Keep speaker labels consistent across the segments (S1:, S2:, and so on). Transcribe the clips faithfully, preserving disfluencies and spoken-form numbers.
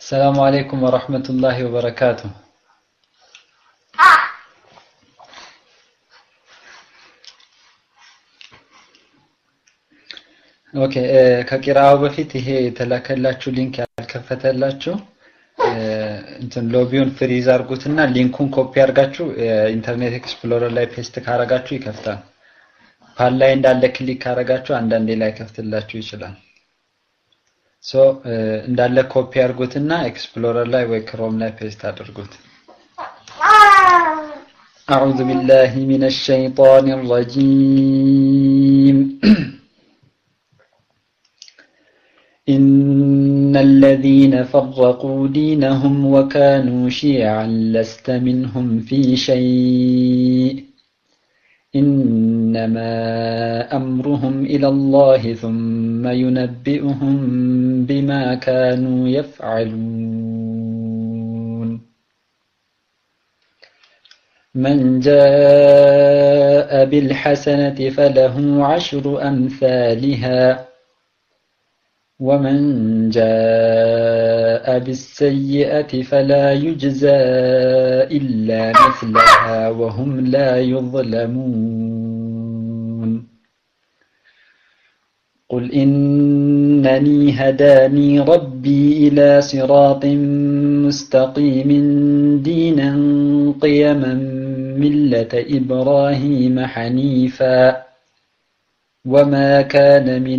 S1: السلام عليكم ورحمة الله وبركاته. ኦኬ ከቂራው በፊት ይሄ የተላከላችሁ ሊንክ ያልከፈተላችሁ እንትን ሎቢውን ፍሪዝ አድርጉትና ሊንኩን ኮፒ አድርጋችሁ ኢንተርኔት ኤክስፕሎረር ላይ ፔስት ካረጋችሁ ይከፍታል። ፓል ላይ እንዳለ ክሊክ ካረጋችሁ አንዳንዴ ላይ ከፍትላችሁ ይችላል። ሶ እንዳለ ኮፒ አድርጉትና ኤክስፕሎረር ላይ ወይ ክሮም ላይ ፔስት አድርጉት። أعوذ بالله من الشيطان الرجيم إن الذين فرقوا دينهم وكانوا شيعا لست منهم في شيء إنما أمرهم إلى الله ثم ينبئهم بما كانوا يفعلون من جاء بالحسنة فله عشر أمثالها ومن جاء بالسيئة فلا يجزى إلا مثلها وهم لا يظلمون قل إنني هداني ربي إلى صراط مستقيم دينا قيما ملة إبراهيم حنيفا وما كان من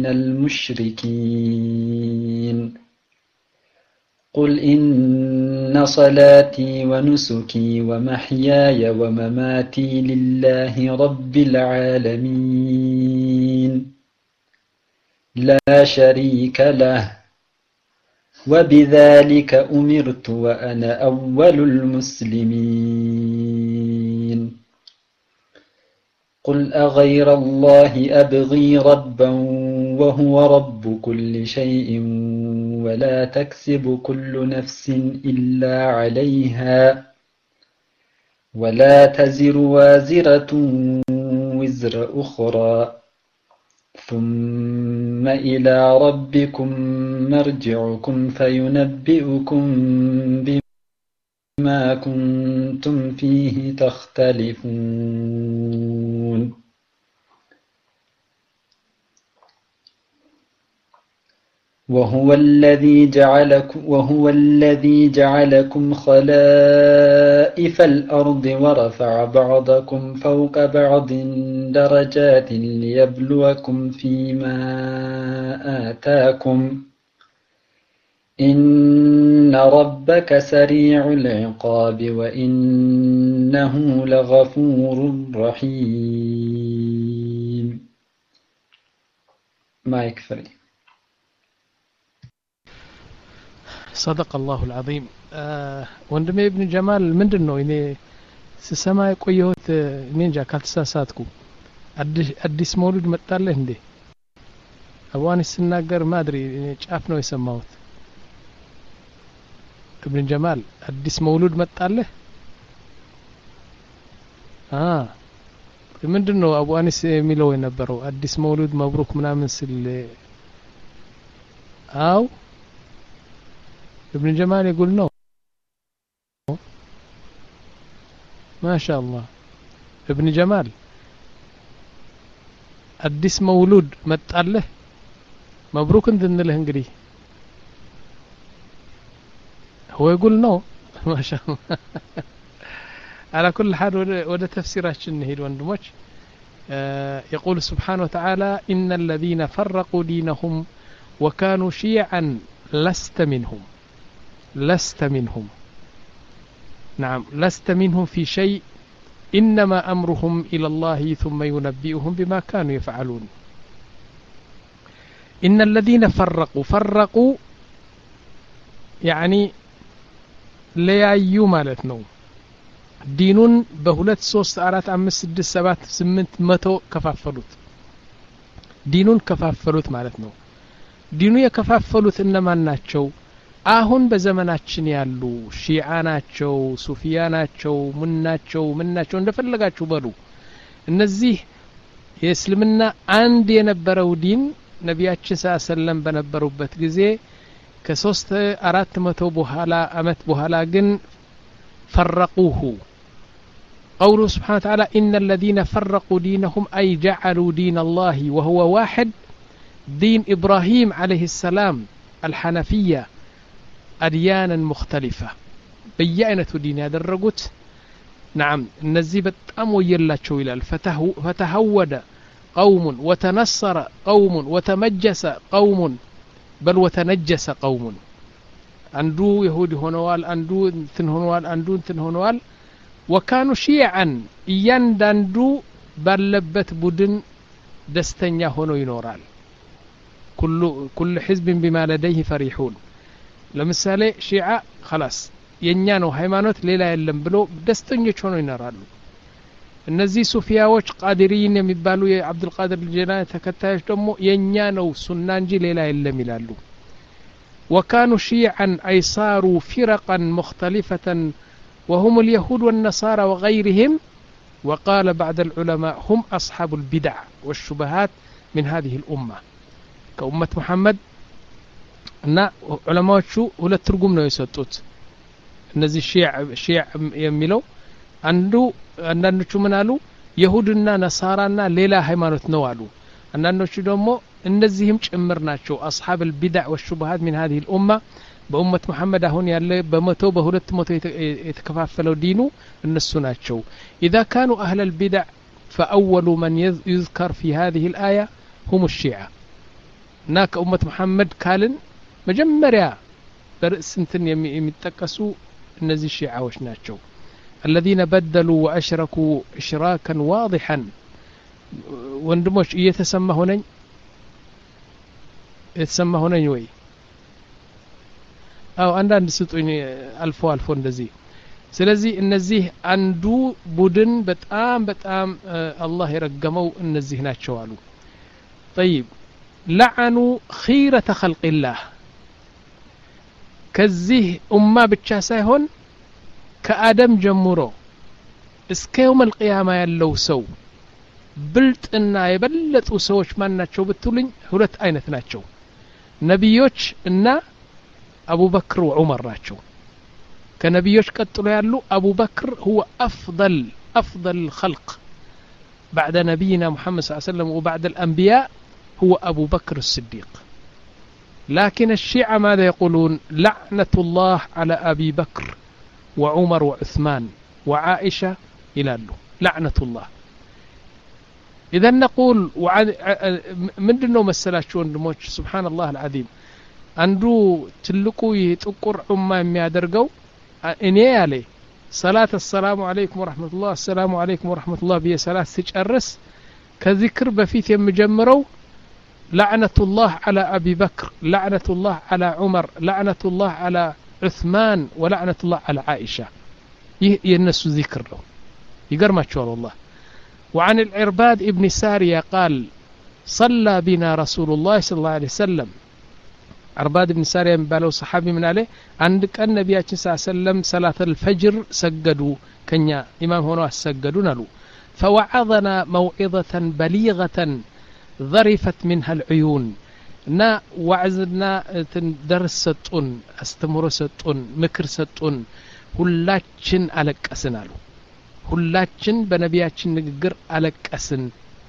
S1: المشركين قل إن صلاتي ونسكي ومحياي ومماتي لله رب العالمين لا شريك له وبذلك أمرت وأنا أول المسلمين قل أغير الله أبغي ربا وهو رب كل شيء ولا تكسب كل نفس إلا عليها ولا تزر وازرة وزر أخرى ثم إلى ربكم مرجعكم فينبئكم بما كنتم فيه تختلفون وهو الذي جعلكم وهو الذي جعلكم خلائف الأرض ورفع بعضكم فوق بعض درجات ليبلوكم فيما آتاكم إن ربك سريع العقاب وإنه لغفور رحيم ما يكفي
S2: صدق الله العظيم ወንድሜ ኢብኑ ጀማል ምንድነው እኔ ስሰማ የቆየሁት እኔ እንጃ ካልተሳሳትኩ አዲስ አዲስ መውሊድ መጣለህ እንዴ አዋን ሲናገር ማድሪ ጫፍ ነው የሰማሁት ኢብኑ ጀማል አዲስ መውሊድ መጣለህ አ ምንድነው አዋንስ የሚለው የነበረው አዲስ መውሊድ መብሩክ ምናምን ስል አው ابن جمال يقول نو ما شاء الله ابن جمال አዲስ መውሉድ መጣለህ መብሩክ እንድንልህ እንግዲህ هو يقول نو ما شاء الله على كل حال ወደ ተፍሲራችን እንሄድ ወንድሞች يقول سبحانه وتعالى إن الذين فرقوا دينهم وكانوا شيعا لست منهم لست منهم نعم لست منهم في شيء إنما أمرهم إلى الله ثم ينبئهم بما كانوا يفعلون إن الذين فرقوا فرقوا يعني ليايو مالتنا دينون بهولت سوست أرات أمس سدس سبات سمنت متو كفافلوت دينون كفافلوت مالتنا ዲኑ የከፋፈሉት እነማን ናቸው አሁን በዘመናችን ያሉ ሺዓ ናቸው ሱፊያ ናቸው ምን ናቸው ምን ናቸው እንደፈለጋችሁ በሉ እነዚህ የእስልምና አንድ የነበረው ዲን ነቢያችን ሰለላሁ ዐለይሂ ወሰለም በነበሩበት ጊዜ ከሶስት አራት መቶ በኋላ አመት በኋላ ግን فرقوه قوله سبحانه وتعالى إن الذين فرقوا دينهم أي جعلوا دين الله وهو واحد دين إبراهيم عليه السلام الحنفية أديانا مختلفة بيانة دين هذا الرجوت نعم النزيبة أمو يلا شويلال فتهو فتهود قوم وتنصر قوم وتمجس قوم بل وتنجس قوم عنده يهودي هونوال عنده انتن هونوال عنده انتن هونوال وكانوا شيعا يندندو باللبت بدن دستنيا هونو ينورال كل كل حزب بما لديه فرحون لمثالي شيعة خلاص የኛ ነው ሃይማኖት ሌላ የለም ብሎ ደስተኞች ሆነው ይኖራሉ እነዚህ ሱፊያዎች ቃዲሪን የሚባሉ የአብዱል ቃድር ጀላኒ ተከታዮች ደግሞ የኛ ነው ሱና እንጂ ሌላ የለም ይላሉ وكانوا شيعا أي صاروا فرقا مختلفة وهم اليهود والنصارى وغيرهم وقال بعض العلماء هم أصحاب البدع والشبهات من هذه الأمة كأمة محمد እና ዑለማዎቹ ሁለት ትርጉም ነው የሰጡት እነዚህ ሺዓ ሺዓ የሚለው አንዱ አንዳንዶቹ ምን አሉ ይሁድና ነሳራና ሌላ ሃይማኖት ነው አሉ አንዳንዶቹ ደግሞ እነዚህም ጭምር ናቸው አስሐብ البدع والشبهات من هذه الأمة በኡመት መሐመድ አሁን ያለ በመቶ በሁለት መቶ የተከፋፈለው ዲኑ እነሱ ናቸው اذا كانوا اهل البدع فاول من يذكر في هذه الآية هم الشيعة ናከ ኡመት መሐመድ ካልን መጀመሪያ በርዕስ እንትን የሚጠቀሱ እነዚህ ሺዓዎች ናቸው الذين بدلوا واشركوا اشراكا واضحا ወንድሞች እየተሰማ ሆነኝ እየተሰማ ሆነኝ ወይ አው አንዳንድ ስጡኝ አልፎ አልፎ እንደዚህ ስለዚህ እነዚህ አንዱ ቡድን በጣም በጣም አላህ ይረገመው እነዚህ ናቸው አሉ طيب لعنوا خيرة خلق الله كزيه أمة بتشاسيهن كآدم جمرو اسك يوم القيامة يلو سو بلت إنا يبلت وسوش ما ناتشو بتولين هلت أين تناتشو نبيوش إنا أبو بكر وعمر راتشو كنبيوش قتلوا يالو أبو بكر هو أفضل أفضل الخلق بعد نبينا محمد صلى الله عليه وسلم وبعد الأنبياء هو أبو بكر الصديق لكن الشيعة ماذا يقولون لعنة الله على أبي بكر وعمر وعثمان وعائشة إلى له لعنة الله إذا نقول من دنو مسلاشون دموش سبحان الله العظيم عنده تلقوا يتقر عما يميادرقوا إني عليه صلاة السلام عليكم ورحمة الله السلام عليكم ورحمة الله بي صلاة تجرس كذكر بفيت يمجمروا لعنة الله على أبي بكر لعنة الله على عمر لعنة الله على عثمان ولعنة الله على عائشة ينسو ذكر له يقر ما تشوال الله وعن العرباد ابن سارية قال صلى بنا رسول الله صلى الله عليه وسلم عرباد ابن سارية مبالو صحابي من عليه عندك النبي صلى الله عليه وسلم صلاة الفجر سجدوا كنيا إمام هنا سجدوا نلو فوعظنا موعظة بليغة ظرفت منها العيون نا وعزنا درس ستون استمر ستون مكر ستون ሁላችን አለቀስን አሉ ሁላችን በነቢያችን ንግግር አለቀስን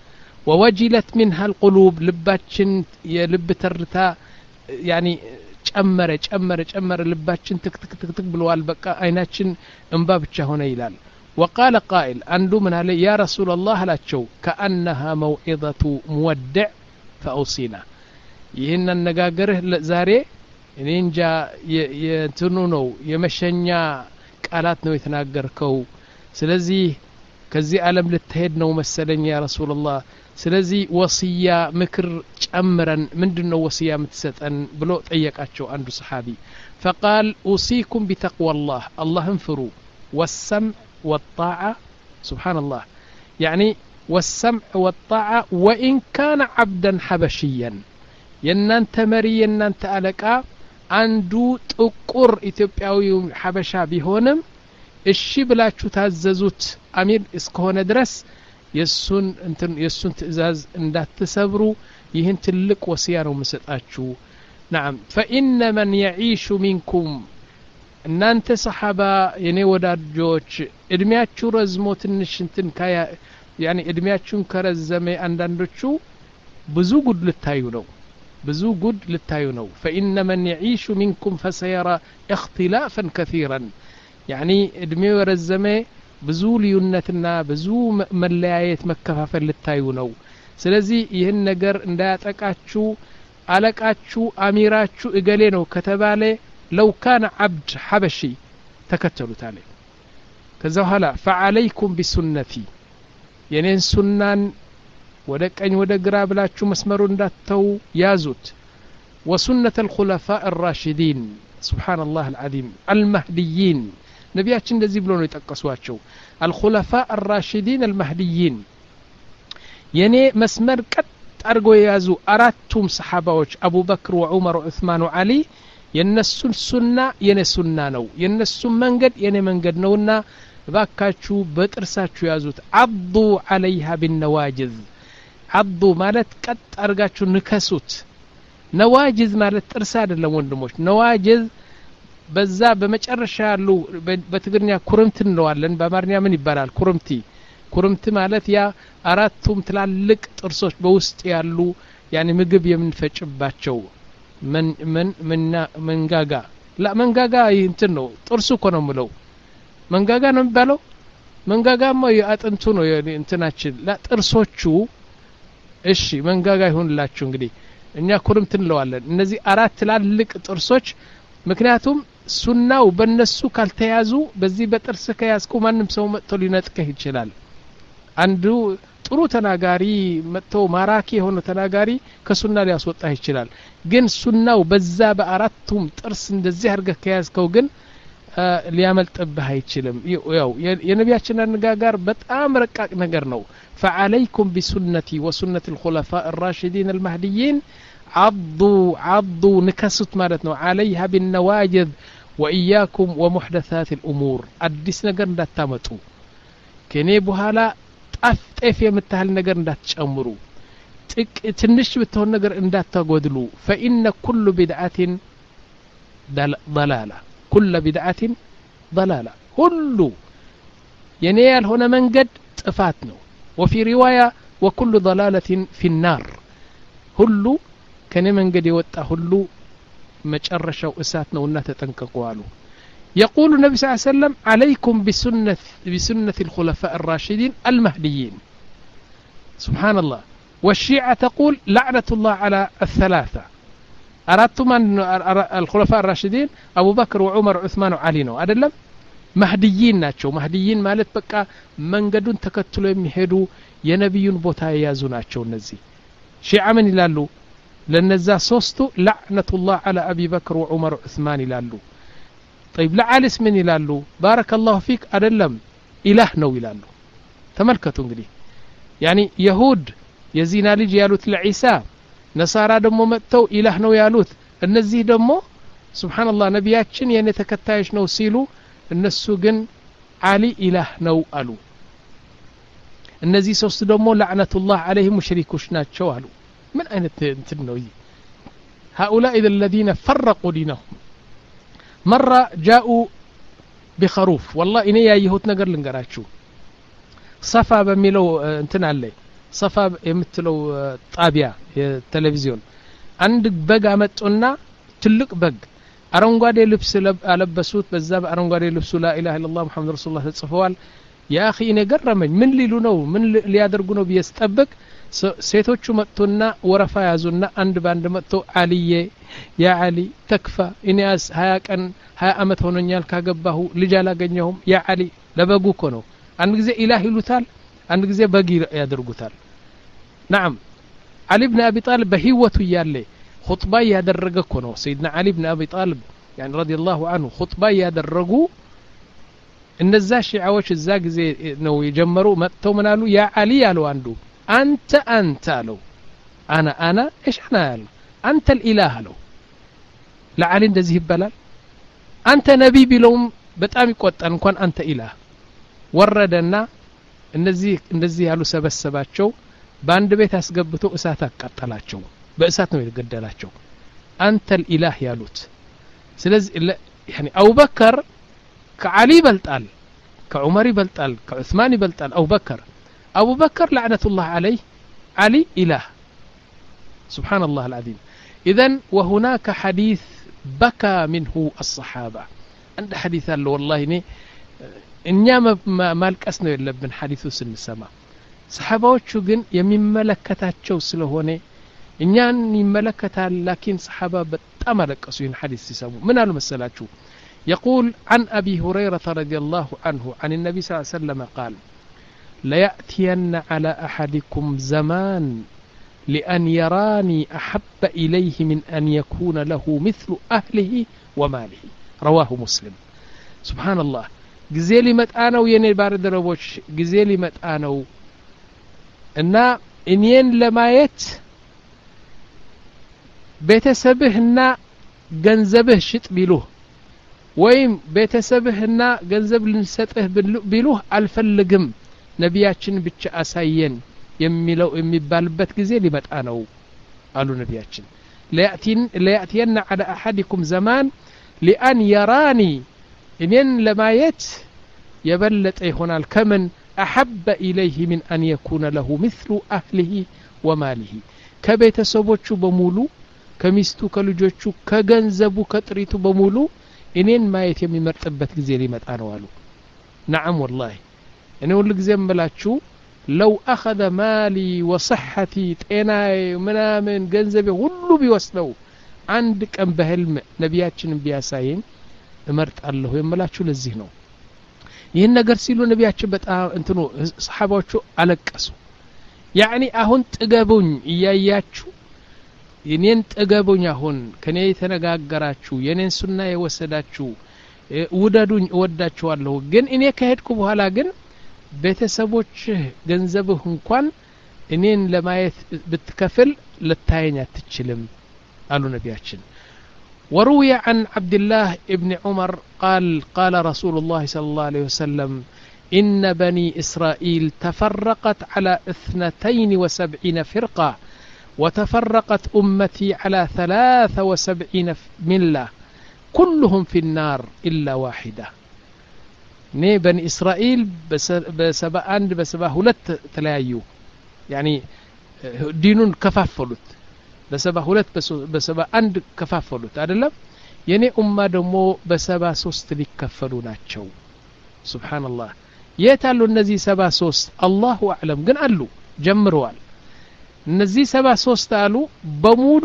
S2: ووجلت منها القلوب ልባችን የልብ ተርታ يعني ጨመረ ጨመረ ጨመረ ልባችን ትክ ትክ ትክ ትክ ብለዋል በቃ አይናችን እንባ ብቻ ሆነ ይላል وقال قائل عنده من عليه يا رسول الله لا تشو كأنها موعظة مودع فأوصينا ይህን አነጋገርህ ዛሬ እኔ እንጃ የእንትኑ ነው የመሸኛ ቃላት ነው የተናገርከው ስለዚህ ከዚህ ዓለም ልትሄድ ነው መሰለኝ ያ ረሱላህ ስለዚህ ወሲያ ምክር ጨምረን ምንድነው ወሲያ የምትሰጠን ብሎ ጠየቃቸው አንዱ ሰሃቢ فقال اوصيكم بتقوى الله اللهم فروا والسمع والطاعه سبحان الله يعني والسمع والطاعه وان كان عبدا حبشيا የናንተ መሪ የናንተ አለቃ አንዱ ጥቁር ኢትዮጵያዊ ሐበሻ ቢሆንም እሺ ብላችሁ ታዘዙት አሚር እስከሆነ ድረስ የሱን እንትን የሱን ትእዛዝ እንዳትሰብሩ ይህን ትልቅ ወሲያ ነው መስጣችሁ نعم فإن من يعيش منكم እናንተ ሰሃባ የኔ ወዳጆች እድሜያችሁ ረዝሞ ትንሽ እንትን ካያ ያኒ እድሜያችሁን ከረዘመ አንዳንዶቹ ብዙ ጉድ ልታዩ ነው ብዙ ጉድ ልታዩ ነው فإن من يعيش منكم فسيرى اختلافا كثيرا يعني እድሜው ረዘመ ብዙ ልዩነትና ብዙ መለያየት መከፋፈል ልታዩ ነው ስለዚህ ይህን ነገር እንዳያጠቃችሁ አለቃችሁ አሚራችሁ እገሌ ነው ከተባለ لو كان عبد حبشي تكتلوا عليه كذا هلا فعليكم بسنتي يعني سنان ودكن ودغرا بلاچو مسمرو እንዳተው ያዙት وسنة الخلفاء الراشدين سبحان الله العظيم المهديين ነቢያችን እንደዚህ ብሎ ነው የጠቀሷቸው الخلفاء الراشدين المهديين የኔ መስመር ቀጥ አርጎ የያዙ አራቱም ሰሃባዎች አቡ በክር ወዑመር ወዑስማን ወዓሊ የነሱን ሱና የኔ ሱና ነው የነሱን መንገድ የኔ መንገድ ነውና ባካችሁ በጥርሳችሁ ያዙት አዱ عليها بالنواجذ አዱ ማለት ቀጥ አርጋችሁ ንከሱት ነዋጅዝ ማለት ጥርስ አይደለም ወንድሞች ነዋጅዝ በዛ በመጨረሻ ያሉ በትግርኛ ኩርምት እንለዋለን በአማርኛ ምን ይባላል ኩርምቲ ኩርምት ማለት ያ አራቱም ትላልቅ ጥርሶች በውስጥ ያሉ ያኒ ምግብ የምንፈጭባቸው من من من منغاغا لا منغاغا እንትን ነው ጥርሱ እኮ ነው ምለው መንጋጋ ነው የሚባለው መንጋጋማ ያጥንቱ ነው እንትናችን ላ ጥርሶቹ እሺ መንጋጋ ይሁንላችሁ እንግዲህ እኛ ኩርምት እንለዋለን እነዚህ አራት ትላልቅ ጥርሶች ምክንያቱም ሱናው በእነሱ ካልተያዙ በዚህ በጥርስ ከያዝኩ ማንም ሰው መጥቶ ሊነጥቀህ ይችላል አንዱ ጥሩ ተናጋሪ መጥቶ ማራኪ የሆነ ተናጋሪ ከሱና ሊያስወጣህ ይችላል ግን ሱናው በዛ በአራቱም ጥርስ እንደዚህ አርገህ ከያዝከው ግን ሊያመልጥብህ አይችልም ያው የነቢያችን አነጋጋር በጣም ረቃቅ ነገር ነው فعليكم بسنتي وسنة الخلفاء الراشدين المهديين عضوا عضوا نكست مالتنا عليها بالنواجذ وإياكم ومحدثات الأمور አዲስ ነገር እንዳታመጡ ከኔ በኋላ ጣፍ ጣፍ የምታህል ነገር እንዳትጨምሩ ጥቅ ትንሽ ብትሆን ነገር እንዳታጎድሉ فإن كل بدعة ضلالة كل بدعة ضلالة ሁሉ የኔ ያልሆነ መንገድ ጥፋት ነው وفي رواية وكل ضلالة في النار ሁሉ ከኔ መንገድ የወጣ ሁሉ መጨረሻው እሳት ነውና ተጠንቀቁ አሉ يقول النبي صلى الله عليه وسلم عليكم بسنة بسنة الخلفاء الراشدين المهديين سبحان الله والشيعة تقول لعنة الله على الثلاثة أردتم أن الخلفاء الراشدين أبو بكر وعمر وعثمان وعلي نو أدلم مهديين ناتشو مهديين مالت بقى من قدون تكتلوا يمهدوا ينبيون بوتا يازو ناتشو النزي شيعة من يلالو لنزا صوستو لعنة الله على أبي بكر وعمر وعثمان يلالو طيب لعالس من يلالو بارك الله فيك أدلم إله نو يلالو تملكتوا انقلي يعني يهود يزينا لجي يالوت لعيسى نصارى دمو متو إله نو يالوت النزيه دمو سبحان الله نبياتشن يعني تكتايش نو سيلو النسو جن علي إله نو ألو النزيه سوست دمو لعنة الله عليهم مشركوش ناتشو ألو من أين تنو هؤلاء إذا الذين فرقوا دينهم مرة جاءوا بخروف والله إني يا يهود نقر لنقراتشو صفا بميلو انتنا اللي صفا يمثلو طابيا التلفزيون عندك بق عمتنا تلك بق أرنقادي لبس ألبسوت بزاب أرنقادي لبسو لا إله إلا الله محمد رسول الله تصفوال يا أخي إني قرمج من اللي لونو من اللي يادرقونو بيستبك ሴቶቹ መጥቶና ወረፋ ያዙና አንድ ባንድ መጥቶ አልዬ ያ አሊ ተክፋ ኢንያስ ሃያ ቀን ሃያ አመት ሆኖኛል ካገባሁ ልጅ አላገኘሁም ያ አሊ ለበጉ እኮ ነው አንድ ጊዜ ኢላህ ይሉታል አንድ ጊዜ በግ ያደርጉታል نعم علي بن ابي طالب በህይወቱ ያለ ኹጥባ ያደረገ እኮ ነው سيدنا علي بن ابي طالب يعني رضي الله عنه ኹጥባ ያደረጉ እነዛ ሺዓዎች እዛ ጊዜ ነው የጀመሩ መጥተው ምናሉ ያ አሊ ያለው አንዱ أنت أنت لو أنا أنا إيش أنا لو أنت الإله لو لعلين ده زيه بلال أنت نبي بلوم بتأمي قط أن كون أنت إله وردنا النزيه النزيه على سبب السبات شو باند بيت أسقبته أساتك قتلات شو بأسات نويل قدلات شو أنت الإله يالوت سلز يعني أبو بكر كعلي بلطال كعمر بلطال كعثمان بلطال أبو بكر أبو بكر لعنة الله عليه علي إله سبحان الله العظيم إذن وهناك حديث بكى منه الصحابة عند حديث الله والله ني إنيا ما مالك أسنو يلبن حديثه سن السماء صحابዎቹ ግን የሚመለከታቸው ስለሆነ እኛን ይመለከታል لكن صحابة በጣም አለቀሱ ይህን ሐዲስ ሲሰሙ ምን አሉ መሰላችሁ يقول عن أبي هريرة رضي الله عنه عن النبي صلى الله عليه وسلم قال ليأتين على أحدكم زمان لأن يراني أحب إليه من أن يكون له مثل أهله وماله رواه مسلم سبحان الله جزيلي متآنو يني بارد ربوش جزيلي متآنو إن إنين لمايت بيتسبهنا جنزبه شت بيلوه ويم بيتسبهنا جنزب لنسته بيلوه الفلقم نبياتشن بيتش أسايين يميلو يميبالبت جزيلي متآنو قالوا نبياتشن ليأتين ليأتين على أحدكم زمان لأن يراني إنين لمايت يبلت هنا الكمن أحب إليه من أن يكون له مثل أهله وماله كبيت سبوتشو بمولو كميستو كالجوتشو كغنزبو كتريتو بمولو إنين مايت يمي مرتبت جزيلي متآنوالو نعم والله إنه اللقزيم ملاتشو لو أخذ مالي وصحتي تيناي منامن غنزبي هلو بيوسلو عندك أم بهلم نبياتشن بياساين مرت الله يملاችሁ ለዚህ ነው ይሄን ነገር ሲሉ ነብያችን በጣም እንትኑ ሰሃባዎቹ አለቀሱ ያኒ አሁን ጥገቡኝ እያያችሁ የኔን ጥገቡኝ አሁን ከኔ የተነጋገራችሁ የኔን ሱና የወሰዳችሁ ውደዱኝ እወዳችኋለሁ ግን እኔ ከሄድኩ በኋላ ግን ቤተሰቦች ገንዘብህ እንኳን እኔን ለማየት ብትከፍል ለታየኝ አትችልም አሉ ነብያችን وروي عن عبد الله ابن عمر قال قال رسول الله صلى الله عليه وسلم إن بني إسرائيل تفرقت على اثنتين وسبعين فرقة وتفرقت أمتي على ثلاث وسبعين ملة كلهم في النار إلا واحدة ني بني إسرائيل بسبا عند بسبا هلت تلايو يعني دينون كفافلت بسبا هلت بسبا عند كفافلت አይደለም የኔ ኡማ ደግሞ በሰባ ሶስት ሊከፈሉ ናቸው ሱብሃንአላህ የታሉ እነዚህ ሰባ ሶስት አላሁ አዕለም ግን አሉ ጀምረዋል እነዚህ ሰባ ሶስት አሉ በሙሉ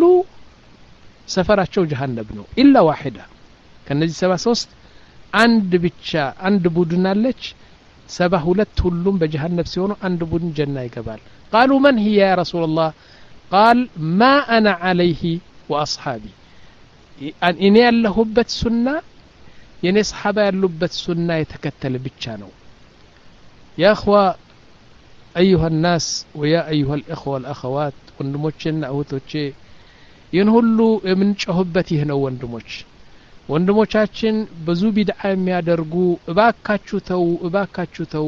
S2: ሰፈራቸው ጀሃነም ነው ኢላ ዋሂዳ ከነዚህ ሰባ ሶስት አንድ ብቻ አንድ ቡድን አለች ሰባ ሁለት ሁሉም በጀሃነም ሲሆኑ አንድ ቡድን ጀና ይገባል قالوا من هي يا رسول الله قال ما أنا عليه وأصحابي أن إني اللهبت سنة يني صحابة اللهبت سنة يتكتل بتشانو يا أخوة أيها الناس ويا أيها الإخوة والأخوات وندموشن أوتوشي ينهلو من شهبتي هنا وندموش ወንድሞቻችን ብዙ ቢድዓ የሚያደርጉ እባካችሁ ተው እባካችሁ ተው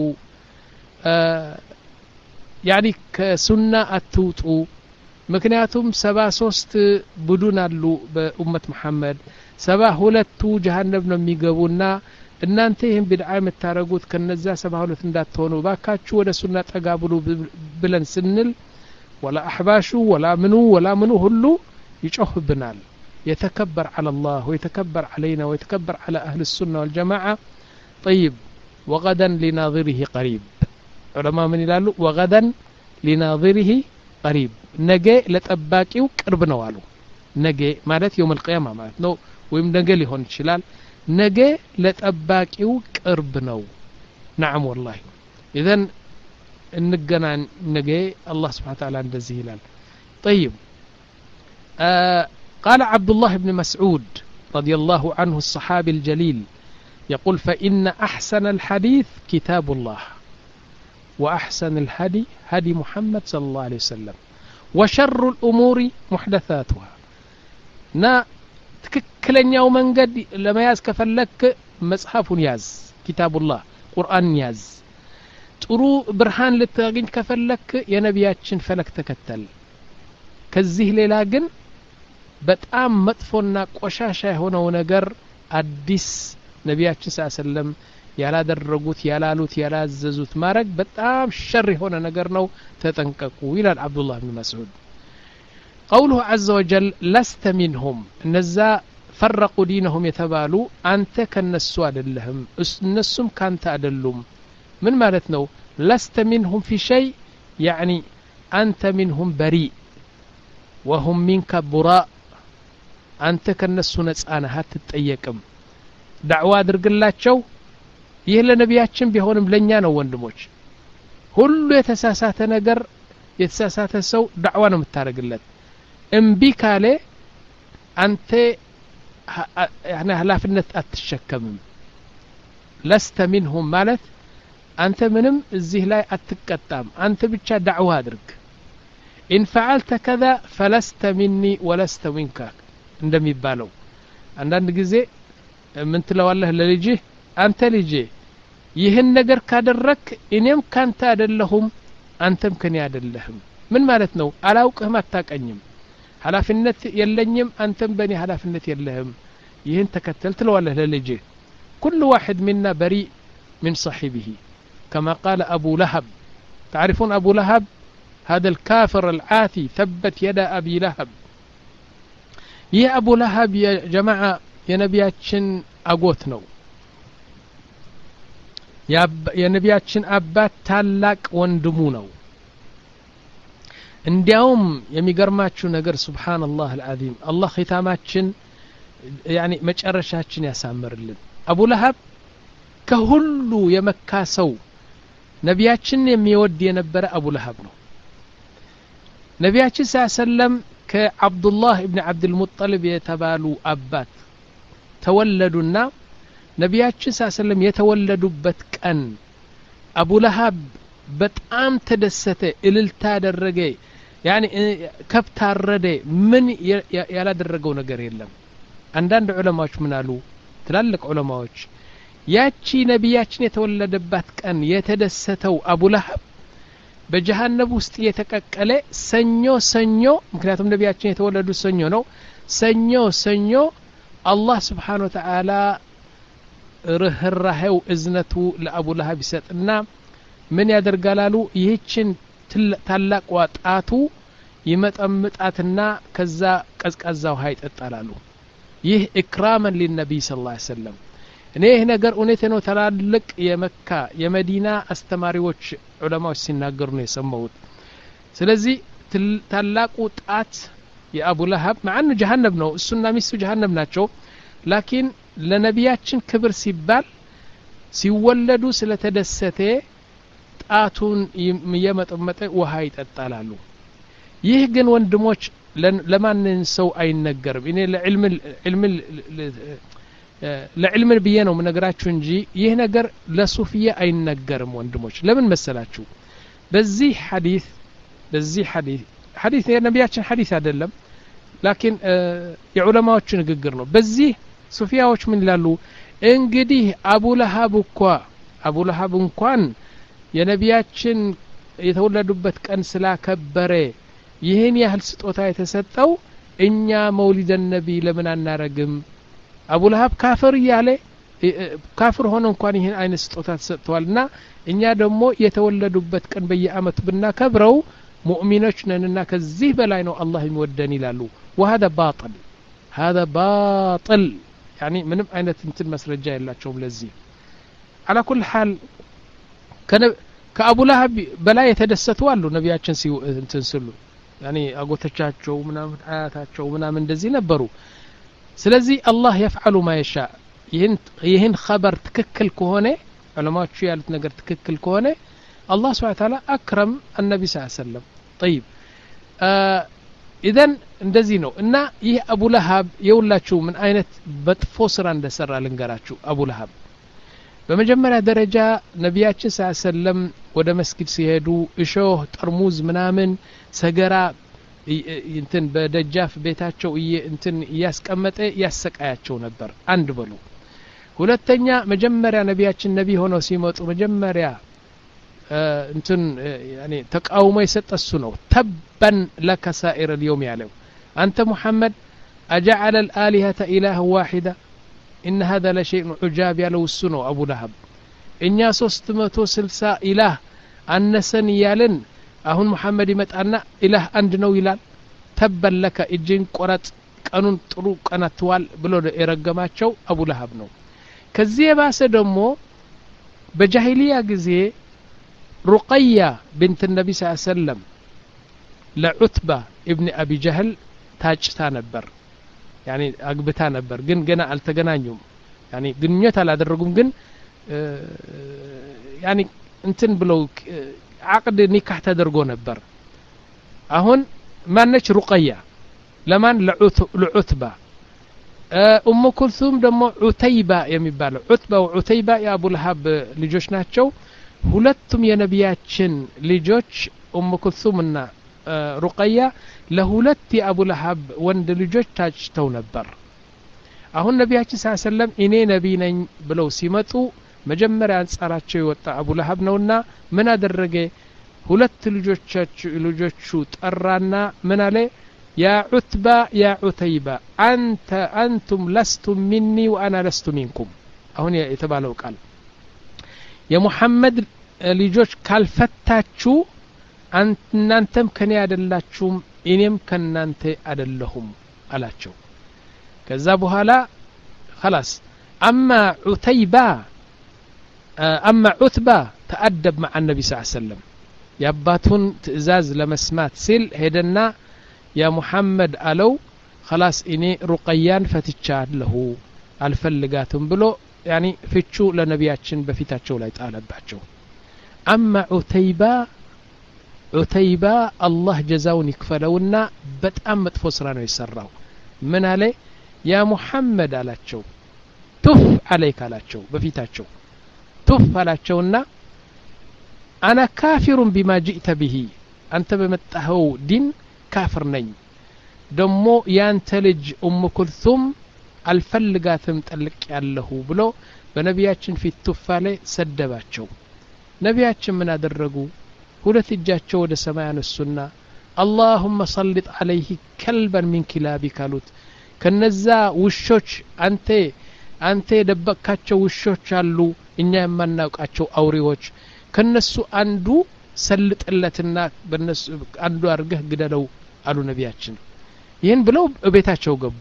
S2: ያኒ ከሱና አትውጡ ምክንያቱም ሰባ ሶስት ቡድን አሉ በኡመት መሐመድ ሰባ ሁለቱ ጀሃነም ነው የሚገቡና እናንተ ይሄን ቢድዓ የምታረጉት ከነዛ ሰባ ሁለት እንዳትሆኑ እባካችሁ ወደ ሱና ጠጋብሉ ብለን ስንል ወላ አህባሹ ወላ ምኑ ወላ ምኑ ሁሉ ይጮህብናል يتكبر على الله ويتكبر علينا ويتكبر على أهل السنة والجماعة طيب وغدا لناظره قريب علماء من يلالو وغدا لناظره قريب نجي لتأباكي وقرب نوالو نجي مالت يوم القيامة مالت نو ويم نجي لهون شلال نجي لتأباكي وقرب نو نعم والله إذن النجنا نجي الله سبحانه وتعالى عند الزهلال طيب آه قال عبد الله بن مسعود رضي الله عنه الصحابي الجليل يقول فإن أحسن الحديث كتاب الله وأحسن الهدي هدي محمد صلى الله عليه وسلم وشر الأمور محدثاتها نا تككلن يوم قد لما ياز كفلك مصحف ياز كتاب الله قرآن ياز ترو برهان للتاقين كفلك يا نبياتشن فلك تكتل كالزه للاقن በጣም መጥፎና ቆሻሻ የሆነው ነገር አዲስ ነቢያችን ሰለላሁ ዐለይሂ ወሰለም ያላደረጉት ያላሉት ያላዘዙት ማረግ በጣም ሸር የሆነ ነገር ነው ተጠንቀቁ ይላል አብዱላህ ኢብኑ መስዑድ قوله عز وجل لست منهم نزا فرقوا دينهم يتبالوا أنت كالنسو أدلهم النسم كانت أدلهم من مالتنا لست منهم في شيء يعني أنت منهم بريء وهم منك براء أنت كالنسو نسأنا هات تتأيكم دعوة درق الله شو يهلا نبياتشن بيهونم لنيا ነው ወንድሞች ሁሉ የተሳሳተ ነገር የተሳሳተ ሰው ዳዕዋ ነው የምታረግለት እምቢ ካለ አንተ يعني ኃላፊነት አትሸከምም لست منهم ማለት አንተ ምንም እዚህ ላይ አትቀጣም አንተ ብቻ ዳዕዋ አድርግ إن فعلت كذا فلست مني ولست منك እንደሚባለው አንዳንድ ጊዜ ምን ትለዋለህ ለልጅህ አንተ ልጄ ይህን ነገር ካደረክ እኔም ካንተ አይደለሁም አንተም ከኔ አይደለህም ምን ማለት ነው አላውቅህም አታቀኝም ኃላፊነት የለኝም አንተም በኔ ኃላፊነት የለህም ይህን ተከተል ትለዋለህ ለልጅህ كل واحد منا بريء من صاحبه كما قال أبو لهب تعرفون أبو لهب هذا الكافر العاتي ثبت يد أبي لهب يا أبو لهب يا جماعة يا نبياتشن أقوتنو የነቢያችን አባት ታላቅ ወንድሙ ነው እንዲያውም የሚገርማችሁ ነገር ሱብሃንአላህ አልዓዚም አላህ ኺታማችን ያኒ መጨረሻችን ያሳምርልን አቡ ለሃብ ከሁሉ የመካ ሰው ነቢያችን የሚወድ የነበረ አቡ ለሃብ ነው ነቢያችን ሰለም ከአብዱላህ ኢብኑ አብዱል ሙጠሊብ የተባሉ አባት ተወለዱና ነቢያችን ሰለም የተወለዱበት ቀን አቡ ለሃብ በጣም ተደሰተ እልልታ አደረገ ያኒ ከብት አረደ ምን ያላደረገው ነገር የለም አንዳንድ ዑለማዎች ምን አሉ ትላልቅ ዑለማዎች ያቺ ነቢያችን የተወለደባት ቀን የተደሰተው አቡ ለሃብ በጀሃነም ውስጥ የተቀቀለ ሰኞ ሰኞ ምክንያቱም ነቢያችን የተወለዱ ሰኞ ነው ሰኞ ሰኞ አላህ Subhanahu Wa Ta'ala ርህራሄው እዝነቱ ለአቡ ለሃብ ይሰጥና ምን ያደርጋላሉ ይህችን ታላቅ ዋጣቱ ይመጠምጣትና ከዛ ቀዝቃዛው ሃይ ተጣላሉ ይህ ኢክራመን ለነብይ ሰለላሁ ዐለይሂ ወሰለም እኔ ይሄ ነገር እውነቴ ነው ታላልቅ የመካ የመዲና አስተማሪዎች ዑለማዎች ሲናገሩ ነው የሰማሁት ስለዚህ ታላቁ ጣት የአቡ ለሃብ ማን ጀሃነም ነው እሱና ሚስቱ ጀሃነም ናቸው ላኪን ለነቢያችን ክብር ሲባል ሲወለዱ ስለተደሰተ ጣቱን የመጠመጠ ውሃ ይጠጣላሉ ይህ ግን ወንድሞች ለማንን ሰው አይነገርም እኔ ለዕልም ዕልም ለዕልም ብዬ ነው ምነግራችሁ እንጂ ይህ ነገር ለሱፊያ አይነገርም ወንድሞች ለምን መሰላችሁ በዚህ ሐዲስ በዚህ ሐዲስ ሐዲስ የነቢያችን ሐዲስ አይደለም ላኪን የዑለማዎች ንግግር ነው በዚህ ሱፊያዎች ምን ይላሉ እንግዲህ አቡ ለሃብ እኮ አቡ ለሃብ እንኳን የነቢያችን የተወለዱበት ቀን ስላከበረ ይህን ያህል ስጦታ የተሰጠው እኛ መውሊድ ነብይ ለምን አናረግም አቡ ለሃብ ካፍር ያለ ካፍር ሆኖ እንኳን ይህን አይነት ስጦታ ተሰጥቷልና እኛ ደግሞ የተወለዱበት ቀን በየአመቱ ብናከብረው ሙእሚኖች ነንና ከዚህ በላይ ነው አላህ የሚወደን ይላሉ وهذا باطل هذا باطل يعني ምንም አይነት እንትን መስረጃ የላቸውም ለዚህ على كل حال ከአቡ ለሃብ በላይ የተደሰቱ አሉ ነቢያችን ሲው እንትን ስሉ يعني አጎተቻቸው ምናምን አያታቸው ምናምን እንደዚህ ነበሩ ስለዚህ አላህ يفعل ما يشاء ይህን ይህን خبر ትክክል ከሆነ ዑለማዎቹ ያሉት ነገር ትክክል ከሆነ አላህ Subhanahu Wa Ta'ala አክረም النبي صلى الله عليه وسلم طيب اذا እንደዚህ ነው እና ይህ አቡ ለሃብ የውላችሁ ምን አይነት በጥፎ ስራ እንደሰራ ልንገራችሁ አቡ ለሃብ በመጀመሪያ ደረጃ ነቢያችን ሰለላሁ ዐለይሂ ወሰለም ወደ መስጊድ ሲሄዱ እሾህ ጠርሙዝ ምናምን ሰገራ እንትን በደጃፍ ቤታቸው እንትን ያስቀመጠ ያሰቃያቸው ነበር አንድ በሉ ሁለተኛ መጀመሪያ ነቢያችን ነብይ ሆነው ሲመጡ መጀመሪያ እንትን يعني ተቃውሞ የሰጠሱ ነው ተበን ለከሳኢር اليوم ያለው አንተ ሙሐመድ أجعل الآلهة إله واحدة إن هذا لشيء عجاب ያለው እሱ ነው አቡ ለሀብ እኛ ሶስት መቶ ስልሳ ኢላህ አነሰን ያለን አሁን መሐመድ ይመጣና ኢላህ አንድ ነው ይላል ተበለከ እጅን ቆረጥ ቀኑን ጥሩ ቀናትዋል ብሎ የረገማቸው አቡ ለሀብ ነው ከዚህ የባሰ ደግሞ በጃሂሊያ ጊዜ ሩቀያ بنت النبي صلى الله عليه وسلم لعتبة ابن أبي جهل ታጭታ ነበር يعني አግብታ ነበር ግን ገና አልተገናኙም يعني ግንኙነት አላደረጉም ግን يعني እንትን ብለው عقد ኒካህ ተደርጎ ነበር አሁን ማነች ሩቀያ ለማን ለዑትባ ኡሙ ኩልሱም ደግሞ ዑተይባ የሚባለው ዑትባ ወዑተይባ የአቡ ለሀብ ልጆች ናቸው ሁለቱም የነቢያችን ልጆች ኡሙ ኩልሱምና ሩቀያ ለሁለት የአቡ ለሀብ ወንድ ልጆች ታጭተው ነበር አሁን ነቢያችን ሰለላሁ ዐለይሂ ወሰለም እኔ ነቢ ነኝ ብለው ሲመጡ መጀመሪያ አንጻራቸው የወጣ አቡ ለሀብ ነውና ምን አደረገ ሁለት ልጆቻቸው ልጆቹ ጠራና ምን አለ ያ ዑትባ ያ ዑተይባ አንተ አንቱም ለስቱም ሚኒ ወአና ለስቱ ሚንኩም አሁን የተባለው ቃል የሙሐመድ ልጆች ካልፈታችሁ እናንተም ከኔ አይደላችሁም እኔም ከናንተ አይደለሁም አላቸው ከዛ በኋላ خلاص اما عتيبة اما عتبة تأدب مع النبي صلى الله عليه وسلم ياباتون تئزاز لمسمات سيل هدنا يا محمد قالوا خلاص اني رقيان فتچالሁ አልፈልጋትም ብሎ يعني ፍቹ ለነቢያችን በፊታቸው ላይ ጣለባቸው اما عتيبة عتيبة الله جزاውን ይክፈለውና በጣም መጥፎ ስራ ነው የሰራው ምን አለ يا محمد አላቸው ቱፍ عليك አላቸው በፊታቸው ቱፍ አላቸውና انا كافر بما جئت به አንተ በመጣኸው ዲን ካፍር ነኝ ደሞ ያንተ ልጅ ኡሙ ኩልሱም አልፈልጋትም ጠልቅ ያለሁ ብሎ በነቢያችን ፊት ቱፍ አለ ሰደባቸው ነቢያችን ምን አደረጉ ሁለት እጃቸው ወደ ሰማይ አነሱና اللهم صلت عليه كلبا من كلابك አሉት ከነዛ ውሾች አንተ አንተ ደበቃቸው ውሾች አሉ እኛ የማናውቃቸው አውሬዎች ከነሱ አንዱ ሰልጥለትና በነሱ አንዱ አርገህ ግደለው አሉ ነቢያችን ይሄን ብለው ቤታቸው ገቡ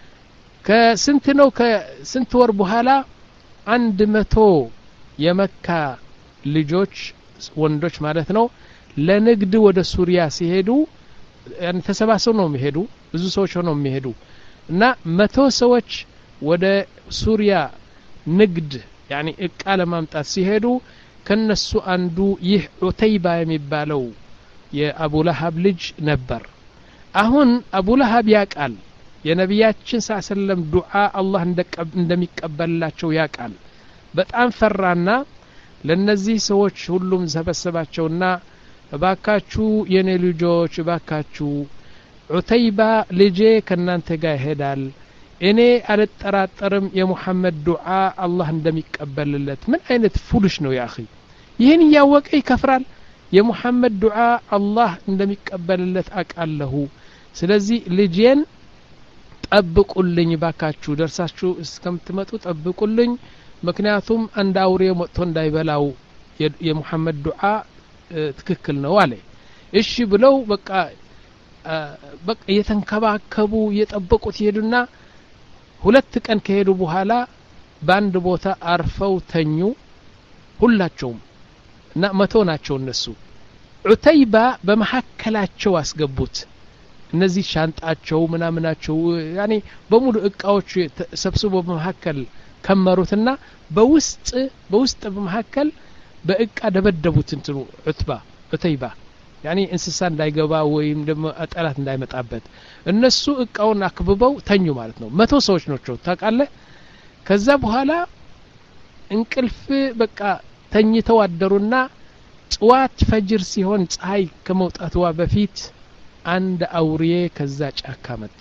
S2: ከስንት ነው ከስንት ወር በኋላ አንድ መቶ የመካ ልጆች ወንዶች ማለት ነው ለንግድ ወደ ሱሪያ ሲሄዱ ያን ተሰባሰቡ ነው የሚሄዱ ብዙ ሰዎች ሆነው የሚሄዱ እና መቶ ሰዎች ወደ ሱሪያ ንግድ يعني እቃ ለማምጣት ሲሄዱ ከነሱ አንዱ ይህ ዑተይባ የሚባለው የአቡ ለሀብ ልጅ ነበር አሁን አቡ ለሀብ ያቃል የነቢያችን ሰለላም ዱዓ አላህ እንደሚቀበልላቸው ያቃል በጣም ፈራና ለነዚህ ሰዎች ሁሉም ሰበሰባቸውና ባካቹ የኔ ልጆች ባካቹ ዑተይባ ልጄ ከናንተ ጋር ይሄዳል እኔ አልጠራጠርም የሙሐመድ ዱዓ አላህ እንደሚቀበልለት ምን አይነት ፉልሽ ነው ያ اخي ይሄን ያወቀ ይከፍራል የሙሐመድ ዱዓ አላህ እንደሚቀበልለት አቃለሁ ስለዚህ ልጄን ጠብቁልኝ ባካችሁ ደርሳችሁ እስከምትመጡ ጠብቁልኝ ምክንያቱም አንድ አውሬ መጥቶ እንዳይበላው የሙሐመድ ዱዓ ትክክል ነው አለ እሺ ብለው በቃ በቃ የተንከባከቡ የጠበቁት ይሄዱና ሁለት ቀን ከሄዱ በኋላ ባንድ ቦታ አርፈው ተኙ ሁላቸውም እና መቶ ናቸው እነሱ ዑተይባ በመሐከላቸው አስገቡት እነዚህ ሻንጣቸው ምናምናቸው ያኒ በሙሉ እቃዎች ሰብስቦ በመሐከል ከመሩትና በውስጥ በውስጥ በመሐከል በእቃ ደበደቡት እንትኑ ዑትባ ዑተይባ يعني እንስሳ እንዳይገባ ወይም ደግሞ አጠላት እንዳይመጣበት እነሱ እቃውን አክብበው ተኙ ማለት ነው መቶ ሰዎች ናቸው ታቃለህ ከዛ በኋላ እንቅልፍ በቃ ተኝተው አደሩና ጧት ፈጅር ሲሆን ፀሐይ ከመውጣቷ በፊት አንድ አውሬ ከዛ ጫካ መጣ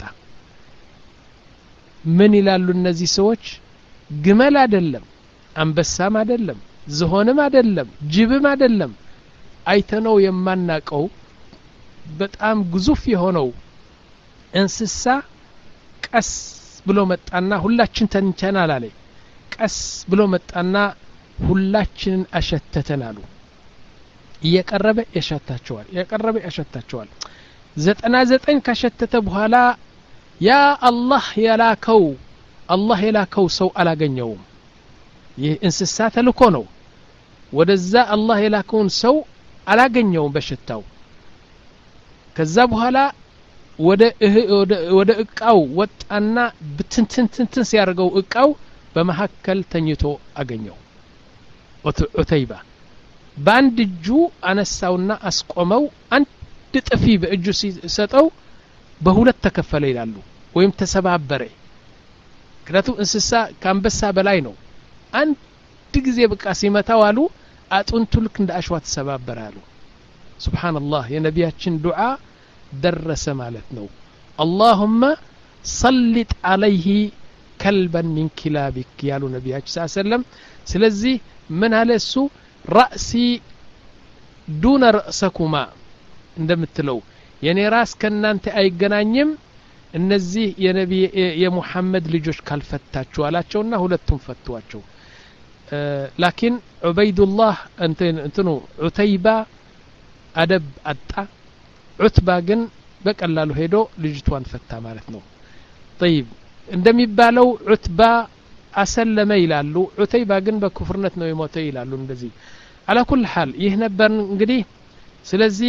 S2: ምን ይላሉ እነዚህ ሰዎች ግመል አይደለም አንበሳም አይደለም ዝሆንም አይደለም ጅብም አይደለም አይተነው የማናቀው በጣም ግዙፍ የሆነው እንስሳ ቀስ ብሎ መጣና ሁላችን ተንቸናል አለ ቀስ ብሎ መጣና ሁላችንን አሸተተን አሉ እየቀረበ ያሸታቸዋል እየቀረበ ያሸታቸዋል ዘጠና ዘጠኝ ካሸተተ በኋላ ያ አላህ የላከው አላህ የላከው ሰው አላገኘውም ይህ እንስሳ ተልኮ ነው ወደዛ አላህ የላከውን ሰው አላገኘውም በሽታው ከዛ በኋላ ወደ ወደ እቃው ወጣና ብትንትንትን ሲያርገው እቃው በመሐከል ተኝቶ አገኘው ዑተይባ ባንድ እጁ አነሳውና አስቆመው አንድ ጥፊ በእጁ ሲሰጠው በሁለት ተከፈለ ይላሉ ወይም ተሰባበረ ክራቱ እንስሳ ካንበሳ በላይ ነው አንድ ጊዜ በቃ ሲመታው አሉ አጥንቱ ልክ እንደ አሽዋ ተሰባበራሉ ሱብሃንአላህ የነቢያችን ዱዓ ደረሰ ማለት ነው اللهم ሰልጥ عليه كلبا من كلابك ያሉ ነቢያችን ሰለላሁ ዐለይሂ ወሰለም ስለዚህ ምን አለ እሱ ራሲ ዱነ ረእሰኩማ እንደምትለው የኔ ራስ ከናንተ አይገናኝም እነዚህ የነብይ የሙሐመድ ልጆች ካልፈታችሁ አላቸውና ሁለቱም ፈቷቸው ላኪን ዑበይዱላህ እንትኑ ዑተይባ አደብ አጣ ዑትባ ግን በቀላሉ ሄዶ ልጅቷን ፈታ ማለት ነው طيب እንደሚባለው ዑትባ አሰለመ ይላሉ ዑተይባ ግን በኩፍርነት ነው የሞተው ይላሉ እንደዚህ على كل حال ይህ ነበር እንግዲህ ስለዚህ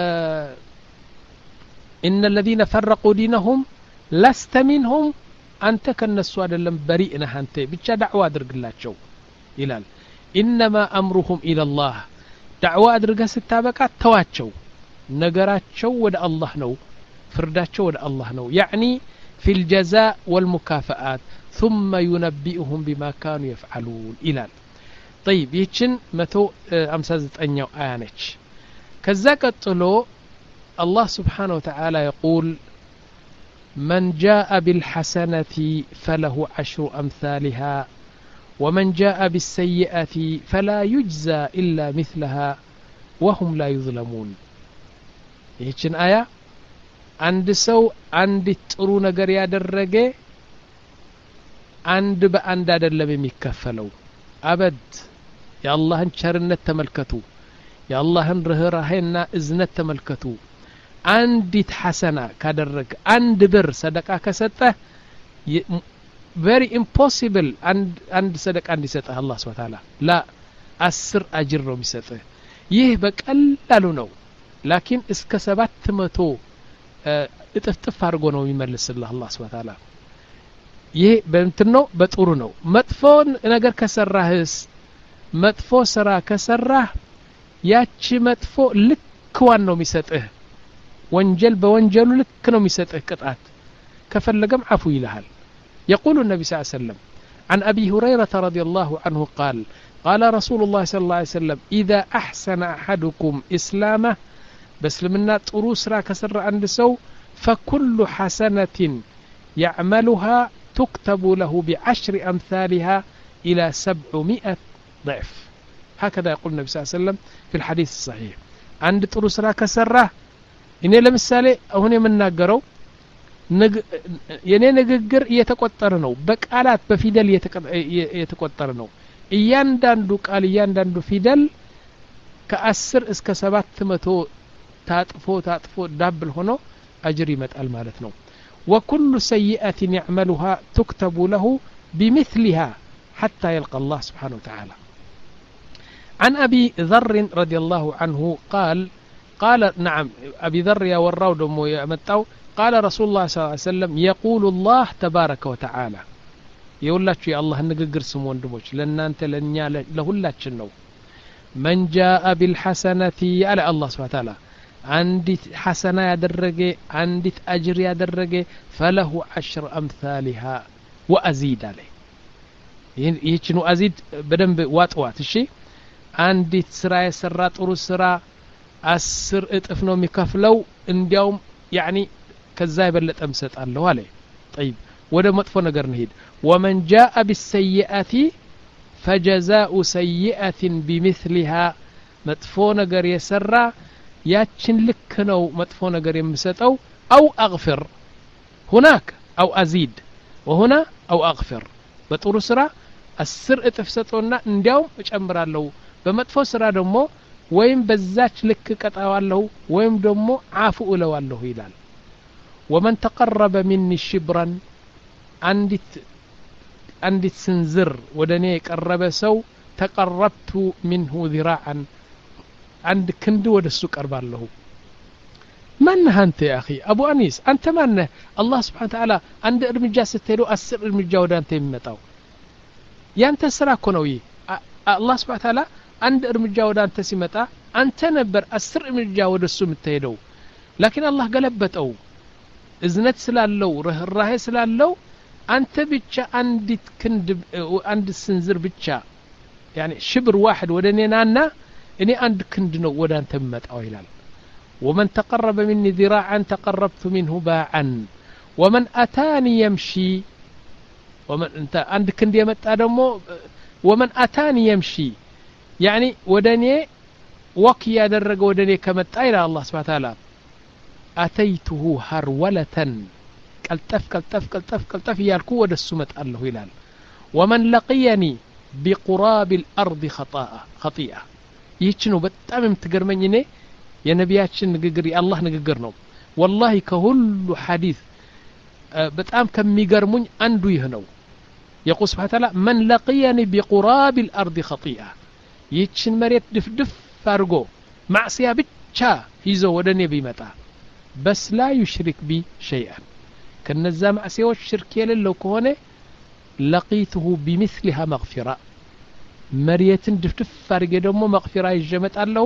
S2: ان الذين فرقوا دينهم لست منهم አንተ ከነሱ አይደለም በሪእ ነህ አንተ ብቻ ዳዕዋ አድርግላቸው ይላል انما امرهم الى الله ዳዕዋ አድርገህ ስታበቃ ተዋቸው ነገራቸው ወደ አላህ ነው ፍርዳቸው ወደ አላህ ነው يعني في الجزاء والمكافآت ثم ينبئهم بما كانوا يفعلون ይላል طيب ይችን መቶ ሃምሳ ዘጠኝ አያ ነች ከዛ ቀጥሎ الله سبحانه وتعالى يقول من جاء بالحسنة فله عشر أمثالها ومن جاء بالسيئة فلا يجزى إلا مثلها وهم لا يظلمون ይችን አያ አንድ ሰው አንድ ጥሩ ነገር ያደረገ አንድ በአንድ አይደለም የሚከፈለው አበድ የአላህን ቸርነት ተመልከቱ የአላህን ርህራሄና እዝነት ተመልከቱ አንዲት ሐሰና ካደረገ አንድ ብር ሰደቃ ከሰጠ very impossible አንድ አንድ ሰደቃ እንዲሰጥህ አላህ Subhanahu Wa Ta'ala ላ አስር አጅር ነው የሚሰጥህ ይህ በቀላሉ ነው ላኪን እስከ ሰባት መቶ እጥፍጥፍ አድርጎ ነው የሚመልስልህ አላህ Subhanahu Wa Ta'ala ይህ በእንትን ነው በጥሩ ነው መጥፎ ነገር ከሰራህስ መጥፎ ስራ ከሰራህ ያቺ መጥፎ ልክዋን ነው የሚሰጥህ ወንጀል በወንጀሉ ልክ ነው የሚሰጥህ ቅጣት ከፈለገም አፉ ይልሃል يقول النبي صلى الله عليه وسلم عن أبي هريرة رضي الله عنه قال قال رسول الله صلى الله عليه وسلم إذا أحسن أحدكم إسلامه بسلمنا ጥሩ ስራ ከሰራ አንድ ሰው فكل حسنة يعملها تكتب له بعشر أمثالها إلى سبعمائة ضعف هكذا يقول النبي صلى الله عليه وسلم في الحديث الصحيح عند ጥሩ ስራ ከሰራ እኔ ለምሳሌ አሁን የምናገረው የኔ ንግግር እየተቆጠረ ነው በቃላት በፊደል እየተቆጠረ ነው እያንዳንዱ ቃል እያንዳንዱ ፊደል ከ10 እስከ ሰባት መቶ ታጥፎ ታጥፎ ዳብል ሆኖ አጅር ይመጣል ማለት ነው وكل سيئة يعملها تكتب له بمثلها حتى يلقى الله سبحانه وتعالى عن أبي ذر رضي الله عنه قال قال نعم أبي ذر يا وراو دمو يمتاو قال رسول الله صلى الله عليه وسلم يقول الله تبارك وتعالى يقول لك يا الله نغغر سمون دموش لنا انت لنيا لهلاችን ነው من جاء بالحسنة على الله سبحانه وتعالى አንዲት ሐሰና ያደረገ አንዲት አጅር ያደረገ فله عشر أمثالها وأزيد عليه ይህችን وأزيد በደንብ ዋጥዋት እሺ አንዲት ስራ የሰራ ጥሩ ስራ አስር እጥፍ ነው የሚከፍለው እንዲያውም يعني ከዛ ይበለጠም ሰጣለሁ አለ طيب ወደ መጥፎ ነገር እንሄድ ومن جاء بالسيئة فجزاء سيئة بمثلها መጥፎ ነገር የሰራ ያችን ልክ ነው መጥፎ ነገር የሚሰጠው أو أغفر هناك أو أزيد وهنا أو أغفر بطور سرا السر اتفسطونا انديوم እጨምራለሁ በመጥፎ ስራ ደግሞ ወይም በዛች ልክ ቀጣዋለሁ ወይም ደግሞ አፉ እለዋለሁ ይላል ومن تقرب مني شبرا አንዲት አንዲት ስንዝር ወደኔ የቀረበ ሰው ተቀረብቱ منه ذراعا عند ክንድ ወደሱ ቀርባለሁ من أنت يا أخي أبو أنيس أنت من الله سبحانه وتعالى عند ارمجا ستيلو أسر ارمجا ودان تيمتاو يانت سرا كونوي الله سبحانه وتعالى عند ارمجا ودان تسيمتا أنت نبر أسر ارمجا ودسو متيدو لكن الله قلبتو إذنت سلالو راه سلالو أنت بيتشا عندت كند عند السنزر بيتشا يعني شبر واحد ودنينا إني عند كندنو ودان تيمتاو هلال ومن تقرب مني ذراعا تقربت منه باعا ومن أتاني يمشي ومن انت عندك عندي متى دمو ومن أتاني يمشي يعني ودني وكي يدرج ودني كمتى إلى الله سبحانه وتعالى أتيته هرولة كالتف كالتف كالتف كالتف يالكو ود السمت الله هلال ومن لقيني بقراب الأرض خطاء خطيئة يتشنو بتأمم تقرمني يا نبياتشن نغغر الله نغغر ነው والله كهل حديث በጣም ከሚገርሙኝ አንዱ ይህ ነው يقول سبحانه وتعالى من لقيني بقراب الارض خطيئه ይችን መሬት ድፍድፍ አርጎ ማዕሲያ ብቻ ይዞ ወደኔ ቢመጣ بس لا يشرك بي شيئا ከነዛ ማዕሲያዎች ሽርክ የሌለው ከሆነ لقيته بمثلها مغفرة መሬትን ድፍድፍ አርጌ ደግሞ መغفرة ይጀመጣለው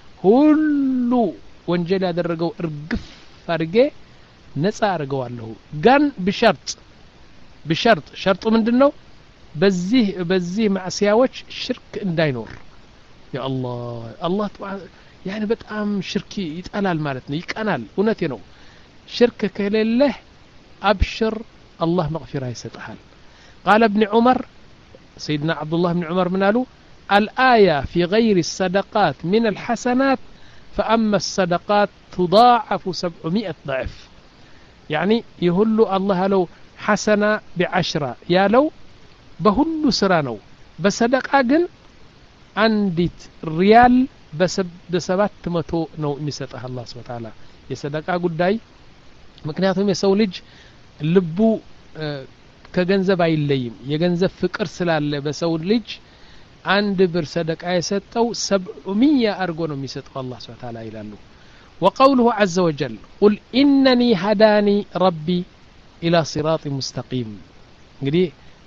S2: ሁሉ ወንጀል ያደረገው እርግፍ አርጌ ነፃ አርገዋለሁ ጋን በሸርጥ በሸርጥ ሸርጡ ምንድነው በዚህ በዚህ ማዕሲያዎች ሽርክ እንዳይኖር ያ አላህ አላህ يعني በጣም ሽርክ ይጣላል ማለት ነው ይቀናል እውነቴ ነው ሽርክ ከሌለ አብሽር አላህ መግፊራ ይሰጣል قال ابن عمر سيدنا عبد الله بن عمر من قالوا الآية في غير الصدقات من الحسنات فأما الصدقات تضاعف سبعمائة ضعف يعني يهل الله لو حسنة بعشرة يا لو بهل سرانو بصدقة جن عندت ريال بسب بسبات متو نو مسطح الله سبحانه وتعالى يصدقة قداي مكنياتهم يسولج لبو اه كجنزب አይለይም የገንዘብ ፍቅር ስላለ በሰው ልጅ አንድ ብር ሰደቃ የሰጠው سبعمية አርጎ ነው የሚሰጠው አላህ Subhanahu Wa Ta'ala ይላሉ وقوله عز وجل قل انني هداني ربي الى صراط مستقيم እንግዲህ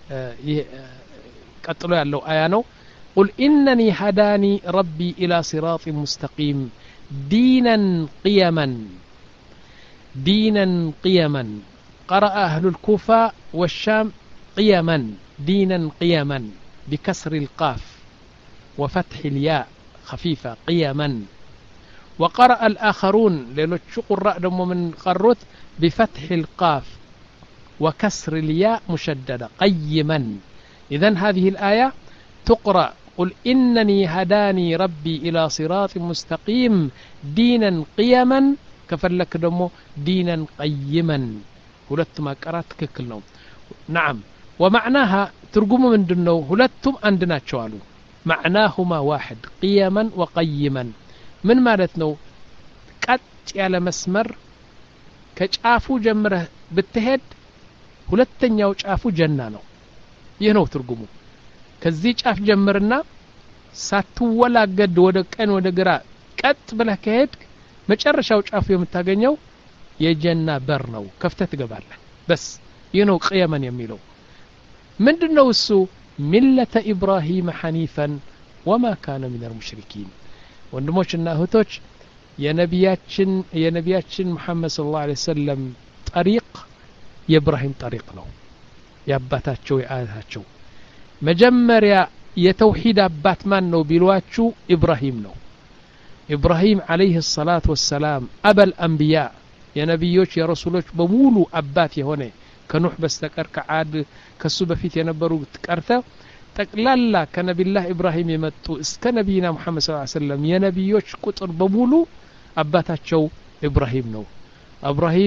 S2: ቀጥሎ ያለው አያ ነው قل انني هداني ربي الى صراط مستقيم دينا قيما دينا قيما قرأ أهل الكوفة والشام قيما دينا قيما بكسر القاف وفتح الياء خفيفة قيما وقرأ الآخرون لنشق الرأد من قروت بفتح القاف وكسر الياء مشددة قيما إذن هذه الآية تقرأ قل إنني هداني ربي إلى صراط مستقيم دينا قيما كفلك دمو دينا قيما ሁለቱም አቀራት ትክክል ነው نعم ومعناها ترجمه ምንድነው ሁለቱም አንድ ናቸው አሉ معناهما واحد قيما وقيما ምን ማለት ነው ቀጥ ያለ መስመር ከጫፉ ጀምረህ ብትሄድ ሁለተኛው ጫፉ ጀና ነው ይህ ነው ትርጉሙ ከዚህ ጫፍ ጀምርና ሳትወላገድ ወደ ቀን ወደ ግራ ቀጥ ብለህ ከሄድ መጨረሻው ጫፉ የምታገኘው የጀና በር ነው ከፍተህ ትገባለህ بس ينو قيما يميلو ምንድነው እሱ ሚለተ ኢብራሂም ሐኒፈን وما كان من المشركين ወንድሞችና እህቶች የነቢያችን የነቢያችን መሐመድ ሰለላሁ ዐለይሂ ወሰለም ጠሪቅ የኢብራሂም ጠሪቅ ነው ያባታቸው ያአታቸው መጀመሪያ የተውሂድ አባት ማን ነው ቢሏችሁ ኢብራሂም ነው ኢብራሂም ዐለይሂ ሰላቱ ወሰላም አበል አንቢያ የነቢዮች የረሱሎች በሙሉ አባት የሆነ ከኑህ በስተቀር ከዓድ ከሱ በፊት የነበሩ ተቀርተ ጠቅላላ ከነቢላህ ኢብራሂም የመጡ እስከ ነብይና መሐመድ ሰለላሁ ዐለይሂ ወሰለም የነቢዮች ቁጥር በሙሉ አባታቸው ኢብራሂም ነው ኢብራሂም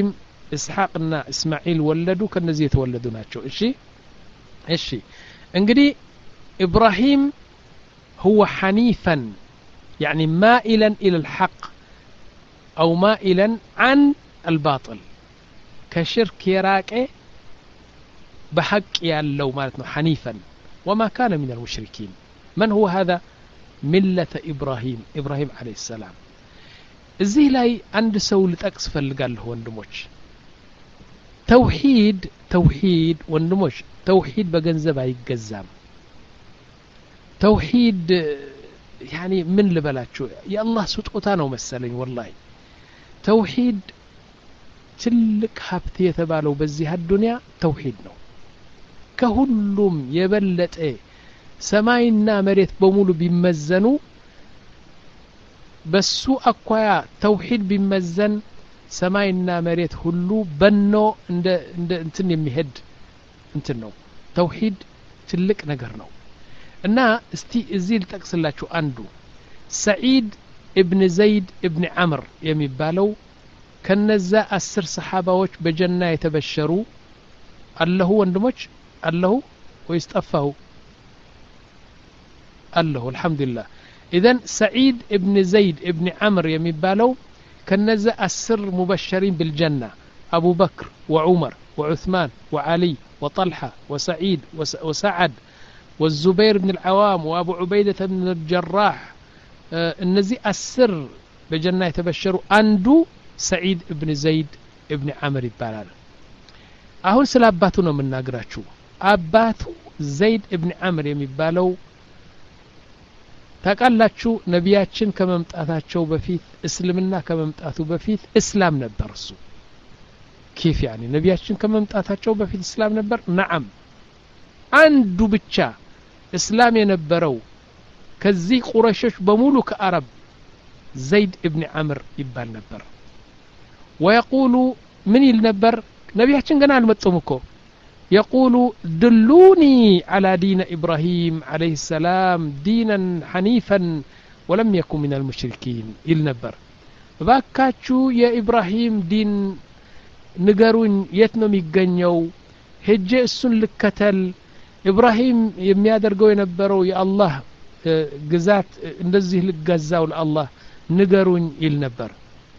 S2: ኢስሐቅና እስማኤል ወለዱ ከነዚህ የተወለዱ ናቸው እሺ እሺ እንግዲህ ኢብራሂም هو حنيفا يعني مائلا إلى الحق أو مائلا عن الباطل كشرك يراكي بحق يالله مالتنا حنيفا وما كان من المشركين من هو هذا ملة إبراهيم إبراهيم عليه السلام الزي لاي عند سول تأكس فالقال له وندموش توحيد توحيد وندموش توحيد بجنزب يقزام توحيد يعني من لبلاتشو يا الله سطوتانو مسلين والله توحيد تلك حبت يتبالو بزي الدنيا توحيد نو كهلم يبلت ايه سماينا مريت بمولو بيمزنو بسو اكوايا توحيد بيمزن سماينا مريت هلو بنو اند اند انتن يمهد انتن نو توحيد تلك نجر نو እና እስቲ እዚህ ልጠቅስላችሁ አንዱ ሰዒድ ኢብኑ ዘይድ ኢብኑ ዐምር የሚባለው ከነዛ አስር ሰሃባዎች በጀና የተበሸሩ አለሁ ወንድሞች አለሁ ወይስ ጠፋሁ አለሁ አልহামዱሊላህ ኢዘን ሰዒድ ኢብኑ ዘይድ ኢብኑ ዐምር የሚባለው ከነዛ አስር ሙበሸሪን بالجنة أبو بكر وعمر وعثمان وعلي وطلحة وسعيد وسعد والزبير بن العوام وابو عبيدة بن الجراح النزي السر بجنة يتبشروا أندو سعيد بن زيد بن عمر يبالال أهون سلاباتنا من ناقراتشو أباتو زيد بن عمر يبالو تاقالاتشو نبياتشن كممتاتاتشو بفيت اسلمنا كممتاتو بفيت اسلام نبرسو كيف يعني نبياتشن كممتاتاتشو بفيت اسلام نبر نعم አንዱ ብቻ እስላም የነበረው ከዚህ ቁረይሾች በሙሉ ከአረብ ዘይድ ኢብኑ ዐምር ይባል ነበር ወይقول ምን ይል ነበር ነብያችን ገና አልመጡም እኮ يقول دلوني على دين إبراهيم عليه السلام دينا حنيفا ولم يكن من المشركين ይል ነበር ባካችሁ የኢብራሂም ዲን ንገሩኝ የት ነው የሚገኘው ሄጄ እሱን ልከተል ኢብራሂም የሚያደርገው የነበረው የአላህ ግዛት እንደዚህ ልገዛው ለአላህ ንገሩኝ ይል ነበር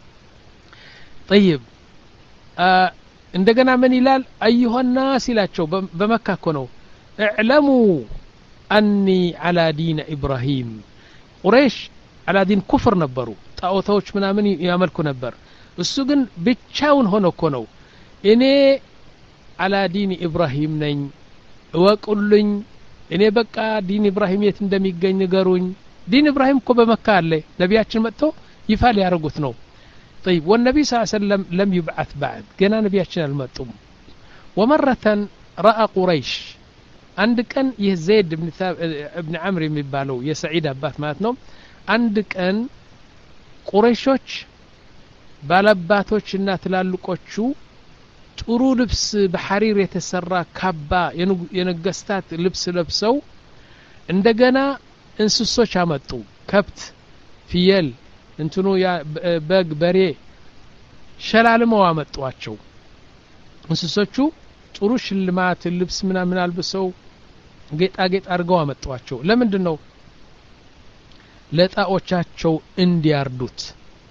S2: طيب እንደገና ምን ይላል ايها الناس ይላቸው በመካ እኮ ነው اعلموا اني على دين ابراهيم ቁረይሽ على دين كفر ነበሩ ጣዖታዎች ምናምን ያመልኩ ነበር እሱ ግን ብቻውን ሆኖ እኮ ነው እኔ على دين إبراهيم نين وقلن إني بقى دين إبراهيم يتندميجين نجارون دين إبراهيم كوب مكة عليه نبياتنا متو يفعل يارجوتنو طيب والنبي صلى الله عليه وسلم لم يبعث بعد كنا نبياتنا المتوم ومرة رأى قريش عندك أن يزيد بن ثاب ابن عمرو يبالو يسعيد أبات ماتنو عندك أن قريشوش بالباتوش النات لالوكوشو ጥሩ ልብስ በሐሪር የተሰራ ካባ የነገስታት ልብስ ለብሰው እንደገና እንስሶች አመጡ ከብት ፍየል እንትኑ ያ በግ በሬ ሸላልመው አመጡአቸው እንስሶቹ ጥሩ ሽልማት ልብስ ምናምን አልብሰው ጌጣጌጥ አድርገው አመጡአቸው ለምንድን ነው ለጣዖቻቸው እንዲያርዱት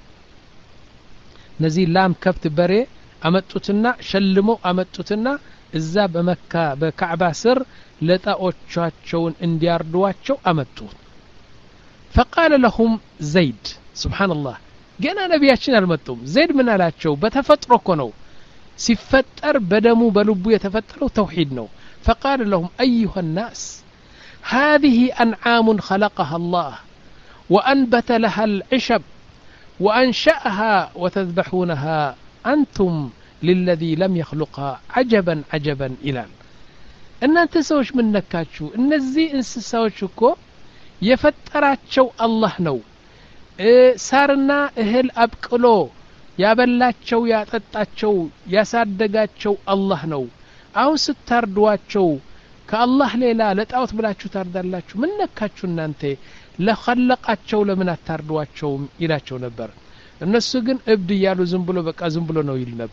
S2: እነዚህ ላም ከብት በሬ አመጡትና ሸልመው አመጡትና እዛ በመካ በካዕባ ስር ለጣዖቻቸውን እንዲያርዱዋቸው አመጡ فقال لهم زيد سبحان الله ገና ነብያችን አልመጡም ዘይድ ምን አላቸው በተፈጥሮ እኮ ነው ሲፈጠር በደሙ በልቡ የተፈጠረው ተውሂድ ነው فقال لهم ايها الناس هذه انعام خلقها الله وانبت لها العشب وانشأها وتذبحونها أنتم للذي لم يخلقها عجبا عجبا إلان أن أنت سوش من نكاتشو النزي انسساوشكو يفتراتشو الله نو إيه سارنا اهل أبقلو يابلاتشو ياتتاتشو ياسادقاتشو الله نو أو ستاردواتشو كالله ليلا لتعوت بلاتشو تاردالاتشو من نكاتشو أنت لخلقاتشو لمن تاردواتشو إلاتشو نبر الناس ግን እብድ ያሉ ዝም ብሎ በቃ ዝም ብሎ ነው ይል ነበር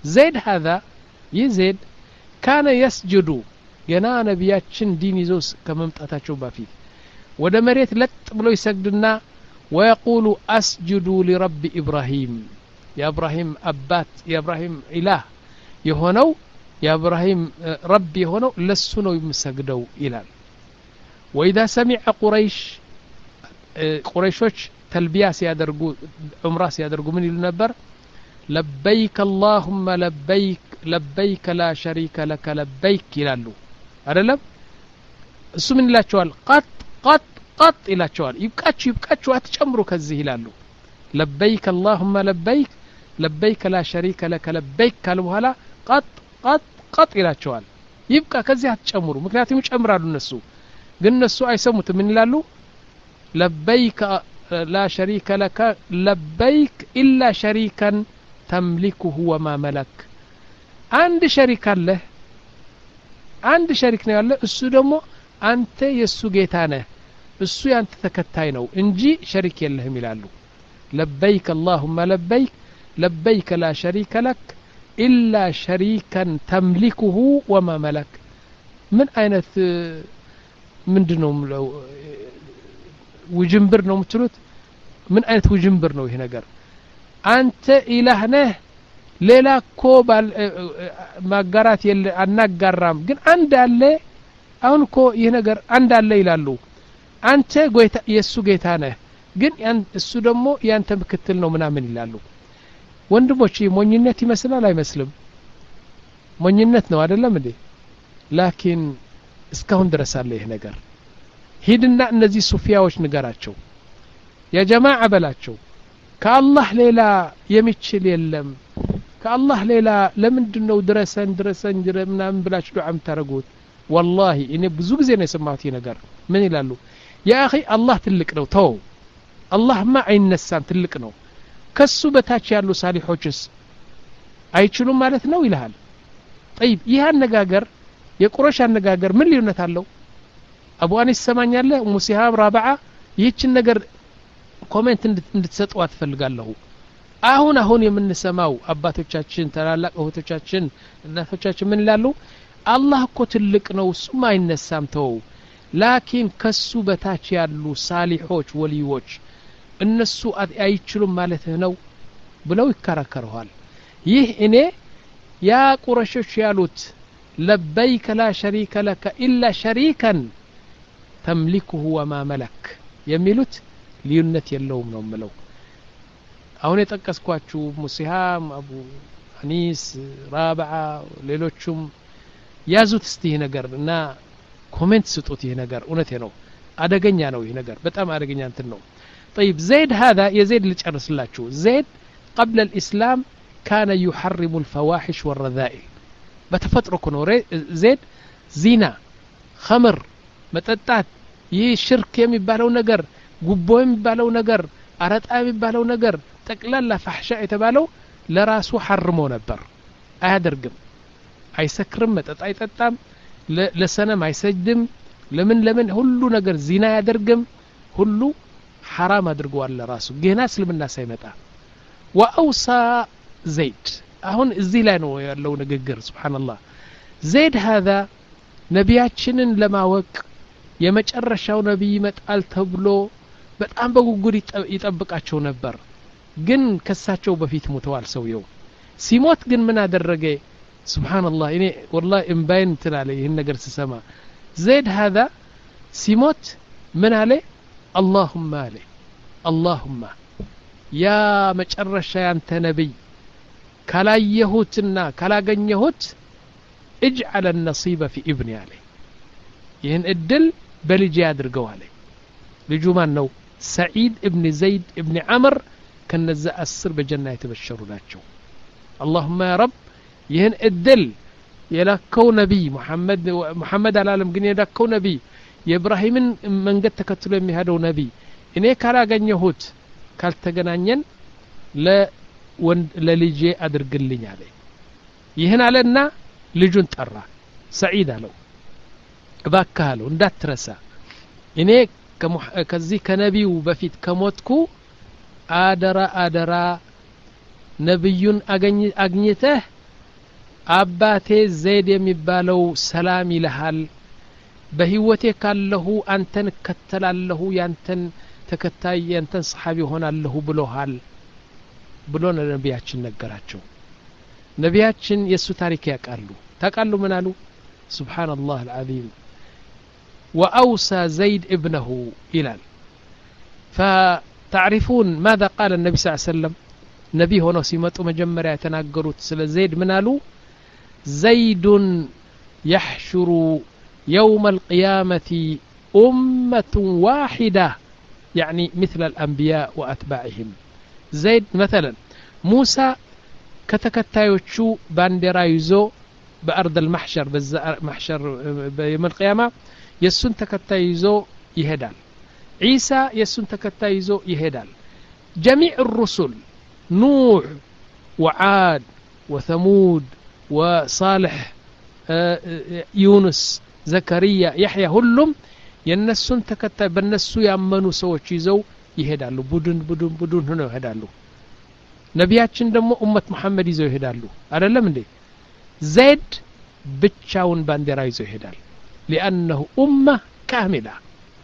S2: زيد هذا يزيد كان يسجد ገና ነብያችን ዲን ይዞስ ከመምጣታቸው በፊት ወደ መሬት ለጥ ብሎ ይሰግድና ويقول اسجد لرب ابراهيم يا ابراهيم አባት የኢብራሂም ኢላህ የሆነው የኢብራሂም ረብ የሆነው ለሱ ነው የሚሰግደው ይላል واذا سمع قريش قريشዎች ተልቢያ ሲያደርጉ ዑምራ ሲያደርጉ ምን ይሉ ነበር لبيك اللهم لبيك لبيك لا شريك لك لبيك ይላሉ አይደለም እሱ ምን ይላቸዋል ቀጥ ቀጥ ቀጥ ይላቸዋል ይብቃችሁ ይብቃችሁ አትጨምሩ ከዚህ ይላሉ لبيك اللهم لبيك لبيك لا شريك لك لبيك ካሉ በኋላ ቀጥ ቀጥ ቀጥ ይላቸዋል ይብቃ ከዚህ አትጨምሩ ምክንያቱም ይጨምራሉ እነሱ ግን እነሱ አይሰሙትም ምን ይላሉ لبيك لا شريك لك لبيك إلا شريكا تملكه وما ملك عند شريك الله عند شريك ነው ያለ እሱ ደግሞ አንተ የሱ ጌታ ነህ እሱ ያንተ ተከታይ ነው እንጂ ሸሪክ የለህም ይላሉ لبيك اللهم لبيك لبيك لا شريك لك إلا شريكا تملكه وما ملك من አይነት ምንድነው ውጅንብር ነው የምትሉት ምን አይነት ውጅንብር ነው ይሄ ነገር አንተ ኢላህ ነህ ሌላ ኮ ማጋራት የለ አናጋራም ግን አንድ አለ አሁን እኮ ይሄ ነገር አንድ አለ ይላሉ አንተ ጎይታ የሱ ጌታ ነህ ግን እሱ ደግሞ ያንተ ምክትል ነው ምናምን ይላሉ ወንድሞች ሞኝነት ይመስላል አይመስልም ሞኝነት ነው አይደለም እንዴ ላኪን እስካሁን ድረስ አለ ይሄ ነገር ሂድና እነዚህ ሱፊያዎች ንገራቸው ያ ጀማዓ በላቸው ከአላህ ሌላ የሚችል የለም ከአላህ ሌላ ለምንድነው ድረሰን ድረሰን ምናምን ብላችሁ ዱዓ የምታረጉት والله እኔ ብዙ ጊዜ ነው የሰማሁት ይሄ ነገር ምን ይላሉ ያ اخي አላህ ትልቅ ነው ተው አላህማ አይነሳም ትልቅ ነው ከሱ በታች ያሉ ሳሊሖችስ አይችሉም ማለት ነው ይላል طيب ይሄ አነጋገር የቁረሽ አነጋገር ምን ልዩነት አለው አቡ አኒስ ሰማኛለ ሙሲሃብ ራባዓ ይህችን ነገር ኮሜንት እንድትሰጡ አትፈልጋለሁ አሁን አሁን የምንሰማው አባቶቻችን ተላላቅ እህቶቻችን እናቶቻችን ምን ይላሉ አላህ እኮ ትልቅ ነው እሱማ አይነሳም ተው ላኪን ከሱ በታች ያሉ ሳሊሖች ወሊዎች እነሱ አይችሉም ማለት ነው ብለው ይከራከራሉ ይህ እኔ ያ ቁረሾች ያሉት لبيك لا شريك لك إلا شريكا تملكه وما ملك የሚሉት ልዩነት የለውም ነው ምለው አሁን የተቀስኳችሁ ሙሲሃም አቡ አኒስ ራባዓ ሌሎችም ያዙት እስቲ ነገርና ኮሜንት ስጡት ይሄ ነገር እውነቴ ነው አደገኛ ነው ይሄ ነገር በጣም አደገኛ እንትን ነው طيب زيد هذا يزيد ልጨርስላችሁ زيد قبل الإسلام كان يحرم الفواحش والرذائل በተፈጥሮ ነው زيد ዚና خمر መጠጣት ይህ ሽርክ የሚባለው ነገር ጉቦ የሚባለው ነገር አረጣ የሚባለው ነገር ጠቅላላ ፈህሻ የተባለው ለራሱ ሐርሞ ነበር አያደርግም አይሰክርም መጠጥ አይጠጣም ለሰነም አይሰግድም ለምን ለምን ሁሉ ነገር ዚና ያደርግም ሁሉ حرام አድርጓል ለራሱ ገና እስልምና ሳይመጣ وأوصى زيد አሁን እዚህ ላይ ነው ያለው ንግግር ሱብሃንአላህ زيد هذا ነቢያችንን ለማወቅ የመጨረሻው ነብይ ይመጣል ተብሎ በጣም በጉጉር ይጠብቃቸው ነበር ግን ከሳቸው በፊት ሞተዋል ሰውየው ሲሞት ግን ምን አደረገ ሱብሃንአላህ እኔ والله እምባይን ትላለ ይሄን ነገር ሲሰማ زيد هذا ሲሞት ምን አለ اللهم عليه اللهم يا መጨረሻ ያንተ ነብይ ካላየሁትና ካላገኘሁት اجعل النصيب في ابني عليه ይህን እድል በልጅ ያድርገው አለ ልጁ ማን ነው سعيد ابن زيد ابن عمر ከነዛ አስር በጀና የተበሸሩ ናቸው اللهم يا رب ይህን እድል የላከው ነብይ መሐመድ መሐመድ አላለም ግን የላከው ነብይ የኢብራሂምን መንገድ ተከትሎ የሚሄደው ነብይ እኔ ካላገኘሁት ካልተገናኘን ለልጄ አድርግልኝ አለ ይህን አለና ልጁን ጠራ ሰዒድ አለው እባክህ አለው እንዳትረሳ እኔ ከዚህ ከነቢዩ በፊት ከሞትኩ አደራ አደራ ነብዩን አግኝተህ አባቴ ዘይድ የሚባለው ሰላም ይልሃል በህይወቴ ካለሁ አንተን ከተላለሁ ያንተን ተከታይ ያንተን ሰሃቢ ሆናለሁ ብሎሃል ብሎ ነብያችን ነገራቸው ነብያችን የሱ ታሪክ ያቃሉ ታቃሉ ምን አሉ ሱብሃንአላህ العظيم واوصى زيد ابنه الى فتعرفون ماذا قال النبي صلى الله عليه وسلم نبي ሆነው ሲመጡ መጀመሪያ የተናገሩት ስለ ዘይድ ምን አሉ زيد يحشر يوم القيامة أمة واحدة يعني مثل الأنبياء وأتباعهم زيد مثلا موسى كتكتايوتشو بانديرا يزو بأرض المحشر محشر يوم القيامة يسون تكتايزو يهدال عيسى يسون تكتايزو يهدال جميع الرسل نوح وعاد وثمود وصالح يونس زكريا يحيى هلهم ينسون تكتاي بنسو يامنوا سوچ يزو يهدالو بدون بدون بدون هنا يهدالو ነቢያችን ደግሞ ኡመት መሐመድ ይዘው ይሄዳሉ አይደለም እንዴ ዘይድ ብቻውን ባንዲራ ይዘው ይሄዳል لانه امه كامله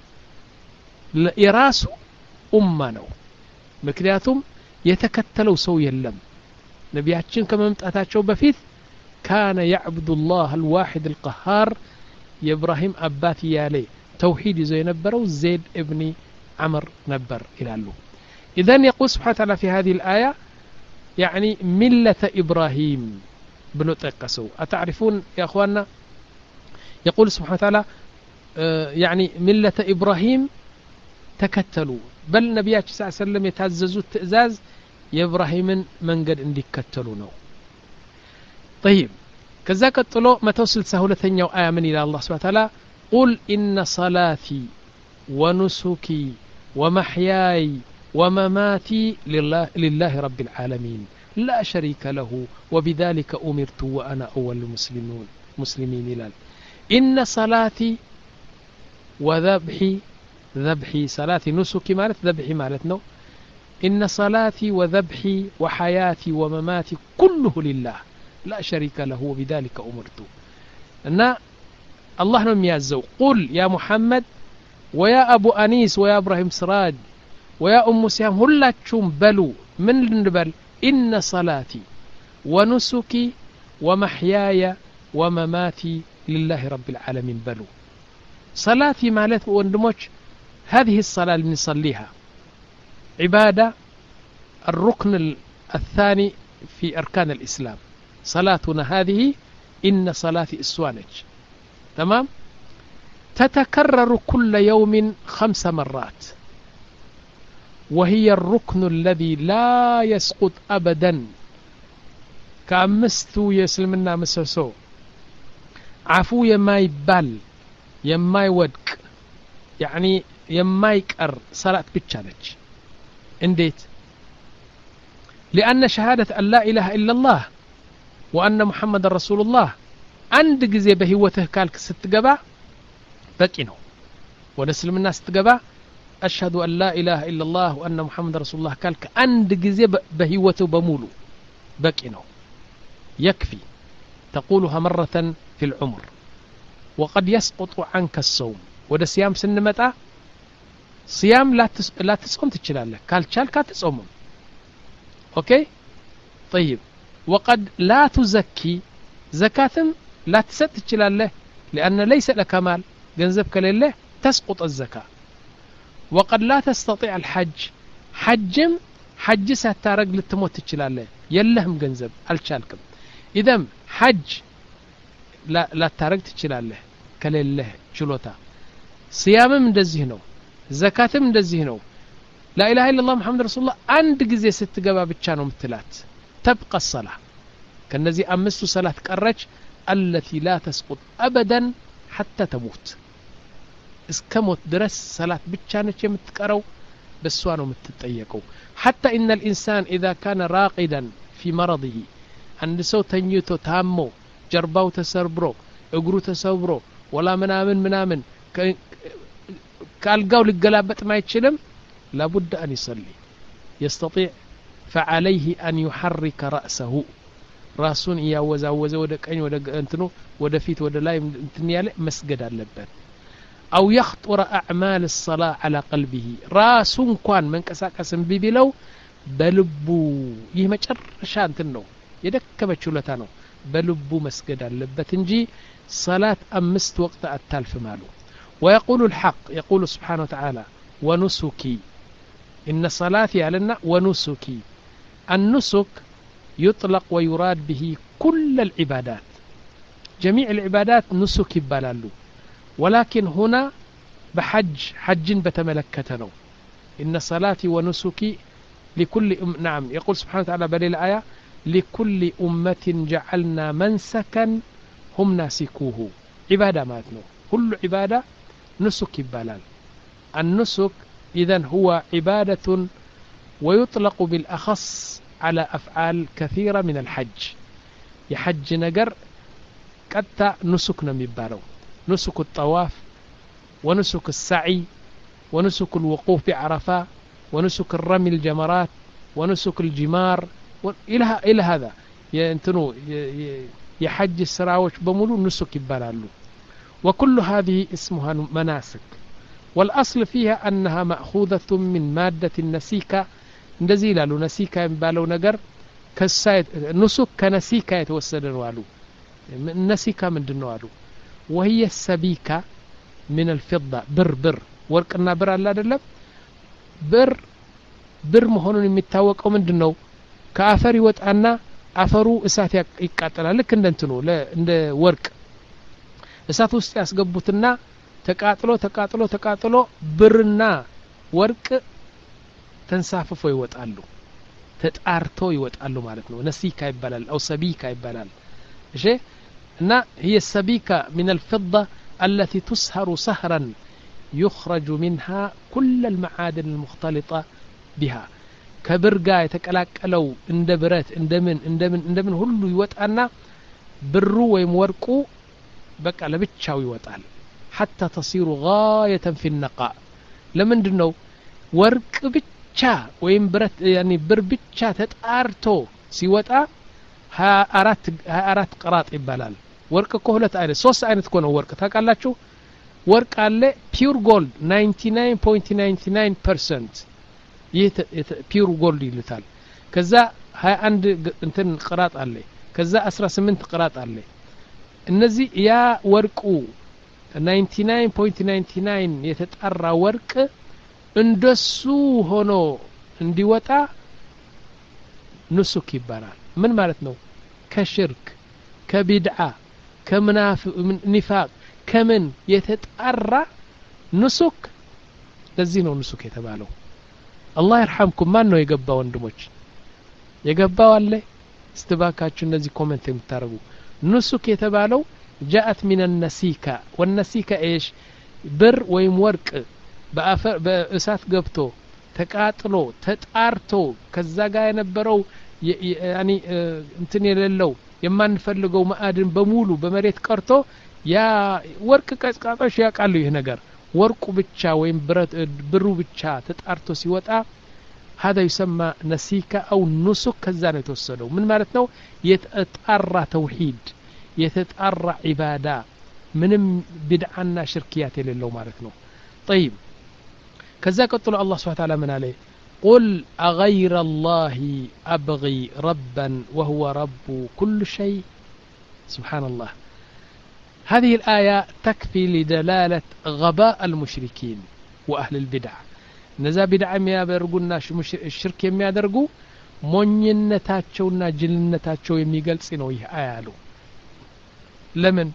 S2: የራሱ ኡማ ነው ምክንያቱም የተከተለው ሰው የለም ነቢያችን ከመምጣታቸው በፊት كان يعبد الله الواحد القهار የኢብራሂም አባት ያለ ተውሂድ ይዘው የነበረው ዘይድ ابن عمر ነበር ይላሉ اذا يقول سبحانه وتعالى في هذه الايه يعني ملة إبراهيم بنو تقسوا أتعرفون يا أخواننا يقول سبحانه وتعالى يعني ملة إبراهيم تكتلوا بل نبيات صلى الله عليه وسلم يتعززوا التئزاز يا إبراهيم من قد اندي كتلونه طيب كذا كتلوا ما توصل سهولة آية من إلى الله سبحانه وتعالى قل إن صلاتي ونسكي ومحياي ومماتي لله, لله رب العالمين لا شريك له وبذلك أمرت وأنا أول المسلمون مسلمين لله إن صلاتي وذبحي ذبحي صلاتي نسكي مالت ذبحي مالتنا إن صلاتي وذبحي وحياتي ومماتي كله لله لا شريك له وبذلك أمرت أن الله نم يعزو قل يا محمد ويا أبو أنيس ويا إبراهيم سراج ويا أم سيام هلاتشم بلو من نبل إن صلاتي ونسكي ومحياي ومماتي لله رب العالمين بلو صلاتي مالت وندموش هذه الصلاة اللي نصليها عبادة الركن الثاني في أركان الإسلام صلاتنا هذه إن صلاتي إسوانج تمام تتكرر كل يوم خمس مرات وهي الركن الذي لا يسقط أبدا كأمستو يسلمنا مسسو عفو يماي بال يماي ودك يعني يماي كر صلاة بتشالج انديت لأن شهادة أن لا إله إلا الله وأن محمد رسول الله عند جزي بهوته كالك ستقبع بكينو ونسلم الناس تقبع أشهد أن لا إله إلا الله وأن محمد رسول الله كالك عند جزي بهوته بمولو بكينو يكفي تقولها مرة في العمر وقد يسقط عنك الصوم وده صيام سنمتا صيام لا تس... لا تصوم تشلالك كالشال كاتصوم أوكي طيب وقد لا تزكي زكاة لا تسد تشلاله لأن ليس لك مال جنزبك لله تسقط الزكاة وقد لا تستطيع الحج حجم حج ستارق للتموت تشلاله يلهم جنزب الشالكم إذا حج لا لا تارق تشلاله كلله شلوتا صيام من دزينه زكاة من دزينه لا إله إلا الله محمد رسول الله عند جزء ست جباب بتشانو متلات تبقى الصلاة كالنزي أمست صلاة كرج التي لا تسقط أبدا حتى تموت اسكموت درس صلاة بتشانة متكرو بسوانو متتأيكو حتى إن الإنسان إذا كان راقدا في مرضه عند سو تنيوتو تامو جرباو تسربرو اقرو تسبرو ولا منامن منامن كالقاو للقلابة ما يتشلم لابد أن يصلي يستطيع فعليه أن يحرك رأسه ራሱን ያወዛወዘ ወደ ቀኝ ወደ እንትኑ ወደ ፊት ወደ ላይ እንትን ያለ መስገድ አለበት أو يخطر أعمال الصلاة على قلبه راس እንኳን መንቀሳቀስ እምቢ ቢለው በልቡ ይህ መጨረሻ እንትን ነው የደከመችው ለታ ነው በልቡ መስገድ አለበት እንጂ صلاة أمست وقت أتالف ماله ويقول الحق يقول سبحانه وتعالى ونسكي إن صلاتي علينا ونسكي النسك يطلق ويراد به كل العبادات جميع العبادات نسك يبالالو ولكن هنا بحج حج بتملكتنا إن صلاتي ونسكي لكل أم نعم يقول سبحانه وتعالى بل الآية لكل أمة جعلنا منسكا هم ناسكوه عبادة ماتنو كل عبادة نسك يبالال النسك إذن هو عبادة ويطلق بالأخص على أفعال كثيرة من الحج يحج نجر كتا نسكنا مبالو نسك الطواف ونسك السعي ونسك الوقوف بعرفة ونسك الرمي الجمرات ونسك الجمار إلى إلى هذا ينتنو يحج السراوش بمولو نسك يبالالو وكل هذه اسمها مناسك والأصل فيها أنها مأخوذة من مادة النسيكة እንደዚህ نسيكا የሚባለው ነገር ከሳይት ንሱክ ከነሲካ የተወሰደ ነው አሉ ነሲካ ምንድነው አሉ وهي السبيكة من الفضة بر بر ወርቅና ብር አለ አይደለም ብር ብር መሆኑን የሚታወቀው ምንድነው ከአፈር ይወጣና አፈሩ እሳት ይቃጠላል ልክ እንደንትኑ እንደ ወርቅ እሳት ውስጥ ያስገቡትና ተቃጥሎ ተቃጥሎ ተቃጥሎ ብርና ወርቅ ተንሳፍፎ ይወጣሉ ተጣርቶ ይወጣሉ ማለት ነው ነሲካ ይባላል أو سبيكة ይባላል እሺ እና هي السبيكة من الفضة التي تسهر سهرا يخرج منها كل المعادن المختلطة بها كبرغا يتقلاقلو እንደ ብረት እንደምን እንደምን እንደምን ሁሉ ይወጣና ብሩ ወይም ወርቁ በቃ ለብቻው ይወጣል حتى تصير غاية في النقاء ለምንድነው ወርቅ ብቻ ወይም ብረት يعني ብር ብቻ ተጣርቶ ሲወጣ ሀያ አራት ቅራጥ ይባላል ወርቅ እኮ ሁለት አይነት ሶስት አይነት እኮ ነው ወርቅ ታውቃላችሁ ወርቅ አለ ፒውር ጎልድ ninety-nine point nine nine percent ይህ ፒውር ጎልድ ይሉታል ከዛ ሀያ አንድ እንትን ቅራጥ አለ ከዛ አስራ ስምንት ቅራጥ አለ እነዚህ ያ ወርቁ ninety-nine point nine nine የተጣራ ወርቅ እንደሱ ሆኖ እንዲወጣ ንሱክ ይባላል ምን ማለት ነው ከሽርክ ከቢድዓ ከመናፍቅ ኒፋቅ ከምን የተጣራ ንሱክ ለዚህ ነው ንሱክ የተባለው አላህ ይርሐምኩም ማን ነው የገባው ወንድሞች የገባው አለ استباكاችሁ እነዚህ ኮሜንት የምታረጉ ንሱክ የተባለው جاءت من النسيكة والنسيكة ايش بر ወይም ወርቅ በአፈር በእሳት ገብቶ ተቃጥሎ ተጣርቶ ከዛ ጋር የነበረው ያኒ እንትን የሌለው የማንፈልገው ማዕድን በሙሉ በመሬት ቀርቶ ያ ወርቅ ቀጥቃጦች ያቃሉ ይሄ ነገር ወርቁ ብቻ ወይም ብረት ብሩ ብቻ ተጣርቶ ሲወጣ هذا يسمى نسيكة أو نسك كذا يتوسدوا من معناته يتطرى توحيد يتطرى عبادة من بدعنا شركيات لله معناته طيب كذا قتل الله سبحانه وتعالى من عليه قل أغير الله أبغي ربا وهو رب كل شيء سبحان الله هذه الآية تكفي لدلالة غباء المشركين وأهل البدع نزا بدع ما يرغونا الشرك ما يدرغو مونينتاچونا جلنتاچو يميገልጽ ነው ይህ አያሉ ለምን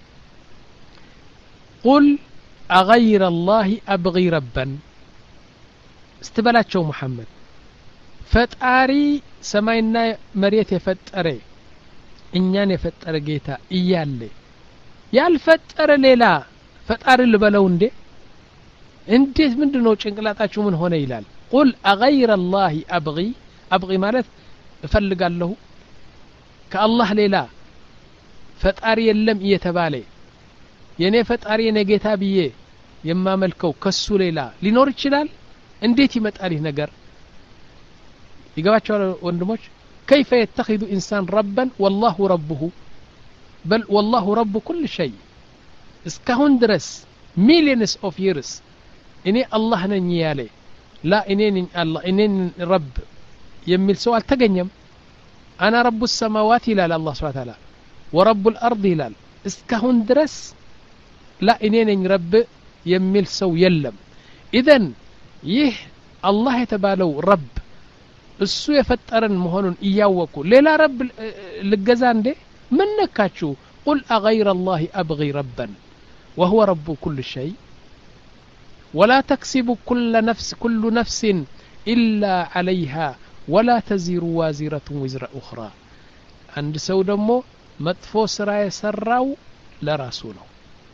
S2: قل أغير الله أبغي ربا استبلاچو محمد ፈጣሪ ሰማይና መሬት የፈጠረ እኛን የፈጠረ ጌታ እያለ ያልፈጠረ ሌላ ፈጣሪ ልበለው እንዴ እንዴት ምንድነው ጭንቅላታችሁ ምን ሆነ ይላል قل أغير الله أبغي أبغي ማለት እፈልጋለሁ ከአላህ ሌላ ፈጣሪ የለም እየተባለ የኔ ፈጣሪ የኔ ጌታ ብዬ የማመልከው ከሱ ሌላ ሊኖር ይችላል እንዴት ይመጣል ይህ ነገር ይገባችኋል ወንድሞች كيف يتخذ إنسان ربا والله ربه بل والله رب كل شيء እስካሁን ድረስ millions of years እኔ አላህ ነኝ ያለ ላ እኔ ነኝ አላህ እኔ ረብ የሚል ሰው አልተገኘም አና ረቡ السماوات ይላል አላህ Subhanahu Wa Ta'ala ወረቡ الأرض ይላል እስካሁን ድረስ ላ እኔ ነኝ ረብ የሚል ሰው የለም ኢዘን ይህ አላህ የተባለው ረብ እሱ የፈጠረን መሆኑን እያወቁ ሌላ ረብ ልገዛ እንዴ ምን ነካችሁ قل أغير الله أبغي ربا وهو رب كل شيء ولا تكسب كل نفس كل نفس إلا عليها ولا تزر وازرة وزر أخرى عند سو دمو مطفو سرا يسراو لرسوله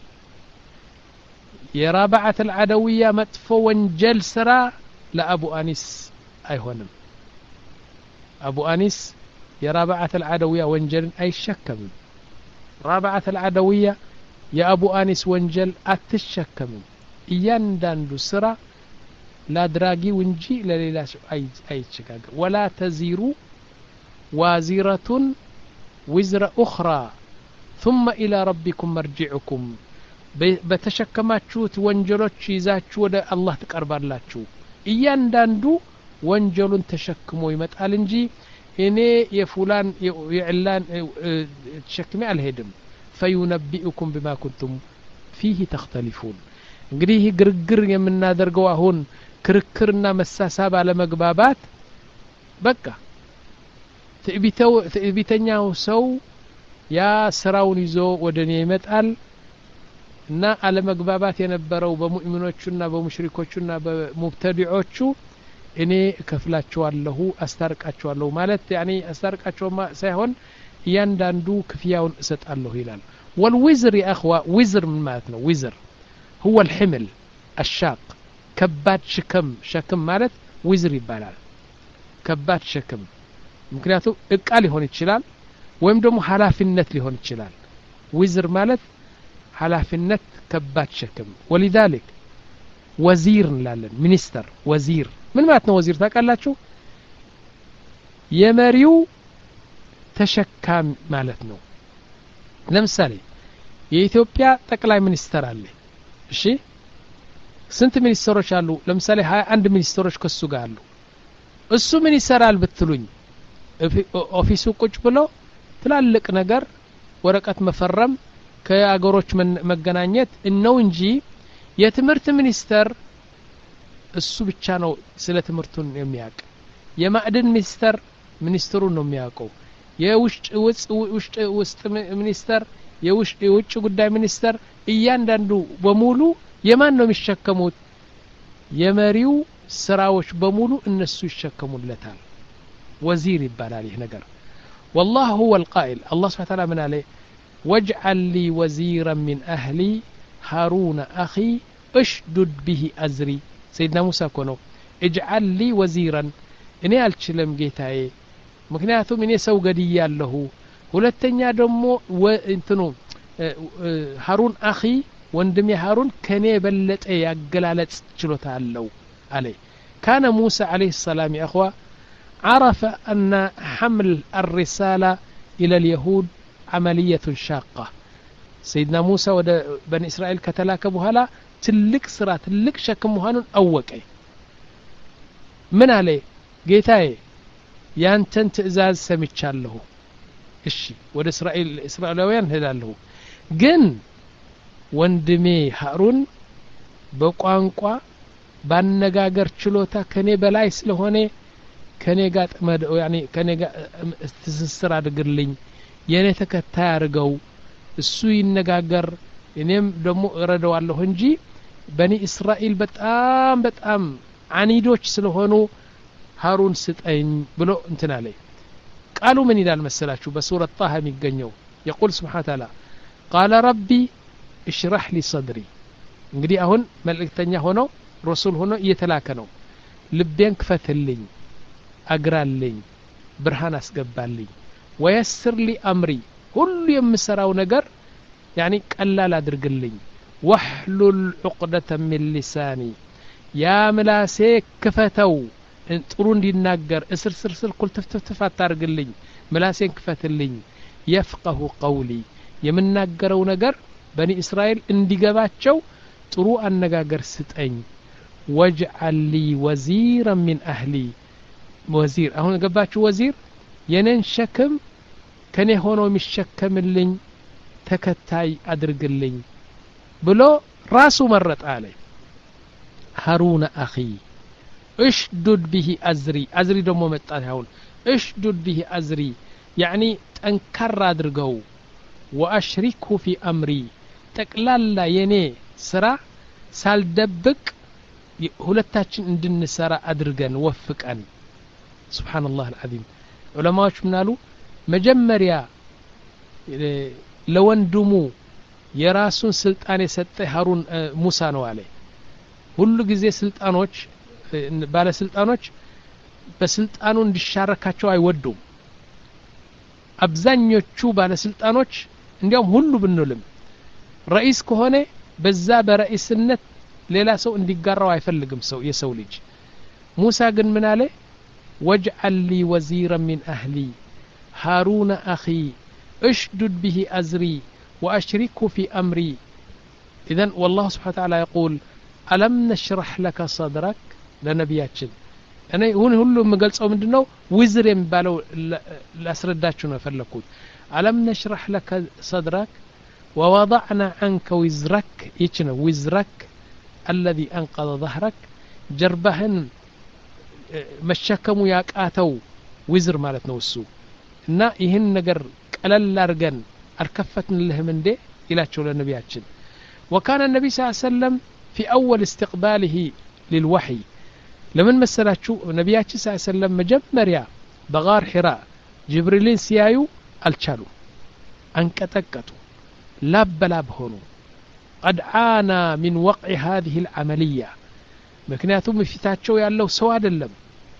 S2: የራባዓት العدوية መጥፎ ወንጀል ስራ ለአቡ አኒስ አይሆንም አቡ አኒስ የራባዓት العدوية ወንጀልን አይሸከምም ራባዓት العدوية የአቡ አኒስ ወንጀል አትሸከምም እያንዳንዱ ስራ ላድራጊው እንጂ ለሌላ ሰው አይቸጋገር ولا تزير وازرة وزر أخرى ثم إلى ربكم مرجعكم በተሸከማችሁት ወንጀሎች ይዛችሁ ወደ አላህ ተቀርባላችሁ እያንዳንዱ ወንጀሉን ተሸክሞ ይመጣል እንጂ እኔ የፉላን የዕላን ተሸክሜ አልሄድም فينبئكم بما كنتم فيه تختلفون እንግዲህ ግርግር የምናደርገው አሁን ክርክርና መሳሳብ አለ መግባባት በቃ ትዕቢተው ትዕቢተኛው ሰው ያ ስራውን ይዞ ወደኔ ይመጣል እና አለ መግባባት የነበረው በሙእሚኖቹና በሙሽሪኮቹና በሙብተዲዖቹ እኔ ከፍላቸዋለሁ አስታርቃቸዋለሁ ማለት ያኒ አስታርቃቸው ሳይሆን ያንዳንዱ ክፍያውን እሰጣለሁ ይላል والوزر يا اخوه وزر من معناته وزر هو الحمل الشاق كبات شكم شكم ማለት وزر ይባላል كبات شكم ምክንያቱም እቃ ሊሆን ይችላል ወይም ደግሞ ሐላፊነት ሊሆን ይችላል وزر ማለት ሐላፊነት ከባድ ሸክም ولذلك ወዚር እንላለን ሚኒስተር ወዚር ምን ማለት ነው ወዚር ታውቃላችሁ የመሪው ተሸካም ማለት ነው ለምሳሌ የኢትዮጵያ ጠቅላይ ሚኒስተር አለ እሺ ስንት ሚኒስተሮች አሉ ለምሳሌ ሃያ አንድ ሚኒስተሮች ከሱ ጋር አሉ እሱ ምን ይሰራል ብትሉኝ ኦፊሱ ቁጭ ብሎ ትላልቅ ነገር ወረቀት መፈረም ከአገሮች መገናኘት ነው እንጂ የትምህርት ሚኒስተር እሱ ብቻ ነው ስለ ትምህርቱን የሚያውቅ የማዕድን ሚኒስተር ሚኒስትሩን ነው የሚያውቀው የውጭ ውስጥ ውስጥ ሚኒስተር የውጭ የውጭ ጉዳይ ሚኒስተር እያንዳንዱ በሙሉ የማን ነው የሚሸከሙት የመሪው ስራዎች በሙሉ እነሱ ይሸከሙለታል ወዚር ይባላል ይህ ነገር والله هو القائل الله سبحانه وتعالى من عليه واجعل لي وزيرا من أهلي هارون أخي اشدد به أزري سيدنا موسى كونو اجعل لي وزيرا إني ألتشلم جيتاي مكنياتهم إني سو قديا له ሁለተኛ ደግሞ እንትኑ ሃሩን አኺ ወንድሜ ሃሩን ከኔ በለጠ ያገላለጽ ችሎታ አለው አለ كان موسى عليه السلام يا اخوه عرف ان حمل الرساله الى اليهود عمليه شاقه سيدنا موسى ወደ በኒ እስራኤል ከተላከ በኋላ ትልቅ ስራ ትልቅ ሸክም መሆኑን አወቀ ምን አለ ጌታዬ ያንተን ትእዛዝ ሰምቻለሁ እሺ ወደ እስራኤል እስራኤላውያን ሄዳለሁ ግን ወንድሜ ሃሩን በቋንቋ ባነጋገር ችሎታ ከኔ በላይ ስለሆነ ከኔ ጋር ተመድ ያኒ ከኔ ጋር ትስስር አድርግልኝ የኔ ተከታይ አድርገው እሱ ይነጋገር እኔም ደግሞ እረዳዋለሁ እንጂ በኒ እስራኤል በጣም በጣም አኒዶች ስለሆኑ ሃሩን ስጠኝ ብሎ እንትን አለ قالوا من إلى المسلاችሁ بسورة طه የሚገኘው يقول سبحانه وتعالى قال ربي اشرح لي صدري እንግዲህ አሁን መልእክተኛ ሆኖ ረሱል ሆኖ እየተላከ ነው ልቤን ክፈትልኝ አግራልኝ ብርሃን አስገባልኝ ويسر لي أمري ሁሉ የምሰራው ነገር يعني ቀላል አድርግልኝ واحلل عقدة من لساني يا ملاسي كفتو ጥሩ እንዲናገር እስር ስር ስር ኩልትፍትፍ አታርግልኝ ምላሴን ክፈትልኝ يفقه قولي የምናገረው ነገር በኒ እስራኤል እንዲገባቸው ጥሩ አነጋገር ስጠኝ واجعل لي وزيرا من اهلي وزير አሁን ገባችሁ ወዚር የነን ሸክም ከኔ ሆኖ የሚሸከምልኝ ተከታይ አድርግልኝ ብሎ ራሱ መረጣ አለ ሃሩን اخي اشدد به ازري ازري ደሞ መጣ አሁን اشدد به ازري يعني ጠንካራ አድርገው واشركه في امري ጠቅላላ የኔ ስራ ሳልደብቅ ሁለታችን እንድንሰራ አድርገን ወፍቀን ሱብሃንአላህ العظيم ዑለማዎች ምናሉ መጀመሪያ ለወንድሙ የራሱን ስልጣን የሰጠ ሃሩን ሙሳ ነው አለ ሁሉ ጊዜ ስልጣኖች ባለ ስልጣኖች በስልጣኑ እንዲሻረካቸው አይወዱም አብዛኞቹ ባለ ስልጣኖች እንዲያውም ሁሉ ብንልም ራኢስ ከሆነ በዛ በራኢስነት ሌላ ሰው እንዲጋራው አይፈልግም ሰው የሰው ልጅ ሙሳ ግን ምን አለ واجعل لي وزيرا من اهلي هارون اخي اشدد به ازري واشركه في امري اذن والله سبحانه وتعالى يقول الم نشرح لك صدرك ለነቢያችን እኔ ሁሉ ሁሉ መገልጸው ምንድነው ዊዝር የሚባለው ላስረዳችሁ ነው ፈለኩት አለም ነሽራህ ለከ صدرك ووضعنا عنك وزرك ይችነው وزرك الذي انقض ظهرك ጀርባህን መሸከሙ ያቃተው ዊዝር ማለት ነው እሱ እና ይሄን ነገር ቀለል አርገን አርከፈትንልህም እንዴ ይላቸው ለነቢያችን وكان النبي صلى الله عليه وسلم في اول استقباله للوحي لمن مسلاችሁ ነቢያችን ሰለላሁ ዐለይሂ ወሰለም መጀመሪያ በጋር ሒራ ጅብሪልን ሲያዩ አልቻሉ አንቀጠቀጡ ላበላብ ሆኑ قد عانى من وقع هذه العمليه ምክንያቱም ፊታቸው ያለው ሰው አይደለም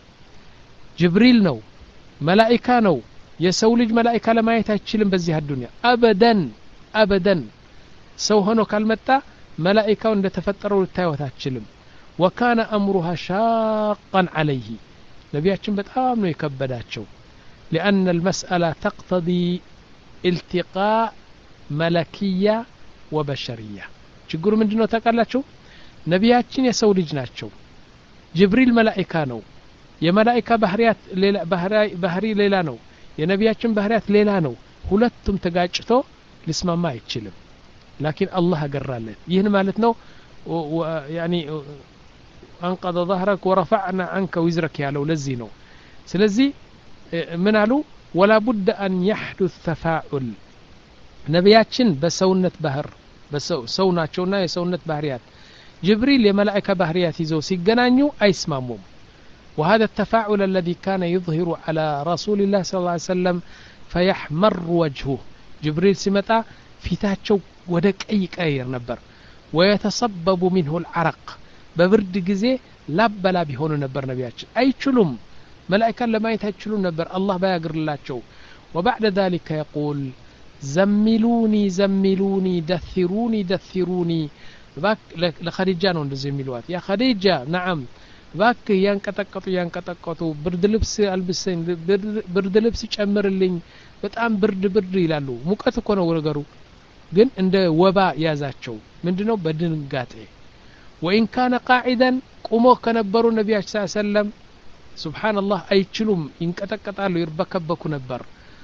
S2: ጅብሪል ነው መላእክት ነው የሰው ልጅ መላእክት ለማየት አይችልም በዚህ አዱንያ አበደን አበደን ሰው ሆኖ ካልመጣ መላእክታው እንደተፈጠረው ልታዩት አትችልም وكان امرها شاقا عليه ነቢያችን በጣም ነው የከበዳቸው لان المساله تقتضي التقاء ملكيه وبشريه ችግሩ ምንድነው ታውቃላችሁ ነቢያችን የሰው ልጅ ናቸው ጅብሪል መላእክታ ነው የመላእክታ ባህሪያት ሌላ ባህሪ ሌላ ነው የነቢያችን ባህሪያት ሌላ ነው ሁለቱም ተጋጭቶ ሊስማማ አይችልም لكن الله አገራለት ይህን ማለት ነው يعني انقض ظهرك ورفعنا عنك وزرك ያለው ለዚህ ነው ስለዚህ ምን አሉ ولا بد ان يحدث تفاعل ነቢያችን በሰውነት ባህር በሰው ሰው ናቸውና የሰውነት ባህሪያት جبريل የመላእክታ ባህሪያት ይዘው ሲገናኙ አይስማሙም وهذا التفاعل الذي كان يظهر على رسول الله صلى الله عليه وسلم فيحمر وجهه جبريل ሲመጣ ፊታቸው ወደ ቀይ ቀይር ነበር ويتصبب منه العرق በብርድ ጊዜ ላበላ ቢሆኑ ነበር ነቢያችን አይችሉም መላእክታን ለማየት አይችሉም ነበር አላህ ባያግርላቸው وبعد ذلك يقول زملوني زملوني دثروني دثروني باك لخديجه ነው እንደዚህ የሚሉት ያ ኸዲጃ نعم باك ያንቀጠቀጡ ያንቀጠቀጡ ብርድ ልብስ አልብሰኝ ብርድ ልብስ ጨምርልኝ በጣም ብርድ ብርድ ይላሉ ሙቀት እኮ ነው ነገሩ ግን እንደ ወባ ያዛቸው ምንድነው በድንጋጤ وإن كان قاعدا قومو كنبروا النبي صلى الله عليه وسلم سبحان الله አይችሉም ይንቀጠቀጣሉ ይርበከበኩ ነበር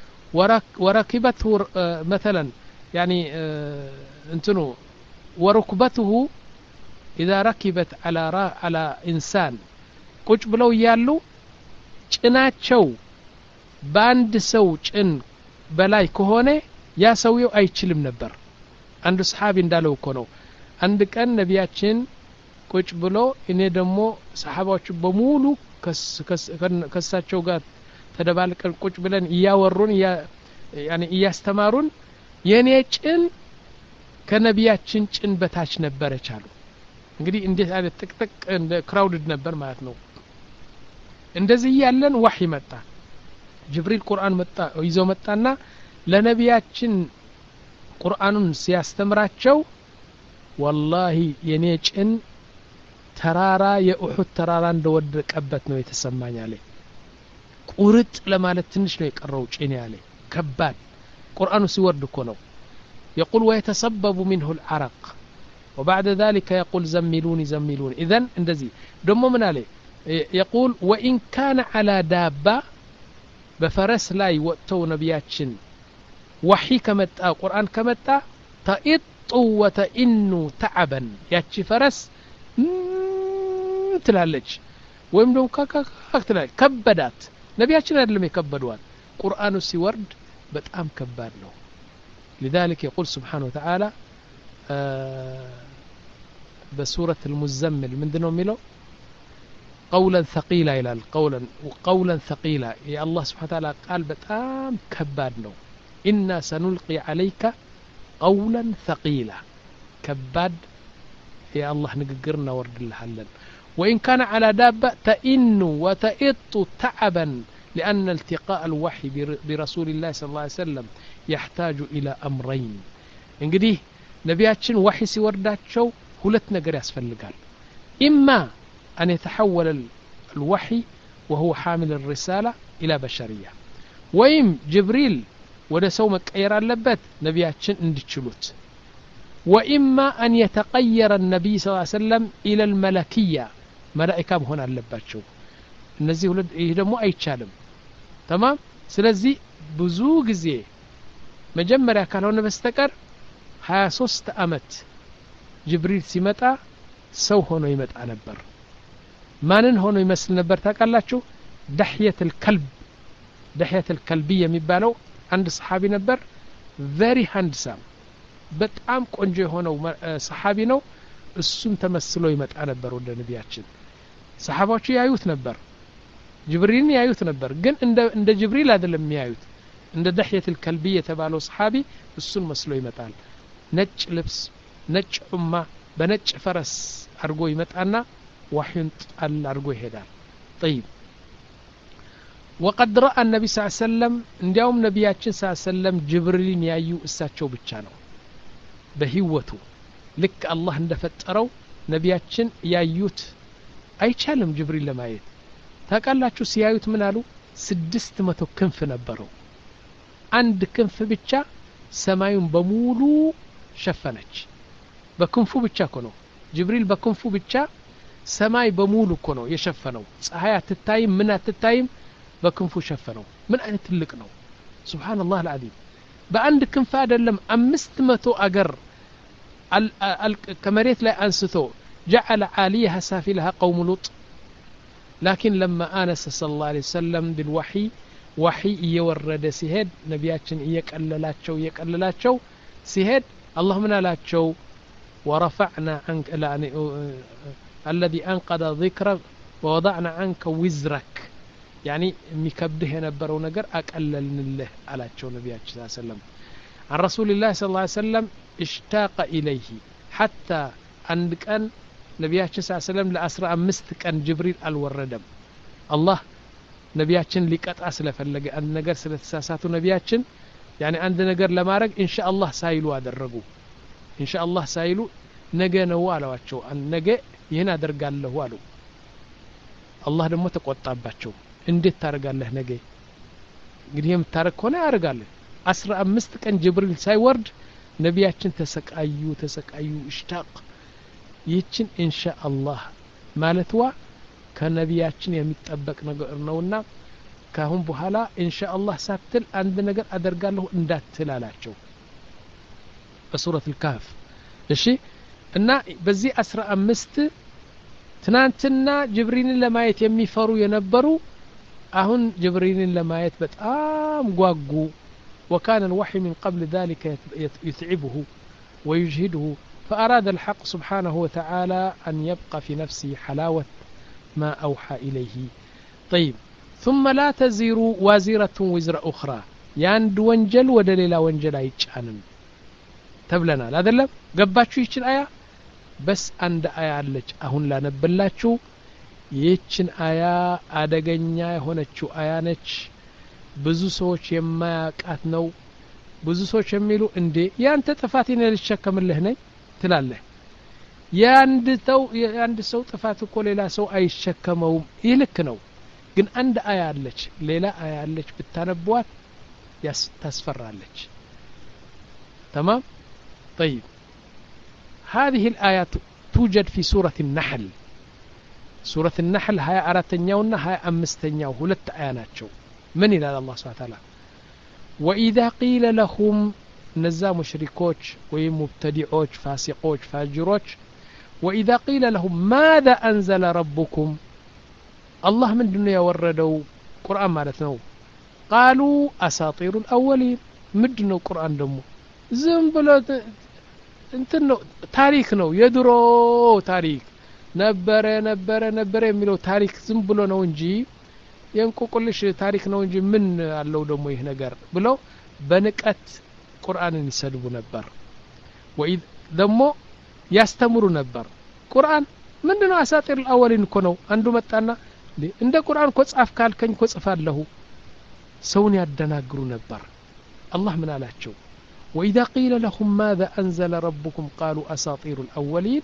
S2: وركبته مثلا يعني انتنو وركبته إذا ركبت على را على إنسان ቁጭ ብለው ያሉ ጭናቸው ባንድ ሰው ጭን በላይ ከሆነ ያ ሰውየው አይችልም ነበር አንዱ ሰሃቢ እንዳለው እኮ ነው አንድ ቀን ነቢያችን ቁጭ ብሎ እኔ ደግሞ ሰሃባዎቹ በሙሉ ከሳቸው ጋር ተደባልቀን ቁጭ ብለን ያወሩን ያኒ ያስተማሩን የኔ ጭን ከነቢያችን ጭን በታች ነበረች አሉ እንግዲህ እንዴት አይነት ጥቅጥቅ እንደ ክራውድድ ነበር ማለት ነው እንደዚህ ያለን ወህይ መጣ ጅብሪል ቁርአን መጣ ይዞ መጣና ለነቢያችን ቁርአኑን ሲያስተምራቸው والله የኔ ጭን ተራራ የኡሁድ ተራራ እንደወደቀበት ነው የተሰማኝ አለ ቁርጥ ለማለት ትንሽ ነው የቀረው ጭኔ አለ ከባድ ቁርአኑ ሲወርድ እኮ ነው يقول ويتسبب منه العرق وبعد ذلك يقول زملوني زملوني اذن እንደዚህ ደሞ ምን አለ يقول وإن كان على دابة بفرس ላይ ወጥተው ነብያችን وحي ከመጣ ቁርአን ከመጣ تئط وتئن تعبا ያቺ ፈረስ ትላለች ወይም ደግሞ ካካ ትላለች ከበዳት ነብያችን አይደለም የከበዷል ቁርአኑ ሲወርድ በጣም ከባድ ነው لذلك يقول سبحانه وتعالى بسورة المزمل من دنو ميلو قولا ثقيلا إلى قولا وقولا ثقيلا يا الله سبحانه وتعالى قال بتام كباد نو إنا سنلقي عليك قولا ثقيلا كباد يا الله نقرنا ورد الحلل وإن كان على دابة تئن وتئط تعبا لأن التقاء الوحي برسول الله صلى الله عليه وسلم يحتاج إلى أمرين እንግዲህ ነቢያችን وحي ሲወርዳቸው ሁለት ነገር ያስፈልጋል إما أن يتحول الوحي وهو حامل الرسالة إلى بشرية وإم جبريل ወደ ሰው መቀየር አለበት ነቢያችን እንዲችሉት وإما أن يتغير النبي صلى الله عليه وسلم إلى الملكية ملائكة መሆን አለባቸው እነዚህ ሁለት ይሄ ደግሞ አይቻልም تمام ስለዚህ ብዙ ጊዜ መጀመሪያ ካልሆነ በስተቀር ሀያ ሶስት አመት ጅብሪል ሲመጣ ሰው ሆኖ ይመጣ ነበር ማንን ሆኖ ይመስል ነበር ታውቃላችሁ دحية الكلب دحية الكلب የሚባለው አንድ ሰሃቢ ነበር very handsome በጣም ቆንጆ የሆነው ሰሃቢ ነው እሱን ተመስሎ ይመጣ ነበር ወደ ነቢያችን ሰሃባዎቹ ያዩት ነበር ጅብሪልን ያዩት ነበር ግን እንደ እንደ ጅብሪል አይደለም የሚያዩት እንደ دحية الكلب የተባለው ሰሃቢ እሱን መስሎ ይመጣል ነጭ ልብስ ነጭ ኡማ በነጭ ፈረስ አርጎ ይመጣና ወህዩን ጣል አርጎ ይሄዳል طيب وقد راى النبي صلى الله عليه وسلم እንዲያውም ነቢያችን صلى الله عليه وسلم ጅብሪልን ያዩ እሳቸው ብቻ ነው በህይወቱ ልክ አላህ እንደፈጠረው ነቢያችን ያዩት አይቻልም ጅብሪል ለማየት ታውቃላችሁ ሲያዩት ምን አሉ ስድስት መቶ ክንፍ ነበረው አንድ ክንፍ ብቻ ሰማዩን በሙሉ ሸፈነች በክንፉ ብቻ እኮ ነው ጅብሪል በክንፉ ብቻ ሰማይ በሙሉ እኮ ነው የሸፈነው ፀሐይ አትታይም ምን አትታይም በክንፉ ሸፈነው ምን አይነት ትልቅ ነው ሱብሃንአላህ العظيم በአንድ ክንፍ አይደለም አምስት መቶ አገር ከመሬት ላይ አንስቶ جعل عاليها سافلها قوم لوط لكن لما آنس صلى الله عليه وسلم بالوحي وحي يورد سيهد نبياتنا يقللاچو يقللاچو سيهد اللهم نالاچو ورفعنا عنك يعني الذي انقض ذكرك ووضعنا عنك وزرك يعني مكبده የነበረው ነገር አቀለልንልህ አላቸው ነብያችን ሰለላሁ ዐለይሂ ወሰለም عن رسول الله صلى الله عليه وسلم اشتاق اليه حتى عند ቀን ነብያችን ሰለላሁ ዐለይሂ ወሰለም ለአስራ አምስት ቀን ጅብሪል አልወረደም አላህ ነብያችን ሊቀጣ ስለፈለገ አንድ ነገር ስለተሳሳቱ ነብያችን يعني አንድ ነገር ለማድረግ ኢንሻአላህ ሳይሉ አደረጉ ኢንሻአላህ ሳይሉ ነገ ነው አላዋቸው ነገ ይሄን አደርጋለሁ አሉ አላህ ደግሞ ተቆጣባቸው እንዴት ታረጋለህ ነገ እንግዲህ የምታረግ ሆነ ያርጋል አስራ አምስት ቀን ጅብሪል ሳይወርድ ነብያችን ተሰቃዩ ተሰቃዩ اشتاق ይችን ኢንሻአላህ ማለትዋ ከነብያችን የሚጠበቅ ነገር ነውና ካሁን በኋላ ኢንሻአላህ ሳትል አንድ ነገር አደርጋለሁ እንዳትል አላቸው በሱረት الكهف እሺ እና በዚህ አስራ አምስት ትናንትና ጅብሪልን ለማየት የሚፈሩ የነበሩ አሁን ጅብሪልን ለማየት በጣም ጓጉ وكان الوحي من قبل ذلك يتعبه ويجهده فأراد الحق سبحانه وتعالى أن يبقى في نفسه حلاوة ما أوحى إليه طيب ثم لا تزير وازرة وزر أخرى ياند وانجل ودليل وانجل አይጫንም ተብለናል አይደለም ገባችሁ ይችን አያ በስ አንድ አያ አለች አሁን ላነብላችሁ ይችን አያ አደገኛ የሆነችው አያ ነች ብዙ ሰዎች የማያቃት ነው ብዙ ሰዎች የሚሉ እንዴ ያንተ ጥፋት ነው ልትሸከምልህ ነኝ ትላለህ ያንድ ተው ያንድ ሰው ጥፋት እኮ ሌላ ሰው አይሸከመውም ይልክ ነው ግን አንድ አያ አለች ሌላ አያ አለች ብታነቧት ያስታስፈራለች تمام طيب هذه الآيات توجد في سورة النحل سورة النحل هاي أراتنياونا هاي أمستنياو هلت آياناتشو من إلى الله سبحانه وتعالى وإذا قيل لهم نزا مشركوش ومبتدعوش فاسقوش فاجروش وإذا قيل لهم ماذا أنزل ربكم الله من دنيا وردوا قرآن مالتنا قالوا أساطير الأولين مدنوا قرآن دمو زنبلو انتنو تاريخ نو يدرو تاريخ نبره نبره نبره የሚለው ታሪክ ዝም ብሎ ነው እንጂ የንቆቆልሽ ታሪክ ነው እንጂ ምን አለው ደሞ ይሄ ነገር ብሎ በንቀት ቁርአንን ይሰድቡ ነበር ወይ ደሞ ያስተምሩ ነበር ቁርአን ምንድነው አሳጢር الأولين እኮ ነው አንዱ መጣና እንደ ቁርአን እኮ ጻፍ ካልከኝ እኮ ጽፋለሁ ሰውን ያደናግሩ ነበር አላህ ምን አላቸው وإذا قيل لهم ماذا أنزل ربكم قالوا أساطير الأولين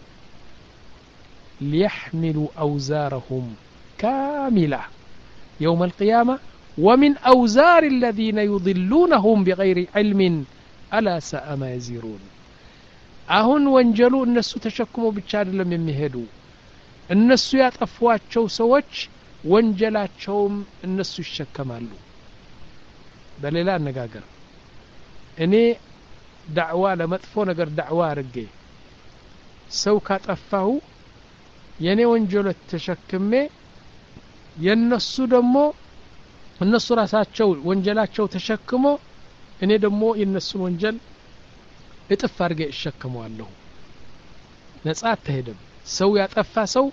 S2: ليحملوا أوزارهم كاملة يوم القيامة ومن أوزار الذين يضلونهم بغير علم ألا ساء ما يزرون أهون وانجلوا الناس تشكموا بالشار لم يمهدوا الناس يطفوات شو سوتش وانجلات شوم الناس يشكمالوا بللا النقاقر إني دعوة لمدفو نقر دعوة رقي سو كاتفاهو የኔ ወንጀሎች ተሸክሜ የነሱ ደሞ እነሱ ራሳቸው ወንጀላቸው ተሸክሞ እኔ ደሞ የነሱን ወንጀል እጥፍ አድርጌ እሸከመዋለሁ ነፃ አትሄድም ሰው ያጠፋ ሰው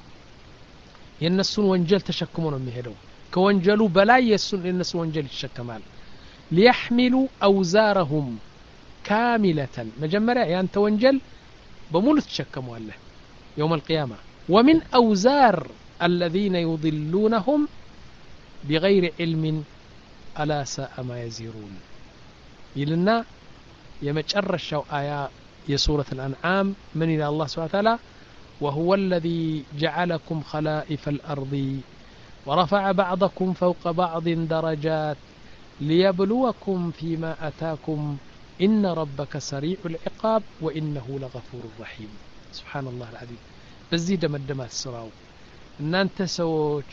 S2: የነሱን ወንጀል ተሸክሞ ነው የሚሄደው ከወንጀሉ በላይ የሱን የነሱ ወንጀል ይሸከማል ليحملوا أوزارهم كاملة مجمرة ያንተ ወንጀል በሙሉ ተሸከመዋለህ يوم القيامة ومن أوزار الذين يضلونهم بغير علم ألا ساء ما يزرون يلنا يمجرشوا آية يسورة الأنعام من إلى الله سبحانه وتعالى وهو الذي جعلكم خلائف الأرض ورفع بعضكم فوق بعض درجات ليبلوكم فيما أتاكم إن ربك سريع العقاب وإنه لغفور رحيم سبحان الله العظيم በዚህ ደመደማት ስራው እናንተ ሰዎች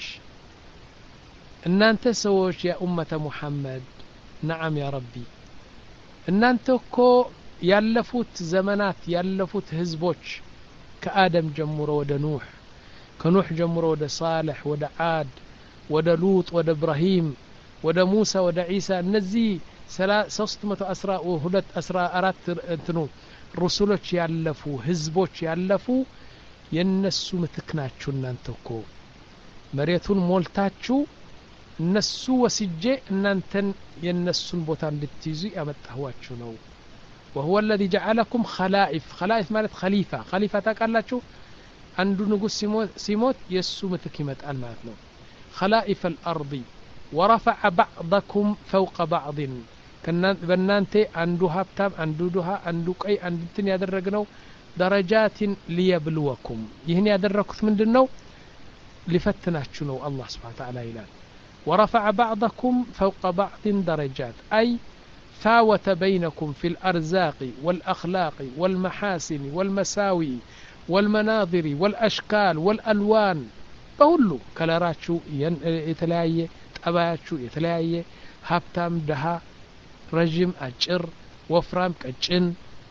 S2: እናንተ ሰዎች ያ ኡመተ ሙሐመድ ነዓም ያ ረቢ እናንተ እኮ ያለፉት ዘመናት ያለፉት ህዝቦች ከአደም ጀምሮ ወደ ኑህ ከኑህ ጀምሮ ወደ ሳልህ ወደ ዓድ ወደ ሉጥ ወደ ኢብራሂም ወደ ሙሳ ወደ ዒሳ እነዚህ ሶስት መቶ አስራ አራት እንትኑ ሩሱሎች ያለፉ ህዝቦች ያለፉ የነሱ ምትክናችሁ እናንተ እኮ መሬቱን ሞልታችሁ እነሱ ወስጄ እናንተን የነሱን ቦታ እንድትይዙ ያመጣኋችሁ ነው وهو الذي جعلكم خلائف خلائف ማለት خليفة خليفة ታውቃላችሁ አንዱ ንጉስ ሲሞት ሲሞት የሱ ምትክ ይመጣል ማለት ነው خلائف الأرض ورفع بعضكم فوق بعض በእናንተ አንዱ ሀብታም አንዱ ድሃ አንዱ ቀይ አንዱ እንትን ያደረግነው درجات ليبلوكم يهني أدركت من دنو لفتناتشنو الله سبحانه وتعالى إلان ورفع بعضكم فوق بعض درجات أي فاوت بينكم في الأرزاق والأخلاق والمحاسن والمساوي والمناظر والأشكال والألوان بقوله كلاراتشو يتلاعي تأباتشو يتلاعي هابتام دها رجم أجر وفرام كأجن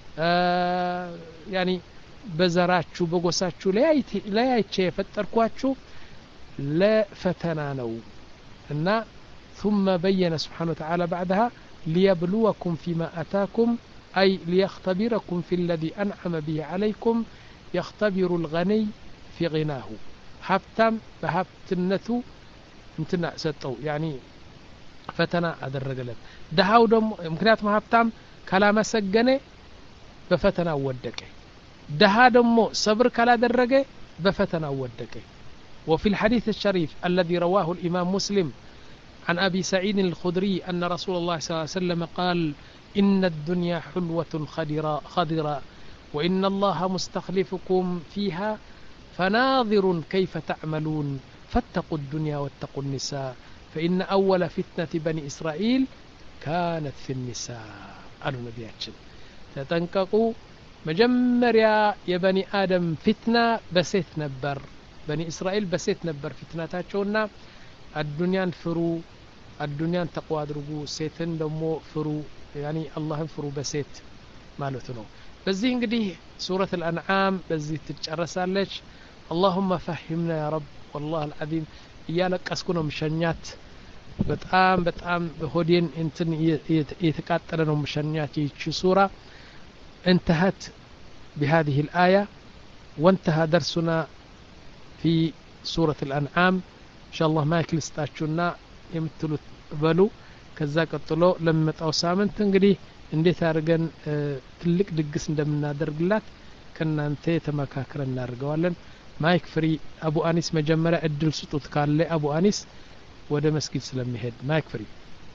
S2: آه يعني بزراتشو بقوساتشو لا يتشي فتركواتشو لا فتنانو إن ثم بين سبحانه وتعالى بعدها ليبلوكم فيما أتاكم أي ليختبركم في الذي أنعم به عليكم يختبر الغني في غناه هبتم بهبتنتو انتنا ستو يعني فتنا هذا الرجل دهاو دم ممكنات ما هبتم كلام سجنه بفتنا ودكه دها دمو صبر كلا درجه بفتنا ودكه وفي الحديث الشريف الذي رواه الإمام مسلم عن أبي سعيد الخدري أن رسول الله صلى الله عليه وسلم قال إن الدنيا حلوة خضراء خضراء وإن الله مستخلفكم فيها فناظر كيف تعملون فاتقوا الدنيا واتقوا النساء فإن أول فتنة بني إسرائيل كانت في النساء قالوا نبياتنا تتنققوا مجمريا يا بني آدم فتنة بسيت نبر بني إسرائيل بسيت نبر فتناتاቸውና الدنيا فرو الدنيا تقوى አድርጉ ሴትን ደሞ ፍሩ يعني አላህን ፍሩ በሴት ማለት ነው በዚህ እንግዲህ ሱረቱ الانعام በዚህ ትጨረሳለች اللهم فهمنا يا رب والله العظيم እያለቀስኩ ነው ምሸኛት በጣም በጣም ሆዴን እንትን እየተቃጠለ ነው ምሸኛት ይቺ ሱራ انتهت بهذه الآية وانتهى درسنا في سورة الأنعام إن شاء الله ما يكلستاچونا يمتلو بلو ከዛ ቀጥሎ ለመጣው ሳምንት እንግዲህ እንዴት አድርገን ትልቅ ድግስ እንደምናደርግላት ከናንተ ተመካክረን እናደርገዋለን ማይክ ፍሪ አቡ አኒስ መጀመሪያ እድል ስጡት ካለ አቡ አኒስ ወደ መስጊድ ስለሚሄድ ማይክ ፍሪ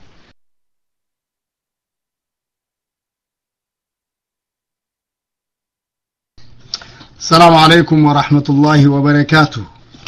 S3: السلام عليكم ورحمة الله وبركاته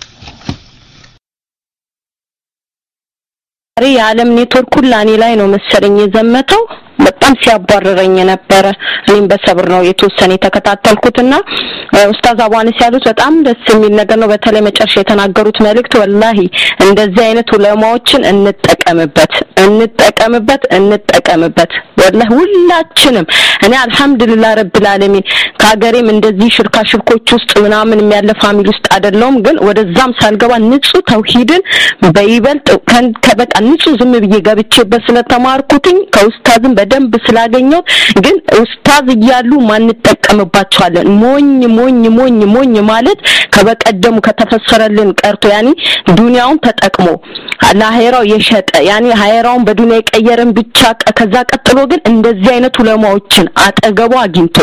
S4: የዓለም ኔትወርክ ሁላኔ ላይ ነው መሰለኝ የዘመተው በጣም ሲያባረረኝ ነበር እኔም በሰብር ነው የተወሰነ ተከታተልኩትና ኡስታዝ አባንስ ያሉት በጣም ደስ የሚል ነገር ነው በተለይ መጨረሻ የተናገሩት መልእክት ወላሂ እንደዚህ አይነት ዑለማዎችን እንጠቀምበት እንጠቀምበት እንጠቀምበት ወላሂ ሁላችንም እኔ አልহামዱሊላህ ረብል ዓለሚን ካገሬም እንደዚህ ሽርካ ሽርኮች ውስጥ ምናምን የሚያለ ፋሚሊ ውስጥ አይደለም ግን ወደዛም ሳልገባ ንጹህ ተውሂድን በይበልጥ ከበቃ ንጹህ ዝም ብዬ ገብቼበት ስለተማርኩትኝ ከኡስታዝም በደንብ ስላገኘው ግን ኡስታዝ ይያሉ ማን ተጠቀምባቸዋለን ሞኝ ሞኝ ሞኝ ሞኝ ማለት ከበቀደሙ ከተፈሰረልን ቀርቶ ያኒ ዱንያውን ተጠቅሞ ለአኺራው የሸጠ ያኒ አኺራውን በዱንያ የቀየረን ብቻ ከዛ ቀጥሎ ግን እንደዚህ አይነት ዑለማዎችን አጠገቡ አግኝቶ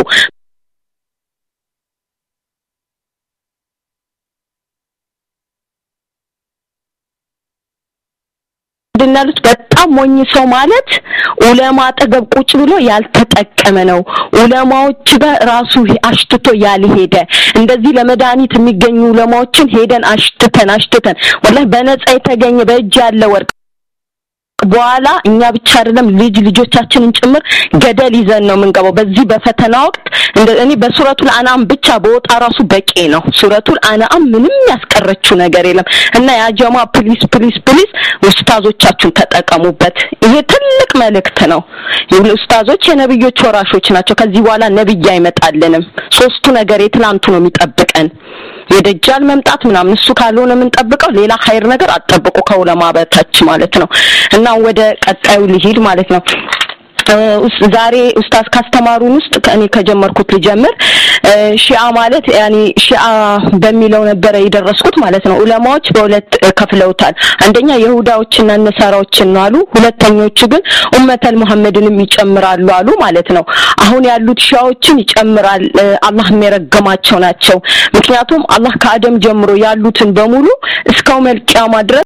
S4: ድናሉት በጣም ሞኝ ሰው ማለት ዑለማ አጠገብ ቁጭ ብሎ ያልተጠቀመ ነው ዑለማዎች በራሱ አሽትቶ ያልሄደ እንደዚህ ለመድኃኒት የሚገኙ ዑለማዎችን ሄደን አሽትተን አሽትተን ወላሂ በነጻ የተገኘ በእጅ ያለ ወርቅ በኋላ እኛ ብቻ አይደለም ልጅ ልጆቻችንን ጭምር ገደል ይዘን ነው ምንገባው በዚህ በፈተና ወቅት እኔ በሱረቱል አንዓም ብቻ በወጣ ራሱ በቂ ነው ሱረቱል አንዓም ምንም ያስቀረችው ነገር የለም እና ያ ጀማ ፕሊስ ፕሊስ ፕሊስ ኡስታዞቻችሁን ተጠቀሙበት ይሄ ትልቅ መልእክት ነው ኡስታዞች የነብዮች ወራሾች ናቸው ከዚህ በኋላ ነብይ አይመጣልንም ሶስቱ ነገር የትላንቱ ነው የሚጠብቀን የደጃል መምጣት ምናምን እሱ ካልሆነ ምን ጠብቀው ሌላ ኸይር ነገር አጥብቁ ከዑለማ በታች ማለት ነው እና ወደ ቀጣዩ ልሂድ ማለት ነው ዛሬ ኡስታዝ ካስተማሩን ውስጥ ከኔ ከጀመርኩት ልጀምር ሺአ ማለት ያኒ ሺአ በሚለው ነበር የደረስኩት ማለት ነው ዑለማዎች በሁለት ከፍለውታል አንደኛ ይሁዳዎችና ነሳራዎችን ነው አሉ ሁለተኞቹ ግን ኡመተል መሐመድንም ይጨምራሉ አሉ ማለት ነው አሁን ያሉት ሺአዎችን ይጨምራል አላህ የሚረገማቸው ናቸው ምክንያቱም አላህ ከአደም ጀምሮ ያሉትን በሙሉ እስከው መልቂያማ ድረስ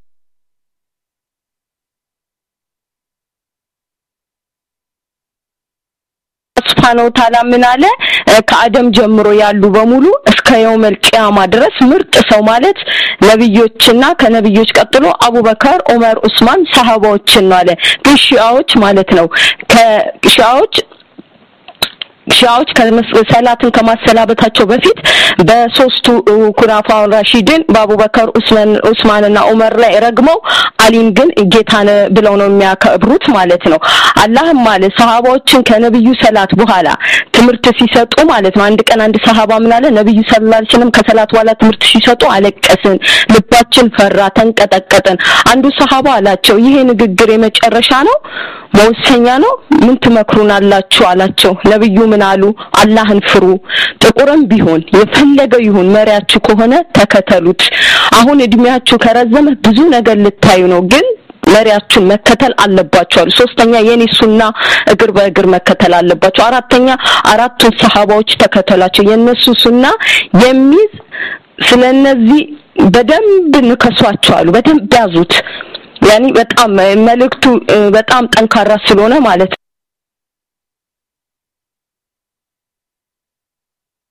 S4: ስብሓነሁ ወተዓላ ምን አለ ከአደም ጀምሮ ያሉ በሙሉ እስከ የውመል ቂያማ ድረስ ምርጥ ሰው ማለት ነብዮችና ከነብዮች ቀጥሎ አቡበከር ዑመር ዑስማን ሰሃባዎችን ነው አለ ግን ሺአዎች ማለት ነው ከሺአዎች ሺአዎች ከሰላትን ከማሰላበታቸው በፊት በሶስቱ ኩራፋው ራሺድን በአቡበከር ዑስማን ዑስማንና ዑመር ላይ ረግመው አሊን ግን ጌታን ብለው ነው የሚያከብሩት ማለት ነው አላህም ማለት ሰሃባዎችን ከነብዩ ሰላት በኋላ ትምርት ሲሰጡ ማለት ነው አንድ ቀን አንድ ሰሃባ ምን አለ ነብዩ ሰለላሁ ዐለይሂ ወሰለም ከሰላት በኋላ ትምርት ሲሰጡ አለቀስን ልባችን ፈራ ተንቀጠቀጠን አንዱ ሰሃባ አላቸው ይሄ ንግግር የመጨረሻ ነው መወሰኛ ነው ምን ትመክሩናላችሁ አላቸው ነብዩ ምን አሉ አላህን ፍሩ ጥቁርም ቢሆን የፈለገው ይሁን መሪያችሁ ከሆነ ተከተሉት አሁን እድሜያችሁ ከረዘመ ብዙ ነገር ልታዩ ነው ግን መሪያችሁን መከተል አለባችሁ ሶስተኛ የኔ ሱና እግር በእግር መከተል አለባችሁ አራተኛ አራቱን ሰሃባዎች ተከተላቸው የነሱ ሱና የሚዝ ስለነዚህ በደንብ ንከሷቸው አሉ በደንብ ያዙት ያኒ በጣም መልእክቱ በጣም ጠንካራ ስለሆነ ማለት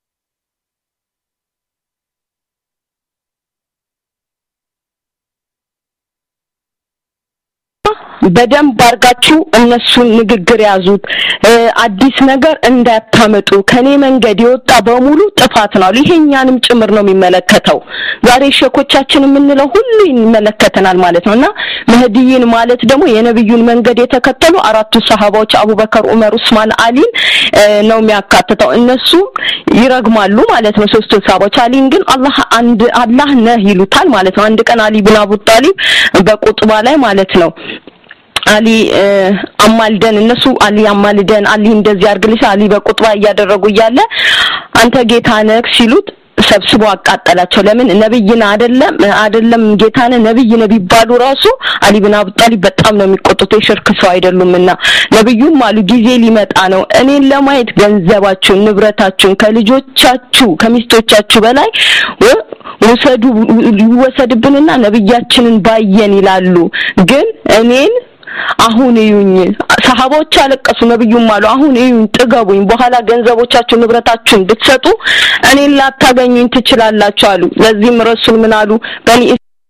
S4: በደንብ አርጋችሁ እነሱን ንግግር ያዙት አዲስ ነገር እንዳታመጡ ከኔ መንገድ ይወጣ በሙሉ ጥፋት ነው ይሄኛንም ጭምር ነው የሚመለከተው ዛሬ ሸኮቻችን የምንለው ሁሉ ይመለከተናል ማለት ነውና መህዲይን ማለት ደግሞ የነብዩን መንገድ የተከተሉ አራቱ ሰሃባዎች አቡበከር ዑመር ዑስማን አሊ ነው የሚያካትተው እነሱ ይረግማሉ ማለት ነው ሶስቱ ሰሃባዎች አሊን ግን አላህ አንድ አላህ ነህ ይሉታል ማለት ነው አንድ ቀን አሊ ኢብኑ አቡ ጣሊብ በቁጥባ ላይ ማለት ነው አሊ አማልደን እነሱ አሊ አማልደን አሊ እንደዚህ አርግልሽ አሊ በቁጥባ ያደረጉ ይያለ አንተ ጌታ ነህ ሲሉት ሰብስቦ አቃጠላቸው ለምን ነብይና አይደለም አይደለም ጌታነ ነብይ ነብይ ባሉ ራሱ አሊ ኢብኑ አቡ ጣሊብ በጣም ነው የሚቆጡት የሽርክ ሰው አይደሉምና ነብዩም አሉ ጊዜ ሊመጣ ነው እኔን ለማየት ገንዘባችሁን ንብረታችሁን ከልጆቻችሁ ከሚስቶቻችሁ በላይ ወሰዱ ይወሰድብንና ነብያችንን ባየን ይላሉ ግን እኔን አሁን ይዩኝ ሰሃቦች አለቀሱ ነብዩም አሉ አሁን ይዩኝ ጥገቡኝ በኋላ ገንዘቦቻችሁ ንብረታችሁን ብትሰጡ እኔን ላታገኙኝ ትችላላችሁ አሉ ለዚህም ረሱል ምን አሉ በኒ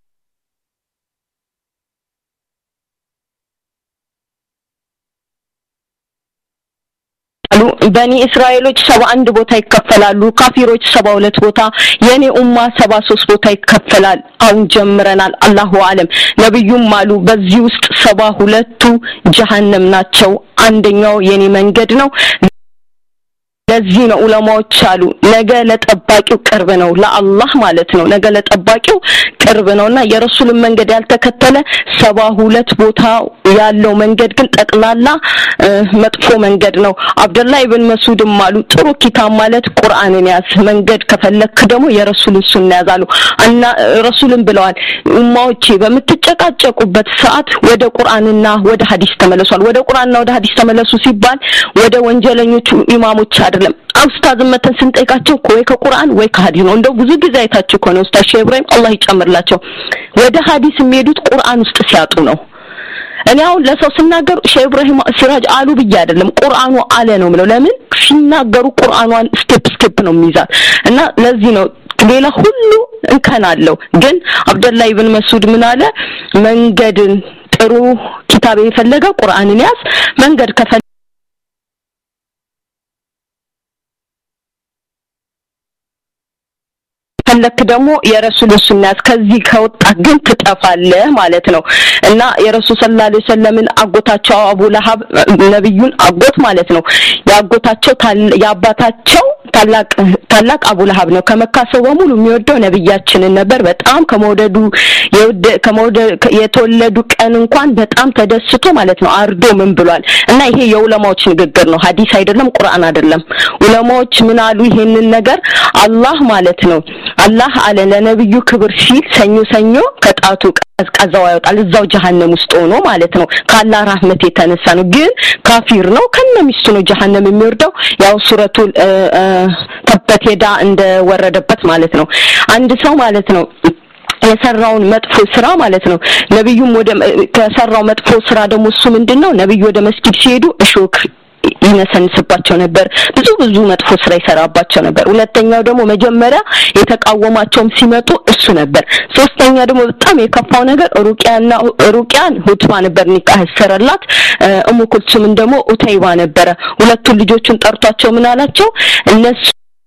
S4: በኒ እስራኤሎች ሰባ አንድ ቦታ ይከፈላሉ ካፊሮች ሰባ ሁለት ቦታ የኔ ኡማ ሰባ ሶስት ቦታ ይከፈላል አሁን ጀምረናል አላሁ አለም ነብዩም አሉ በዚህ ውስጥ ሰባ ሁለቱ ጀሃነም ናቸው አንደኛው የኔ መንገድ ነው ለዚህ ነው ዑለማዎች አሉ ነገ ለጠባቂው ቅርብ ነው ለአላህ ማለት ነው ነገ ለጠባቂው ቅርብ ነውና የረሱልን መንገድ ያልተከተለ ሰባ ሁለት ቦታ ያለው መንገድ ግን ጠቅላላ መጥፎ መንገድ ነው አብደላህ ኢብኑ መስዑድም አሉ ጥሩ ኪታብ ማለት ቁርአንን ያዝ መንገድ ከፈለክ ደግሞ የረሱልን ሱና ያዛሉ እና ረሱልን ብለዋል ኡማዎቼ በመተጨቃጨቁበት ሰዓት ወደ ቁርአንና ወደ ሐዲስ ተመለሷል ወደ ቁርአንና ወደ ሐዲስ ተመለሱ ሲባል ወደ ወንጀለኞቹ ኢማሞች አይደለም ኡስታዝ መተን ስንጠይቃቸው ወይ ከቁርአን ወይ ከሐዲስ ነው እንደው ብዙ ጊዜ አይታችሁ ከሆነ ኡስታዝ ሼህ ኢብራሂም አላህ ይጨምርላቸው ወደ ሐዲስ የሚሄዱት ቁርአን ውስጥ ሲያጡ ነው እኔ አሁን ለሰው ስናገር ሼህ ኢብራሂም ሲራጅ አሉ ብዬ አይደለም ቁርአኑ አለ ነው ምለው ለምን ሲናገሩ ቁርአኗን ስቴፕ ስቴፕ ነው የሚይዛት እና ለዚህ ነው ሌላ ሁሉ እንከናለው ግን አብደላህ ኢብኑ መስዑድ ምን አለ መንገድን ጥሩ ኪታብ የፈለገ ቁርአንን ያዝ መንገድ ከፈ ፈለክ ደግሞ የረሱል ሱናት ከዚህ ከወጣ ግን ትጠፋለህ ማለት ነው እና የረሱል ሰለላሁ ዐለይሂ ወሰለም አጎታቸው አቡ ለሃብ ነብዩን አጎት ማለት ነው ያጎታቸው ያባታቸው ታላቅ ታላቅ አቡ ለሃብ ነው ከመካ ሰው በሙሉ የሚወደው ነብያችንን ነበር በጣም ከመውደዱ የወደ ከመውደድ የተወለዱ ቀን እንኳን በጣም ተደስቶ ማለት ነው አርዶ ምን ብሏል እና ይሄ የዑለማዎች ንግግር ነው ሐዲስ አይደለም ቁርአን አይደለም ዑለማዎች ምን አሉ ይሄንን ነገር አላህ ማለት ነው አላህ አለ ለነብዩ ክብር ሲል ሰኞ ሰኞ ከጣቱ ቀዝቃዛው ያወጣል እዛው ጀሃነም ውስጥ ሆኖ ማለት ነው ካላ ረህመት የተነሳ ነው ግን ካፊር ነው ከነሚስቱ ነው ጀሃነም የሚወርደው ያው ሱረቱል ተበት ሄዳ እንደወረደበት ማለት ነው አንድ ሰው ማለት ነው የሰራውን መጥፎ ስራ ማለት ነው ነብዩም ወደ ከሰራው መጥፎ ስራ ደግሞ እሱ ምንድነው ነብዩ ወደ መስጊድ ሲሄዱ እሾክ ይነሰንስባቸው ነበር ብዙ ብዙ መጥፎ ስራ ይሰራባቸው ነበር ሁለተኛው ደግሞ መጀመሪያ የተቃወማቸውም ሲመጡ እሱ ነበር ሶስተኛ ደግሞ በጣም የከፋው ነገር ሩቂያና ሩቂያን ሁትባ ነበር ኒካህ ሰራላት እሙ ኩልሱም ደግሞ ኡተይባ ነበር ሁለቱ ልጆቹን ጠርቷቸው ምን አላቸው እነሱ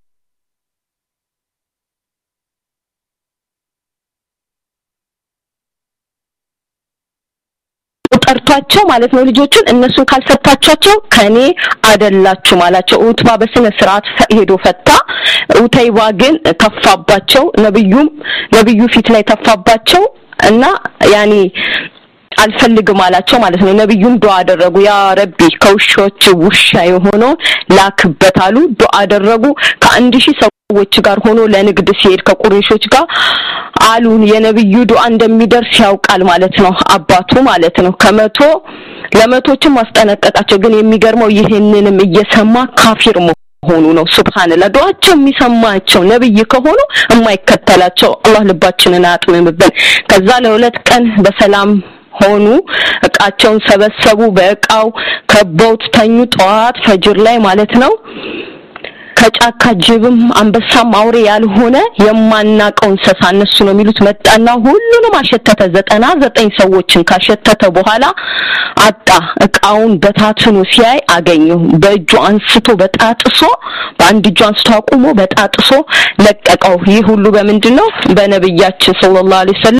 S4: ጠርቷቸው ማለት ነው ልጆቹን እነሱ ካልፈታቻቸው ከኔ አይደላችሁ ማላቸው ኡትባ በስነ ስርዓት ሄዶ ፈታ ኡተይባ ግን ተፋባቸው ነብዩም ነብዩ ፊት ላይ ተፋባቸው እና ያኒ አልፈልግም አላቸው ማለት ነው ነብዩም ዱአ አደረጉ ያ ረቢ ከውሾች ውሻ የሆነው ላክበታሉ ዱአ አደረጉ ከአንድ ሺህ ሰዎች ጋር ሆኖ ለንግድ ሲሄድ ከቁረይሾች ጋር አሉን የነብዩ ዱአ እንደሚደርስ ያውቃል ማለት ነው አባቱ ማለት ነው ከመቶ ለመቶችም ማስጠነቀቃቸው ግን የሚገርመው ይሄንንም እየሰማ ካፊር ሆኑ ነው ሱብሃንአላህ ዱአቸው የሚሰማቸው ነብይ ከሆኑ የማይከተላቸው አላህ ልባችንን አጥምምብን ከዛ ለሁለት ቀን በሰላም ሆኑ እቃቸውን ሰበሰቡ በእቃው ከበውት ተኙ ጧት ፈጅር ላይ ማለት ነው ከጫካ ጅብም አንበሳም አውሬ ያልሆነ የማናቀው እንስሳ እነሱ ነው የሚሉት መጣና ሁሉንም አሸተተ ዘጠና ዘጠኝ ሰዎችን ካሸተተ በኋላ አጣ እቃውን በታትኑ ሲያይ አገኘው በእጁ አንስቶ በጣጥሶ በአንድ እጁ አንስቶ አቁሞ በጣጥሶ ለቀቀው ይህ ሁሉ በመንድነው በነብያችን ሰለላሁ ዐለይሂ ወሰለም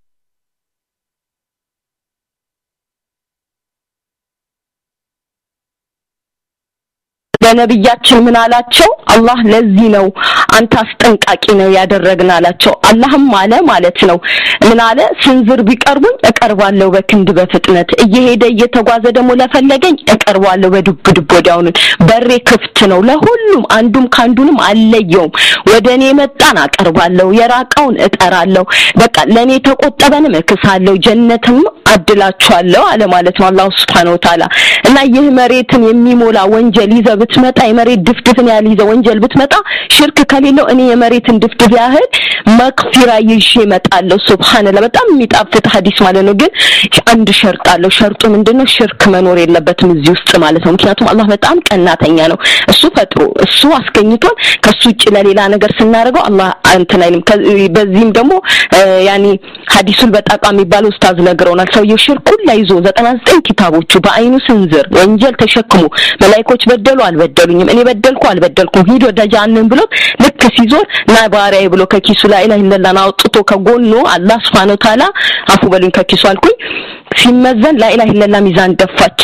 S4: በነብያችን ምን አላቸው አላህ ለዚህ ነው አንተ አስጠንቃቂ ነው ያደረግናላቸው አላህም አለ ማለት ነው ምን አለ ስንዝር ቢቀርቡኝ እቀርባለሁ በክንድ በፍጥነት እየሄደ እየተጓዘ ደሞ ለፈለገኝ እቀርባለሁ በዱብ ዱብ ወዳውን በሬ ክፍት ነው ለሁሉም አንዱም ካንዱንም አለየውም ወደኔ መጣን አቀርባለሁ የራቀውን እጠራለሁ በቃ ለኔ ተቆጠበንም እክሳለሁ ጀነትም አድላችኋለሁ አለ ማለት ነው አላህ Subhanahu Wa Ta'ala እና ይህ መሬትን የሚሞላ ወንጀል ይዘብ ብትመጣ የመሬት ድፍድፍን ያህል ይዘ ወንጀል ብትመጣ ሽርክ ከሌለው እኔ የመሬትን ድፍድፍ ያህል መግፊራ ይዤ እመጣለሁ ሱብሃንአላህ በጣም የሚጣፍጥ ሐዲስ ማለት ነው ግን አንድ ሸርጥ አለው ሸርጡ ምንድነው ሽርክ መኖር የለበትም እዚህ ውስጥ ማለት ነው ምክንያቱም አላህ በጣም ቀናተኛ ነው እሱ ፈጥሮ እሱ አስገኝቶን ከሱ ውጭ ለሌላ ነገር ስናደርገው አላህ አንተ ላይ በዚህም ደግሞ ያኒ ሐዲሱል በጣቃ የሚባለው ኡስታዝ ነግረውናል ሰውየው ሽርኩን ላይ ይዞ ዘጠና ዘጠኝ ኪታቦቹ በአይኑ ስንዝር ወንጀል ተሸክሞ መላእክቶች በደሉ አልበደሉኝም እኔ በደልኩ አልበደልኩም ሂዶ ደጃነን ብሎ ልክ ሲዞር ና ባሪያዬ ብሎ ከኪሱ ላይ ኢላህ ኢላላህ አውጥቶ ከጎኑ አላህ Subhanahu Wa Ta'ala አፉ በሉኝ ከኪሱ አልኩኝ ሲመዘን ላ ኢላህ ኢላላህ ሚዛን ደፋች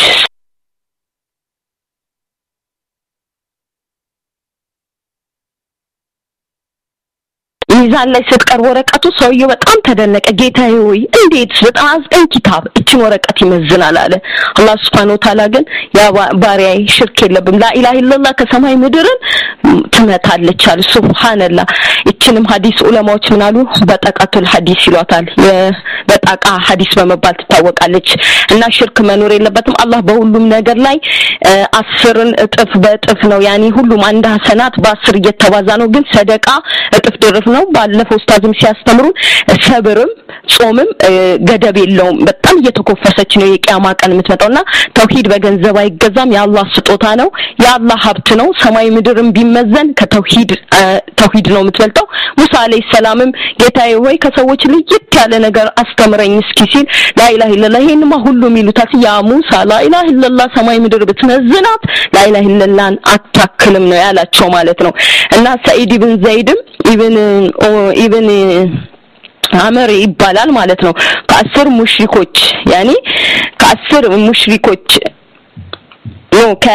S4: ሚዛን ላይ ስትቀር ወረቀቱ ሰውየው በጣም ተደነቀ ጌታዬ ሆይ እንዴት ዘጠና ዘጠኝ ኪታብ እቺን ወረቀት ይመዝናል አለ አላህ Subhanahu Wa Ta'ala ግን ያ ባሪያዬ ሽርክ የለብም ላ ኢላህ ኢላላህ ከሰማይ ምድርን ትመታለች አለ ሱብሃንአላህ እቺንም ሐዲስ ዑለማዎች ምን አሉ በጠቃቱል ሐዲስ ይሏታል በጠቃ ሐዲስ በመባል ትታወቃለች እና ሽርክ መኖር የለበትም አላህ በሁሉም ነገር ላይ አስርን እጥፍ በእጥፍ ነው ያኒ ሁሉም አንድ ሐሰናት በአስር እየተባዛ ነው ግን ሰደቃ እጥፍ ድርፍ ነው ባለፈው ኡስታዝም ሲያስተምሩ ሰብርም ጾምም ገደብ የለውም በጣም እየተኮፈሰች ነው የቂያማ ቀን የምትመጣውና ተውሂድ በገንዘብ አይገዛም የአላህ ስጦታ ነው የአላህ ሀብት ነው ሰማይ ምድርም ቢመዘን ከተውሂድ ተውሂድ ነው የምትበልጠው ሙሳ አለይሂ ሰላምም ጌታዬ ሆይ ከሰዎች ለየት ያለ ነገር አስተምረኝ እስኪ ሲል ላ ኢላሃ ኢላላህ ይሄንማ ሁሉም ይሉታል ያ ሙሳ ላ ኢላሃ ኢላላህ ሰማይ ምድር ብትመዝናት ላ ኢላሃ ኢላላህን አታክልም ነው ያላቸው ማለት ነው እና ሰዒድ ኢብን ዘይድም ኢብን ኢብን አመር ይባላል ማለት ነው ከአስር ሙሽሪኮች ያኒ ከአስር ሙሽሪኮች ነው ከ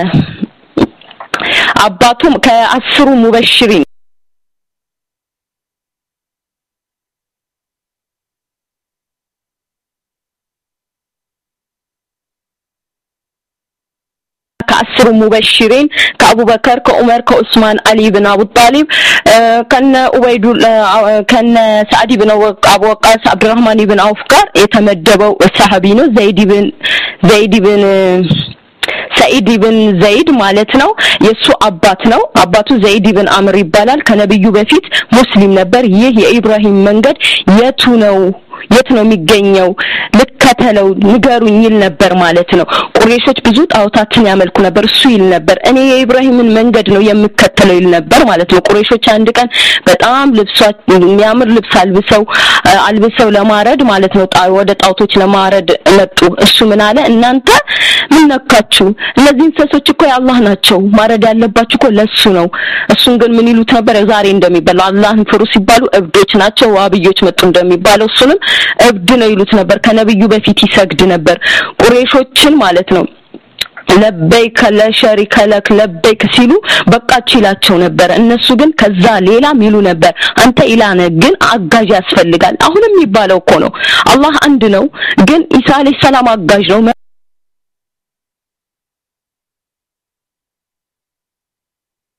S4: አባቱም ከአስሩ ሙበሽሪን ከአስሩ ሙበሽሪን ከአቡበከር ከዑመር ከዑስማን አሊ ኢብኑ አቡ ጣሊብ ከነ ኡበይዱ ከነ ሰዓድ ኢብኑ ወቃስ አብዱራህማን ኢብኑ አውፍ ጋር የተመደበው ሰሃቢ ነው ዘይድ ኢብን ዘይድ ኢብን ሰዒድ ኢብን ዘይድ ማለት ነው የሱ አባት ነው አባቱ ዘይድ ኢብን አምር ይባላል ከነብዩ በፊት ሙስሊም ነበር ይህ የኢብራሂም መንገድ የቱ ነው የት ነው የሚገኘው ልከተለው ንገሩኝ ይል ነበር ማለት ነው ቁረይሾች ብዙ ጣዖታትን ያመልኩ ነበር እሱ ይል ነበር እኔ የኢብራሂምን መንገድ ነው የምከተለው ይል ነበር ማለት ነው ቁረይሾች አንድ ቀን በጣም ልብሷ የሚያምር ልብስ አልብሰው አልብሰው ለማረድ ማለት ነው ወደ ጣዖቶች ለማረድ መጡ እሱ ምን አለ እናንተ ምን ነካችሁ እነዚህ እንስሶች እኮ ያላህ ናቸው ማረድ ያለባችሁ እኮ ለሱ ነው እሱን ግን ምን ይሉት ነበር ዛሬ እንደሚባለው አላህን ፍሩ ሲባሉ እብዶች ናቸው ዋብዮች መጡ እንደሚባለው እሱንም እብድ ነው ይሉት ነበር ከነብዩ በፊት ይሰግድ ነበር ቁረይሾችን ማለት ነው ለበይከ ለሸሪከ ለክ ለበይክ ሲሉ በቃች ይላቸው ነበር እነሱ ግን ከዛ ሌላ ሚሉ ነበር አንተ ኢላነ ግን አጋዥ ያስፈልጋል አሁንም የሚባለው እኮ ነው አላህ አንድ ነው ግን ኢሳ አለይሂ ሰላም አጋዥ ነው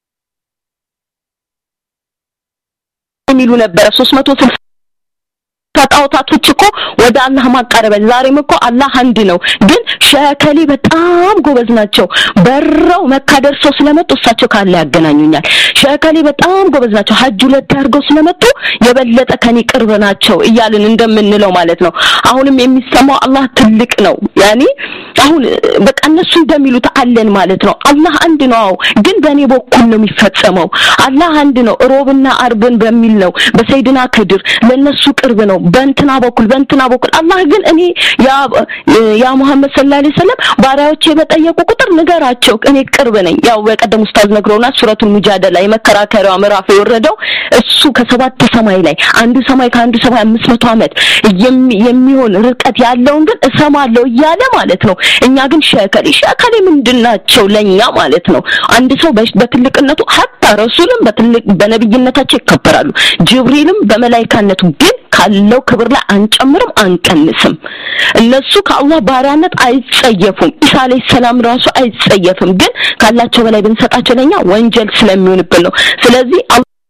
S4: ሚሉ ነበር ሶስት መቶ ስልሳ ከጣውታቶች እኮ ወደ አላህ ማቀረበ ዛሬም እኮ አላህ አንድ ነው ግን ሸከሊ በጣም ጎበዝ ናቸው በረው መካ ደርሰው ስለመጡ እሳቸው ካለ ያገናኙኛል ሸከሊ በጣም ጎበዝ ናቸው ሐጅ ሁለት ያርገው ስለመጡ የበለጠ ከኔ ቅርብ ናቸው እያልን እንደምንለው ማለት ነው አሁንም የሚሰማው አላህ ትልቅ ነው ያኒ አሁን በቃ እነሱ እንደሚሉት አለን ማለት ነው አላህ አንድ ነው ግን በኔ በኩል ነው የሚፈጸመው አላህ አንድ ነው ሮብና አርብን በሚል ነው በሰይድና ከድር ለነሱ ቅርብ ነው በእንትና በኩል በእንትና በኩል አላህ ግን እኔ ያ ያ መሐመድ ሰለላሁ ዐለይሂ ወሰለም ባሪያዎቼ በጠየቁ ቁጥር ንገራቸው እኔ ቅርብ ነኝ ያው በቀደም ኡስታዝ ነግረውና ሱረቱል ሙጃደላ የመከራከሪያው ምዕራፍ የወረደው እሱ ከሰባት ሰማይ ላይ አንዱ ሰማይ ከአንዱ ሰማይ አምስት መቶ አመት የሚሆን ርቀት ያለውን ግን እሰማለሁ እያለ ማለት ነው እኛ ግን ሸከሊ ሸከሊ ምንድናቸው ለኛ ማለት ነው አንድ ሰው በትልቅነቱ ሐታ ረሱልም በትልቅ በነብይነታቸው ይከበራሉ ጅብሪልም በመላእክነቱ ግን ካለው ክብር ላይ አንጨምርም አንቀንስም እነሱ ከአላህ ባሪያነት አይጸየፉም ኢሳ አለይሂ ሰላም ራሱ አይጸየፍም ግን ካላቸው በላይ ብንሰጣቸው ለኛ ወንጀል ስለሚሆንብን ነው ስለዚህ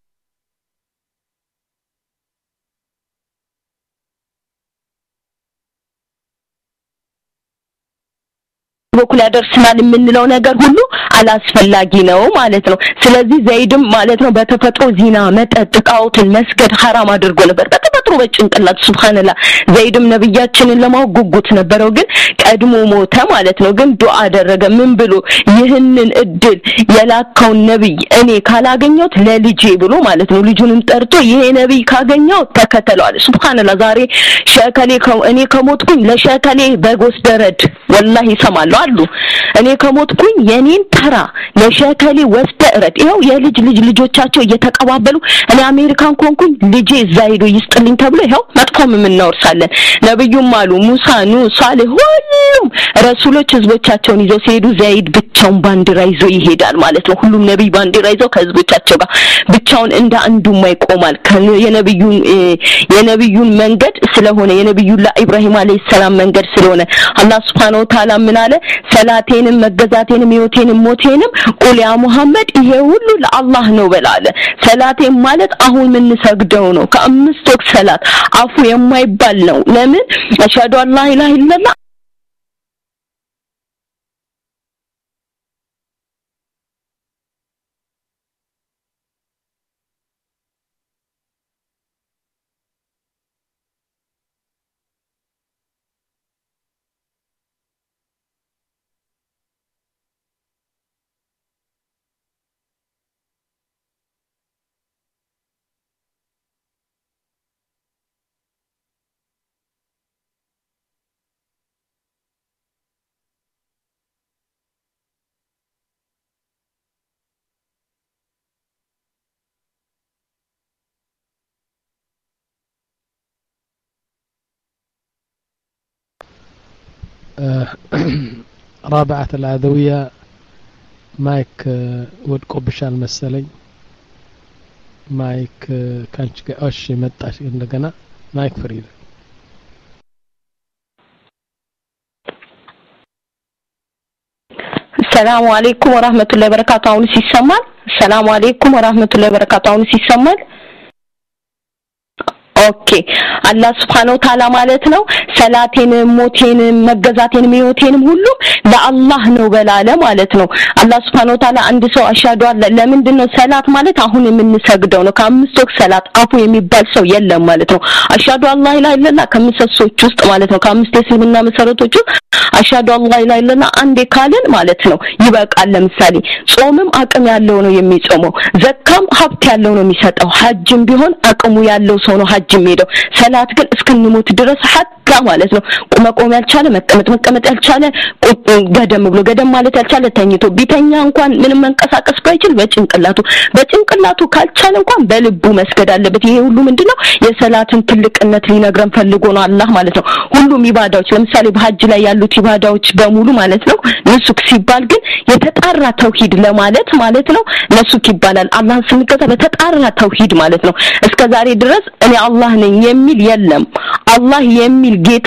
S4: በኩል ያደርስናል የምንለው ነገር ሁሉ አላስፈላጊ ነው ማለት ነው ስለዚህ ዘይድም ማለት ነው በተፈጥሮ ዚና መጠጥ ጣውትን መስገድ حرام አድርጎ ነበር በተፈጥሮ በጭንቅላት ሱብሃንአላህ ዘይድም ነብያችንን ለማውጉጉት ነበረው ግን ቀድሞ ሞተ ማለት ነው ግን ዱዓ አደረገ ምን ብሎ ይህንን እድል የላከው ነብይ እኔ ካላገኘሁት ለልጄ ብሎ ማለት ነው ልጁንም ጠርቶ ይሄ ነብይ ካገኘው ተከተለው ሱብሃንአላህ ዛሬ ሸከሌ እኔ ከሞትኩኝ ለሸከሌ በጎስ ደረድ ወላሂ ይሰማሉ አሉ እኔ ከሞትኩኝ የኔን ተራ ለሸከሌ ወስደ እረድ ይሄው የልጅ ልጅ ልጆቻቸው እየተቀባበሉ እኔ አሜሪካን ኮንኩኝ ልጄ ዛይዶ ይስጥልኝ ተብሎ ይሄው መጥፎም ምን እናወርሳለን ነብዩም አሉ ሙሳ ኑ ሷሊህ ሁሉም ረሱሎች ህዝቦቻቸውን ይዘው ሲሄዱ ዘይድ ብቻውን ባንዲራ ይዞ ይሄዳል ማለት ነው ሁሉም ነብይ ባንዲራ ይዘው ከህዝቦቻቸው ጋር ብቻውን እንደ አንዱ ማይቆማል የነብዩን የነብዩን መንገድ ስለሆነ የነብዩላ ኢብራሂም አለይሂ ሰላም መንገድ ስለሆነ አላህ Subhanahu Wa Ta'ala ምን አለ ሰላቴንም መገዛቴንም ህይወቴንም ሞቴንም ቁል ያ መሐመድ ይሄ ሁሉ ለአላህ ነው በላለ ሰላቴን ማለት አሁን ምን ሰግደው ነው ከአምስት ወቅት ሰላት አፉ የማይባል ነው ለምን አሽሃዱ አን ላ ኢላሃ ኢላላህ
S2: رابعة العدوية مايك ودقو بشال مسلي مايك كانش اش متاش እንደገና مايك فريد
S4: السلام عليكم ورحمة الله وبركاته አሁን ሲሰማል السلام عليكم ورحمة الله وبركاته አሁን ሲሰማል ኦኬ አላህ Subhanahu Wa Ta'ala ማለት ነው ሰላቴን ሞቴን መገዛቴን ህይወቴን ሁሉ ለአላህ ነው በላለ ማለት ነው አላህ Subhanahu Wa Ta'ala አንድ ሰው አሻዱ አለ ለምንድነው ሰላት ማለት አሁን የምንሰግደው ነው ከአምስት ወቅት ሰላት አፉ የሚባል ሰው የለም ማለት ነው አሻዱ አላህ ኢላሃ ኢላላህ ከምሰሶች ውስጥ ማለት ነው ከአምስት የእስልምና መሰረቶች ውስጥ አሻዱ አላህ ኢላሃ ኢላላህ አንዴ ካልን ማለት ነው ይበቃል ለምሳሌ ጾምም አቅም ያለው ነው የሚጾመው ዘካም ሀብት ያለው ነው የሚሰጠው ሐጅም ቢሆን አቅሙ ያለው ሰው ነው ሐጅ የሚሄደው ሰላት ግን እስከንሞት ድረስ ሐታ ማለት ነው መቆም ያልቻለ መቀመጥ መቀመጥ ያልቻለ ገደም ብሎ ገደም ማለት ያልቻለ ተኝቶ ቢተኛ እንኳን ምንም መንቀሳቀስ ባይችል በጭንቅላቱ በጭንቅላቱ ካልቻለ እንኳን በልቡ መስገድ አለበት ይሄ ሁሉ ምንድነው የሰላትን ትልቅነት ሊነግረን ፈልጎ ነው አላህ ማለት ነው ሁሉም ኢባዳዎች ለምሳሌ በሐጅ ላይ ያሉት ኢባዳዎች በሙሉ ማለት ነው ንሱክ ሲባል ግን የተጣራ ተውሂድ ለማለት ማለት ነው ንሱክ ይባላል አላህን ስንገዛ በተጣራ ተውሂድ ማለት ነው እስከዛሬ ድረስ እኔ አላህ ነኝ የሚል የለም አላህ የሚል ጌታ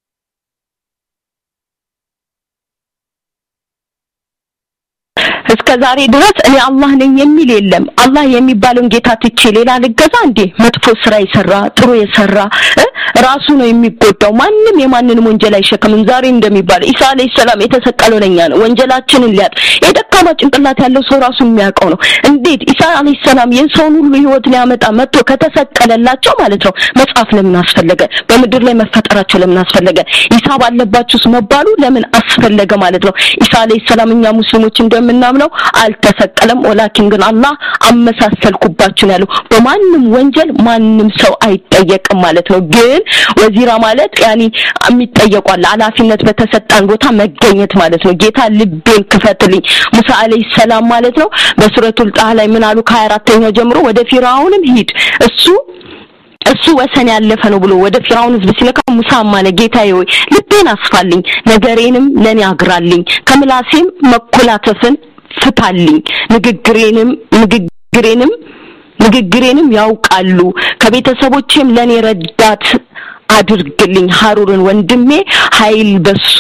S4: እስከ እስከዛሬ ድረስ እኔ አላህ ነኝ የሚል የለም አላህ የሚባለውን ጌታ ትቼ ሌላ ልገዛ እንዴ መጥፎ ስራ ይሰራ ጥሩ ይሰራ ራሱ ነው የሚጎዳው ማንንም የማንንም ወንጀል አይሸከምም ዛሬ እንደሚባል ኢሳ አለይሂ ሰላም የተሰቀለው ለኛ ነው ወንጀላችንን ሊያጥ የደካማ ጭንቅላት ያለው ሰው ራሱ የሚያውቀው ነው እንዴት ኢሳ አለይሂ ሰላም የሰውን ሁሉ ህይወት ሊያመጣ መጥቶ ከተሰቀለላቸው ማለት ነው መጽሐፍ ለምን አስፈለገ በምድር ላይ መፈጠራቸው ለምን አስፈለገ ኢሳ ባለባችሁስ መባሉ ለምን አስፈለገ ማለት ነው ኢሳ አለይሂ ሰላም እኛ ሙስሊሞች እንደምናምነው አልተሰቀለም ወላኪን ግን አላህ አመሳሰልኩባችሁ ያለው በማንንም ወንጀል ማንንም ሰው አይጠየቅም ማለት ነው ግን ወዚራ ማለት ያኒ የሚጠየቋል ኃላፊነት በተሰጣን ቦታ መገኘት ማለት ነው ጌታ ልቤን ክፈትልኝ ሙሳ አለይሂ ሰላም ማለት ነው በሱረቱል ጣህ ላይ ምን አሉ ከ24ኛው ጀምሮ ወደ ፊራውንም ሂድ እሱ እሱ ወሰን ያለፈ ነው ብሎ ወደ ፊራውን ህዝብ ሲለካ ሙሳ ማለ ጌታዬ ሆይ ልቤን አስፋልኝ ነገሬንም ለኔ አግራልኝ ከምላሴም መኮላተፍን ፍታልኝ ንግግሬንም ንግግሬንም ንግግሬንም ያውቃሉ ከቤተሰቦቼም ለኔ ረዳት አድርግልኝ ሃሩርን ወንድሜ ኃይል በሱ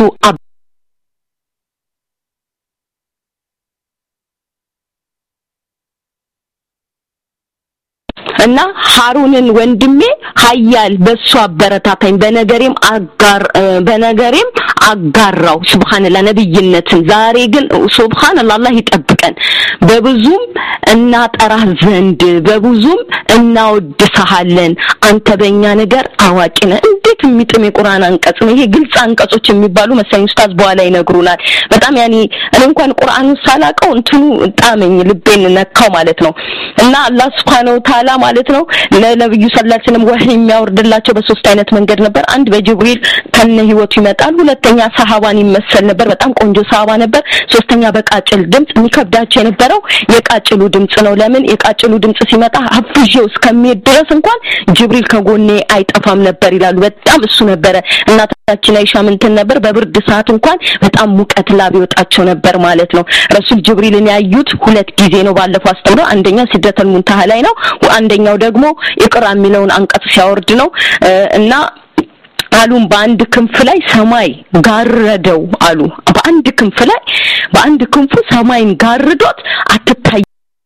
S4: እና ሃሩንን ወንድሜ ኃያል በሱ አበረታታኝ በነገሬም አጋር በነገሬም አጋራው ሱብሃንአላህ ነብይነትን ዛሬ ግን ሱብሃንአላህ አላህ ይጠብቀን በብዙም እናጠራህ ዘንድ በብዙም እናወድስሃለን አንተ በእኛ ነገር አዋቂ ነህ እንዴት የሚጥም የቁርአን አንቀጽ ነው ይሄ ግልጽ አንቀጾች የሚባሉ መሰለኝ ኡስታዝ በኋላ ይነግሩናል በጣም ያኒ እኔ እንኳን ቁርአኑን ሳላቀው እንትኑ ጣመኝ ልቤን ነካው ማለት ነው እና አላህ Subhanahu Wa Ta'ala ማለት ነው ለነብዩ ሰለላሁ ዐለይሂ ወሰለም ወህይ የሚያወርድላቸው በሶስት አይነት መንገድ ነበር አንድ በጅብሪል ከነ ህይወቱ ይመጣል ሁለተኛ ሰሃባን ይመስል ነበር በጣም ቆንጆ ሰሃባ ነበር ሶስተኛ በቃጭል ድምጽ የሚከብዳቸው የነበረው የቃጭሉ ድምጽ ነው ለምን የቃጭሉ ድምጽ ሲመጣ ሀፍዤው እስከሚሄድ ድረስ እንኳን ጅብሪል ከጎኔ አይጠፋም ነበር ይላሉ በጣም እሱ ነበረ እናታችን አይሻ ምንትን ነበር በብርድ ሰዓት እንኳን በጣም ሙቀት ላብ ይወጣቸው ነበር ማለት ነው ረሱል ጅብሪልን ያዩት ሁለት ጊዜ ነው ባለፈው አስተምሮ አንደኛው ሲድረቱል ሙንተሃ ላይ ነው አንደኛው ደግሞ ይቅራ የሚለውን አንቀጽ ሲያወርድ ነው እና አሉን በአንድ ክንፍ ላይ ሰማይ ጋረደው አሉ በአንድ ክንፍ ላይ በአንድ ክንፉ ሰማይን ጋርዶት አትታይ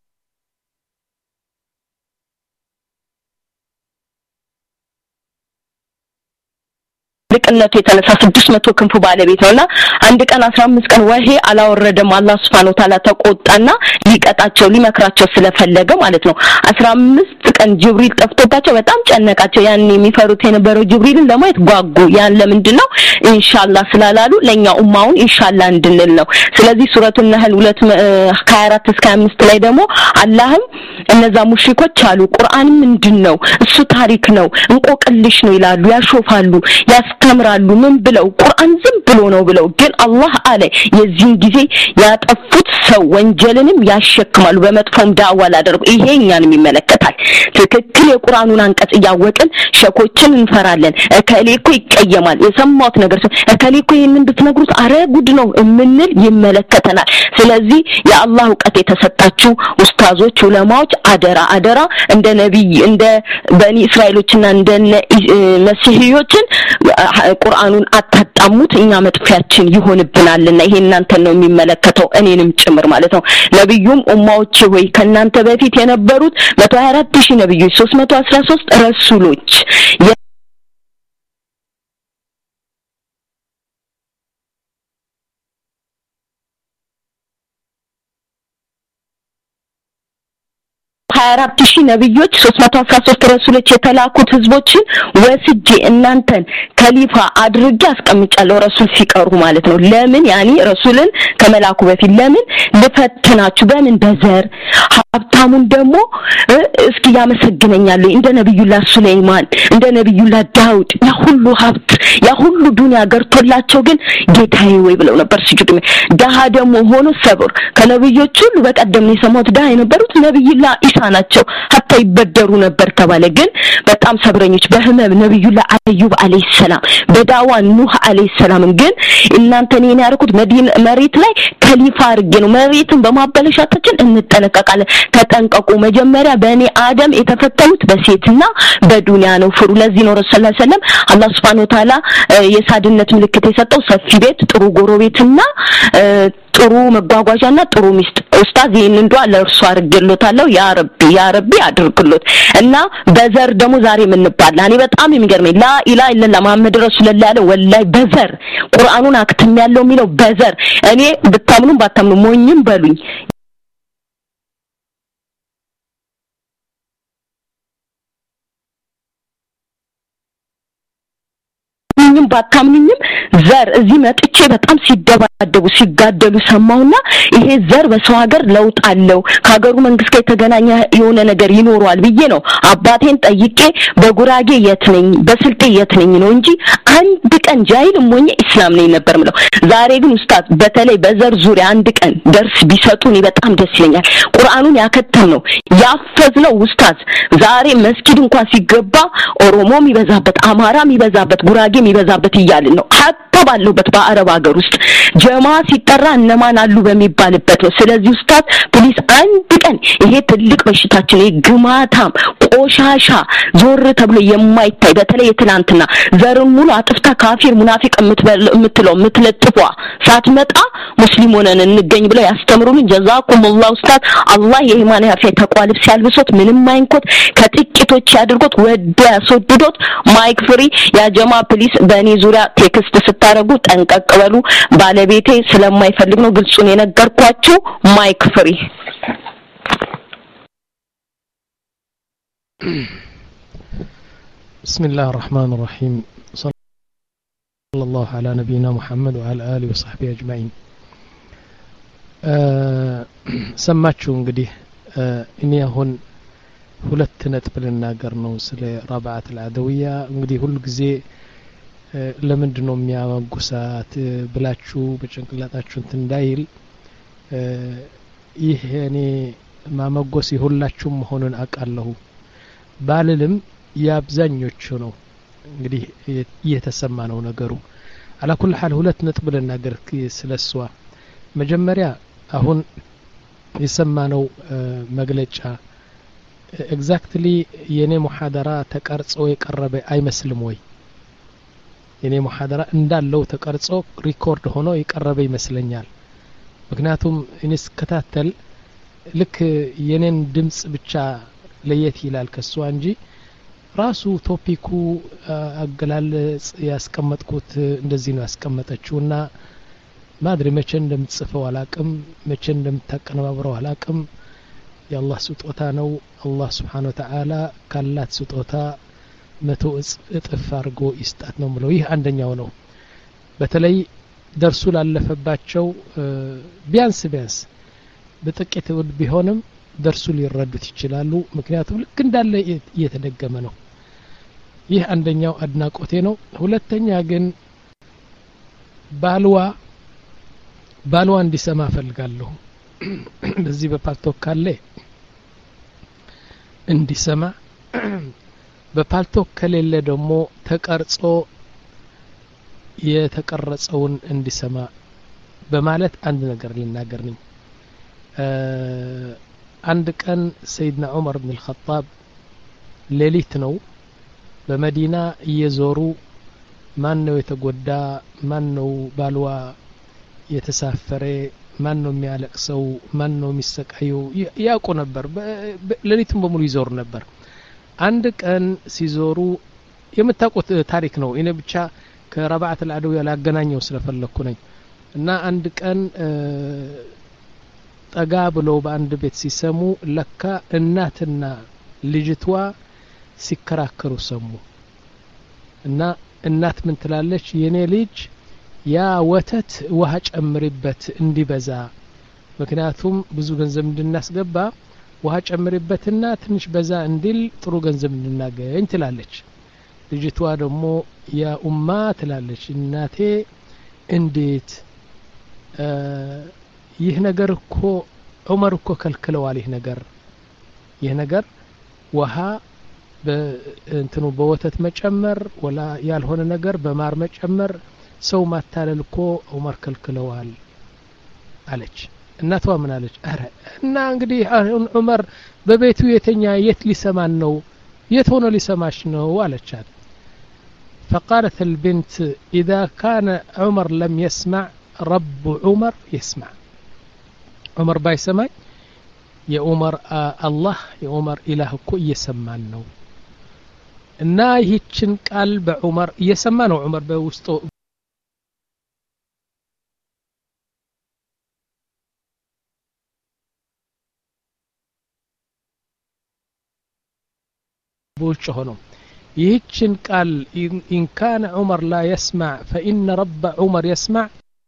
S4: ልቅነቱ የተነሳ ስድስት መቶ ክንፍ ባለቤት ነውና አንድ ቀን አስራ አምስት ቀን ወሄ አላወረደም አላህ Subhanahu Wa Ta'ala ተቆጣና ሊቀጣቸው ሊመክራቸው ስለፈለገ ማለት ነው አስራ አምስት ቀን ጅብሪል ጠፍቶባቸው በጣም ጨነቃቸው ያን የሚፈሩት የነበረው ጅብሪልን ለማየት ጓጉ ያን ለምንድነው ኢንሻአላህ ስላላሉ ለኛ ኡማውን ኢንሻአላህ እንድንል ነው ስለዚህ ሱረቱን ነህል ሁለት ከሀያ አራት እስከ ሃያ አምስት ላይ ደግሞ አላህም እነዛ ሙሽሪኮች አሉ ቁርአን ምንድነው እሱ ታሪክ ነው እንቆቅልሽ ነው ይላሉ ያሾፋሉ ያስተምራሉ ምን ብለው ቁርአን ዝም ብሎ ነው ብለው ግን አላህ አለ የዚህን ጊዜ ያጠፉት ሰው ወንጀልንም ያሸክማሉ በመጥፎም ዳዋ ላደርጉ ይሄኛንም ይመለከታል ትክክል የቁርአኑን አንቀጽ ያወቅን ሸኮችን እንፈራለን እከሌኮ ይቀየማል የሰማውት ነገር እከሌኮ ይሄንን ብትነግሩት አረ ጉድ ነው እምንል ይመለከተናል ስለዚህ የአላህ ዕውቀት የተሰጣችሁ ኡስታዞች ዑለማዎች አደራ አደራ እንደ ነብይ እንደ በኒ እስራኤሎችና እንደ መሲሂዮችን ቁርአኑን አታጣሙት እኛ መጥፊያችን ይሆንብናልና ይሄ እናንተ ነው የሚመለከተው እኔንም ጭምር ማለት ነው ነብዩም ኡማዎች ሆይ ከናንተ በፊት የነበሩት መቶ ሃያ አራት ሺህ ነብዮች ሶስት መቶ አስራ ሶስት ረሱሎች ሀያ አራት ሺህ ነብዮች ሶስት መቶ አስራ ሶስት ረሱሎች የተላኩት ህዝቦችን ወስጄ እናንተን ከሊፋ አድርጌ አስቀምጫለሁ ረሱል ሲቀሩ ማለት ነው ለምን ያኒ ረሱልን ከመላኩ በፊት ለምን ልፈትናችሁ በምን በዘር ሀብታሙን ደግሞ እስኪ ያመሰግነኛል እንደ ነብዩላህ ሱለይማን እንደ ነብዩላህ ዳውድ ያ ሁሉ ሀብት ያ ሁሉ ዱንያ ገርቶላቸው ግን ጌታዬ ወይ ብለው ነበር ሲጁድ ዳሃ ደግሞ ሆኖ ሰብር ከነብዮች ሁሉ በቀደም ነው የሰማሁት ዳሃ የነበሩት ነብዩላህ ኢሳ ናቸው hatta ይበደሩ ነበር ተባለ ግን በጣም ሰብረኞች በህመም ነብዩላህ አዩብ አለይሂ ሰላም በዳዋ ኑህ አለይሂ ሰላም ግን እናንተ ነኝ ያርኩት መዲና መሬት ላይ ከሊፋ አርጌ ነው መሬትን በማበለሻታችን እንጠነቀቃለን ተጠንቀቁ መጀመሪያ በእኔ አደም የተፈተኑት በሴትና በዱንያ ነው ፍሩ ለዚህ ነው ረሱላህ ሰለላሁ ዐለይሂ ወሰለም አላህ Subhanahu Wa Ta'ala የሳድነት ምልክት የሰጠው ሰፊ ቤት ጥሩ ጎረቤትና ጥሩ መጓጓዣና ጥሩ ሚስት ኡስታዝ ይሄንን ዱዓ ለእርሱ አድርግሎታለሁ ያ ረቢ ያ ረቢ አድርግሎት እና በዘር ደሞ ዛሬ ምን እንባል እኔ በጣም የሚገርመኝ ላ ኢላሃ ኢላላህ መሐመድ ረሱላህ ያለ ወላሂ በዘር ቁርአኑን አክተም ያለው የሚለው በዘር እኔ ብታምኑም ባታምኑ ሞኝም በሉኝ ምንም ባታምኑኝም ዘር እዚህ መጥቼ በጣም ሲደባደቡ ሲጋደሉ ሰማውና ይሄ ዘር በሰው ሀገር ለውጥ አለው ከሀገሩ መንግስት ጋር የተገናኘ የሆነ ነገር ይኖርዋል ብዬ ነው አባቴን ጠይቄ በጉራጌ የት ነኝ በስልጤ የት ነኝ ነው እንጂ አንድ ቀን ጃሂል ሞኝ እስላም ነኝ ነበር ምለው ዛሬ ግን ኡስታዝ በተለይ በዘር ዙሪያ አንድ ቀን ደርስ ቢሰጡኝ በጣም ደስ ይለኛል ቁርአኑን ያከተም ነው ያፈዝነው ኡስታዝ ዛሬ መስጊድ እንኳን ሲገባ ኦሮሞም ይበዛበት አማራም ይበዛበት ጉራጌም ይበዛበት ይያል ነው ሀtta ባለበት በአረብ ሀገር ውስጥ ጀማ ሲጠራ እነማን አሉ በሚባልበት ነው ስለዚህ ኡስታዝ ፕሊስ አንድ ቀን ይሄ ትልቅ በሽታችን ግማታም ቆሻሻ ዞር ተብሎ የማይታይ በተለይ ትናንትና ዘርን ሙሉ አጥፍታ ካፊር ሙናፊቅ የምትለው የምትለጥፏ ሳትመጣ ሙስሊም ሆነን እንገኝ ብለው ያስተምሩልን ጀዛኩሙላህ ኡስታዝ አላህ የኢማን ያፊያ ተቋልብ ሲያልብሶት ምንም ማይንኮት ከጥቂቶች ያድርጎት ወደ ያስወድዶት ማይክ ፍሪ ያ ጀማ ፕሊስ በእኔ ዙሪያ ቴክስት ስታረጉ ጠንቀቅ በሉ ባለቤቴ ስለማይፈልግ ነው ግልጹን የነገርኳችሁ ማይክ ፍሪ
S2: بسم الله الرحمن الرحيم صلى الله على نبينا محمد وعلى آله وصحبه أجمعين سمعتوا እንግዲህ እኔ አሁን ሁለት ነጥብ ልናገር ነው ስለ ረባዓት العدوية እንግዲህ ሁሉ ጊዜ ለምንድነው የሚያመጉሳት ብላችሁ በጭንቅላታችሁ እንትን እንዳይል ይሄ እኔ ማመጎስ ይሁላችሁ መሆኑን አቃለሁ ባልልም ያብዛኞቹ ነው እንግዲህ እየተሰማ ነው ነገሩ على كل حال ሁለት ነጥብ ልናገር ስለሷ መጀመሪያ አሁን የሰማነው መግለጫ ኤግዛክትሊ የኔ ሙሐደራ ተቀርጾ የቀረበ አይመስልም ወይ የኔ ሙሐደራ እንዳለው ተቀርጾ ሪኮርድ ሆኖ የቀረበ ይመስለኛል ምክንያቱም እኔስ ከታተል ልክ የኔን ድምጽ ብቻ ለየት ይላል ከሷ እንጂ ራሱ ቶፒኩ አገላለጽ ያስቀመጥኩት እንደዚህ ነው ያስቀመጠችውና ማድሪ መቼ እንደምትጽፈው አላቅም መቼ እንደምታቀነባብረው አላቅም የአላህ ስጦታ ነው አላህ Subhanahu Wa Ta'ala ካላት ስጦታ መቶ እጥፍ አድርጎ ይስጣት ነው ምለው ይህ አንደኛው ነው በተለይ ደርሱ ላለፈባቸው ቢያንስ ቢያንስ በጥቂት ውድ ቢሆንም ደርሱ ሊረዱት ይችላሉ ምክንያቱም ልክ እንዳለ እየተደገመ ነው ይህ አንደኛው አድናቆቴ ነው ሁለተኛ ግን ባልዋ ባልዋ እንዲሰማ ፈልጋለሁ በዚህ በፓልቶክ ካለ እንዲሰማ በፓልቶክ ከሌለ ደግሞ ተቀርጾ የተቀረጸውን እንዲሰማ በማለት አንድ ነገር ልናገር ነኝ አንድ ቀን ሰይድና ዑመር ኢብኑ አልኸጣብ ሌሊት ነው በመዲና እየዞሩ ማን ነው የተጎዳ ማን ነው ባልዋ የተሳፈረ ማን ነው የሚያለቅሰው ማን ነው የሚሰቃየው ያውቁ ነበር ሌሊቱን በሙሉ ይዞር ነበር አንድ ቀን ሲዞሩ የምታውቁት ታሪክ ነው እኔ ብቻ ከረባዓት العدوية ላገናኘው ስለፈለኩ ነኝ እና አንድ ቀን ጠጋ ብለው በአንድ ቤት ሲሰሙ ለካ እናትና ልጅቷ ሲከራከሩ ሰሙ እና እናት ምን ትላለች የኔ ልጅ ያ ወተት ውሃ ጨምሪበት እንዲበዛ ምክንያቱም ብዙ ገንዘብ እንድናስገባ ውሃ ጨምሪበትና ትንሽ በዛ እንዲል ጥሩ ገንዘብ እንድናገኝ ትላለች ልጅቷ ደግሞ ያ ኡማ ትላለች እናቴ እንዴት ይህ ነገር እኮ ዑመር እኮ ከልክለዋል ይህ ነገር ይህ ነገር ውሃ በእንትኑ በወተት መጨመር ወላ ያልሆነ ነገር በማር መጨመር ሰው ማታለል እኮ ዑመር ከልክለዋል አለች እናቷ ምን አለች? አረ እና እንግዲህ ዑመር በቤቱ የተኛ የት ሊሰማን ነው? የት ሆኖ ሊሰማሽ ነው አለቻት። فقالت البنت إذا كان عمر لم يسمع رب عمر يسمع. عمر باي سمع يا عمر آه الله يا عمر إله كو يسمعن ነው እና ይህችን ቃል በዑመር እየሰማ ነው ዑመር በውስጡ بوش ሆኖ ይህችን ቃል إن كان عمر لا يسمع فإن رب عمر يسمع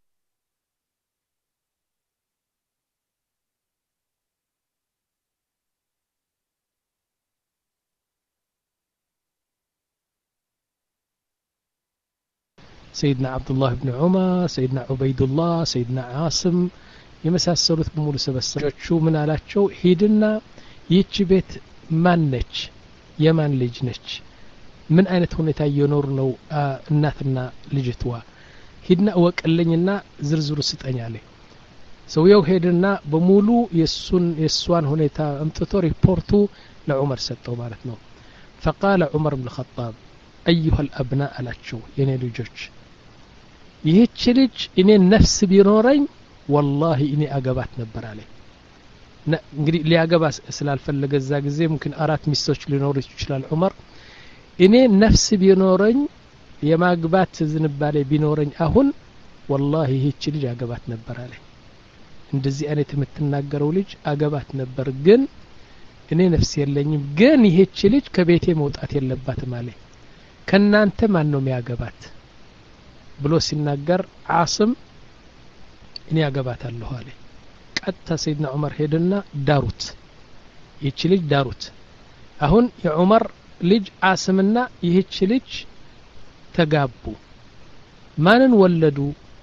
S2: سيدنا عبد الله بن عمر سيدنا عبيد الله سيدنا عاصم የመሳሰሉት በሙሉ ሰበሰባቸው ምን አላቸው ሂድና ይህች ቤት ማን ነች የማን ልጅ ነች ምን አይነት ሁኔታ እየኖር ነው እናትና ልጅቷ ሂድና ወቀለኝና ዝርዝሩ ስጠኛለ ሰውየው ሄድና በሙሉ የሱን የሷን ሁኔታ አምጥቶ ሪፖርቱ ለዑመር ሰጠው ማለት ነው فقال عمر بن الخطاب ايها الابناء አላቸው የኔ ልጆች ይህች ልጅ እኔ ነፍስ ቢኖረኝ والله እኔ አገባት ነበር አለ እንግዲህ ሊያገባ ስላልፈለገ እዛ ጊዜ ممكن አራት ሚስቶች ሊኖሩ ይችላል ዑመር እኔ ነፍስ ቢኖረኝ የማግባት ዝንባሌ ቢኖረኝ አሁን والله ይህች ልጅ አገባት ነበር አለ እንደዚህ አይነት የምትናገረው ልጅ አገባት ነበር ግን እኔ ነፍስ የለኝም ግን ይህች ልጅ ከቤቴ መውጣት የለባትም አለ ከናንተ ማን ነው የሚያገባት ብሎ ሲናገር ዓስም እኔ ያገባታለሁ አለ ቀጥታ ሰይድና ዑመር ሄደና ዳሩት ይህች ልጅ ዳሩት አሁን የዑመር ልጅ ዓስምና ይህች ልጅ ተጋቡ ማንን ወለዱ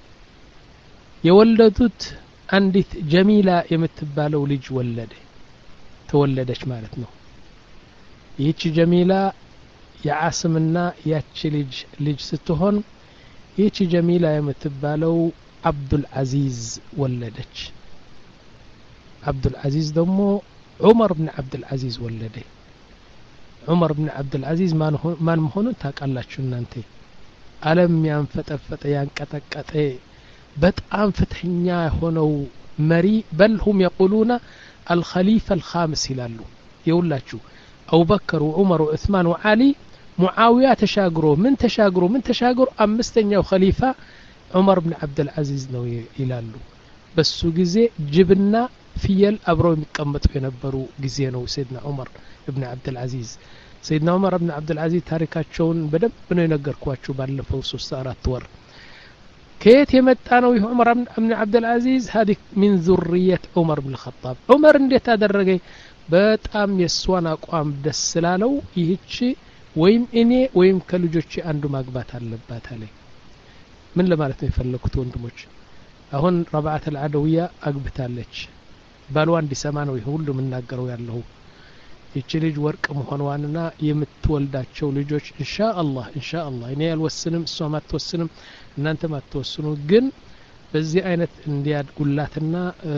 S2: የወለዱት አንዲት ጀሚላ የምትባለው ልጅ ወለደ ተወለደች ማለት ነው ይህች ጀሚላ የዓስምና ያቺ ልጅ ልጅ ስትሆን ይህች ጀሚላ የምትባለው አብዱል አዚዝ ወለደች አብዱል አዚዝ ደግሞ ዑመር ብን አብዱል አዚዝ ወለደ ዑመር ብን አብዱል አዚዝ ማን ማን መሆኑን ታውቃላችሁ እናንተ ዓለም ያንፈጠፈጠ ያንቀጠቀጠ በጣም ፍትህኛ ሆነው መሪ በልሁም يقولون الخليفة الخامس ይላሉ ይውላችሁ አቡበከር ወዑመር ወዑስማን ወዓሊ ሙዓዊያ ተሻግሮ ምን ተሻግሮ ምን ተሻግሮ አምስተኛው ኸሊፋ ዑመር ብን አብዱል አዚዝ ነው ይላሉ በሱ ጊዜ ጅብና ፍየል አብረው የሚቀመጡ የነበሩ ጊዜ ነው ሰይድና ዑመር ኢብኑ አብዱል አዚዝ ሰይድና ዑመር ኢብኑ አብዱል አዚዝ ታሪካቸውን በደንብ ነው የነገርኳችሁ ባለፈው ሶስት አራት ወር كيت يمتانو عمر بن عبد العزيز هذه من ذرية عمر بن الخطاب عمر انديت ادرجي በጣም የሷን አቋም ደስ ስላለው ይህች ወይም እኔ ወይም ከልጆቼ አንዱ ማግባት አለባት አለ ምን ለማለት ነው የፈለኩት ወንድሞች አሁን ረባዓት العدوية አግብታለች ባሏ እንዲሰማ ነው ይሄ ሁሉ ምናገረው ያለው ይህች ልጅ ወርቅ መሆኗንና የምትወልዳቸው ልጆች ኢንሻአላህ ኢንሻአላህ እኔ ያልወስንም እሷ ማትወስንም እናንተ ማትወስኑ ግን በዚህ አይነት እንዲያድጉላትና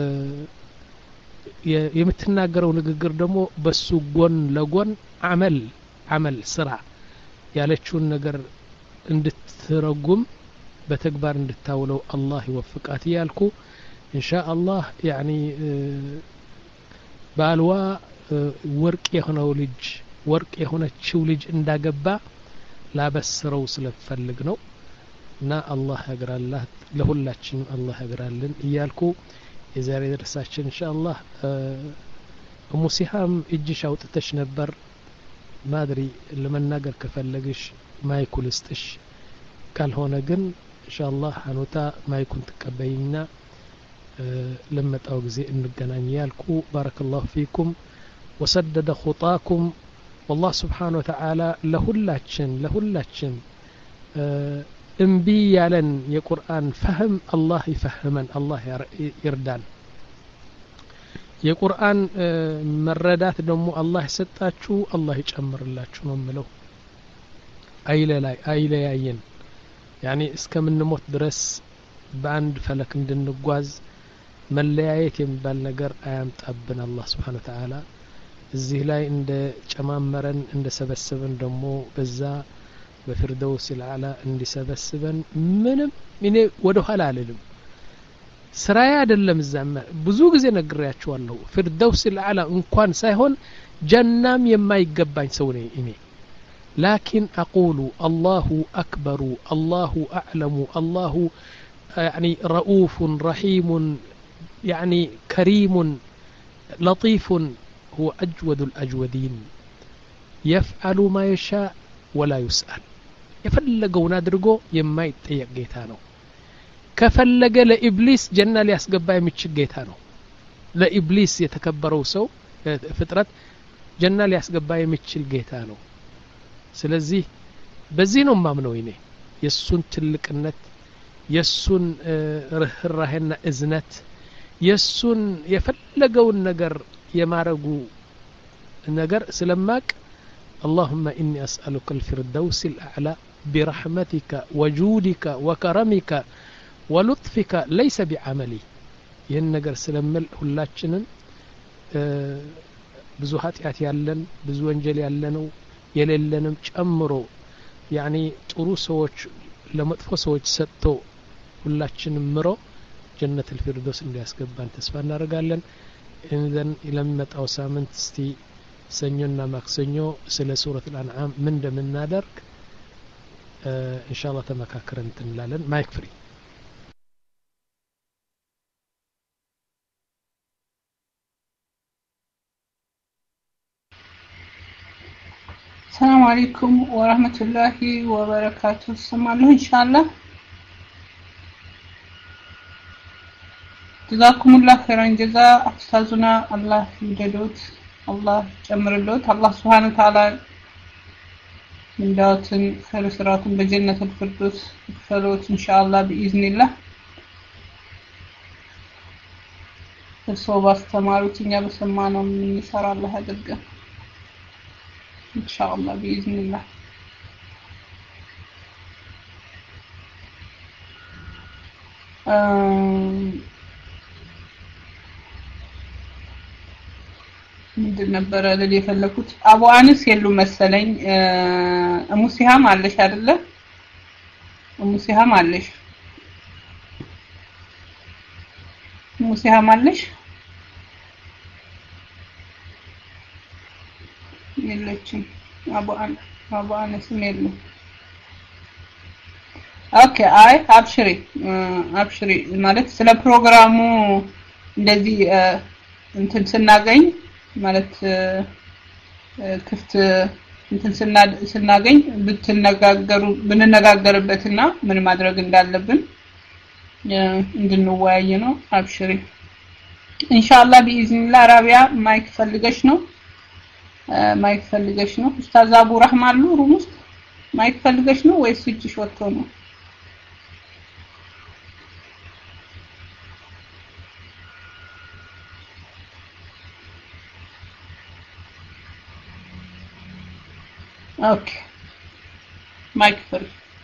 S2: የምትናገረው ንግግር ደግሞ በሱ ጎን ለጎን አመል አመል ስራ ያለችውን ነገር እንድትረጉም በተግባር እንድታውለው አላህ ይወፍቃት ያልኩ ኢንሻአላህ ያኒ ባልዋ ወርቅ የሆነው ልጅ ወርቅ የሆነችው ልጅ እንዳገባ ላበስረው ስለፈልግ ነው እና አላህ ያግራላት ለሁላችን አላህ ያግራልን ይያልኩ የዛሬ ደርሳችን ኢንሻአላህ እሙ ሲሃም እጅሽ አውጥተሽ ነበር ማድሪ ለመናገር ከፈለግሽ ማይኩል እስጥሽ ካልሆነ ግን ኢንሻአላህ አኑታ ማይኩን ተቀበይና ለመጣው ጊዜ እንገናኝ ያልኩ ባረከላሁ ፊኩም وسدد خطاكم والله سبحانه وتعالى لهلاችን لهلاችን እንቢ ያለን የቁርአን ፈህም አላህ ይፈህመን አላህ ይርዳን የቁርአን መረዳት ደግሞ አላህ ይሰጣችሁ አላህ ይጨምርላችሁ ነው ምለው አይለ ላይ አይለ ያየን ያኒ እስከምንሞት ድረስ በአንድ ፈለክ እንድንጓዝ መለያየት የሚባል ነገር አያምጣብን አላህ Subhanahu Wa Ta'ala እዚህ ላይ እንደ ጨማመረን እንደ ሰበሰበን ደግሞ በዛ በፍርደውስ العላ እንዲሰበስበን ምንም እኔ ወደ ኋላ አልልም ስራዬ አይደለም እዛም ብዙ ጊዜ ነግሬያችኋለሁ ፍርደውስ العላ እንኳን ሳይሆን ጀናም የማይገባኝ ሰው ነኝ እኔ لكن أقول الله أكبر الله أعلم الله يعني رؤوف رحيم يعني كريم لطيف هو أجود الأجودين يفعل ما يشاء ولا يسأل يفلقوا نادرقوا يما يتطيق جيتانو كفلق لإبليس جنة ليسقبا يمتشق جيتانو لإبليس يتكبروا سو فترة جنة ليسقبا يمتشق جيتانو ስለዚህ በዚህ ነው ማምነው እኔ የሱን ትልቅነት የሱን ርህራሄና እዝነት የሱን የፈለገውን ነገር የማረጉ ነገር ስለማቅ اللهم إني أسألك الفردوس الأعلى برحمتك وجودك وكرمك ولطفك ليس بعملي ይህን ነገር ስለምል ሁላችንን ብዙ ኃጢአት ያለን ብዙ ወንጀል ያለነው የሌለንም ጨምሮ ያኒ ጥሩ ሰዎች ለመጥፎ ሰዎች ሰጥቶ ሁላችንም ምሮ ጀነት الفردوس እንዲያስገባን ተስፋ እናደርጋለን እንዘን ለሚመጣው ሳምንት እስቲ ሰኞና ማክሰኞ ስለ ሱረት الانعام ምን እንደምናደርግ ኢንሻአላህ ተመካከረን እንላለን ማይክ ፍሪ
S5: السلام عليكم ورحمة الله وبركاته سمعنا إن شاء الله جزاكم الله خيرا جزاء أستاذنا الله يجدوت الله جمر اللوت الله سبحانه وتعالى من داوت خير سرات بجنة الفردوس فلوت إن شاء الله بإذن الله الصوبة استماروا تنيا بسمانا من يسار الله هدقا إن شاء الله بإذن الله ምንድን ነበር ለሊ የፈለኩት አቡ አነስ የሉ መሰለኝ እሙ ሲሃም አለሽ አይደለ እሙ ሲሃም አለሽ እሙ ሲሃም አለሽ የለችም አቡ አን አቡ አነስም የለም ኦኬ አይ አብሽሪ አብሽሪ ማለት ስለ ፕሮግራሙ እንደዚህ እንትን ስናገኝ ማለት ክፍት እንትን ስናገኝ ብትነጋገሩ ብንነጋገርበትና ምን ማድረግ እንዳለብን እንድንወያይ ነው አብሽሪ ኢንሻአላህ ቢኢዝኒላህ አረቢያ ማይክ ፈልገሽ ነው ማይክ ፈልገሽ ነው ኡስታዝ አቡ ረህማን ነው ሩም ውስጥ ማይክ ፈልገሽ ነው ወይስ እጅሽ ወጥቶ ነው ኦኬ ማይክ ፍሪ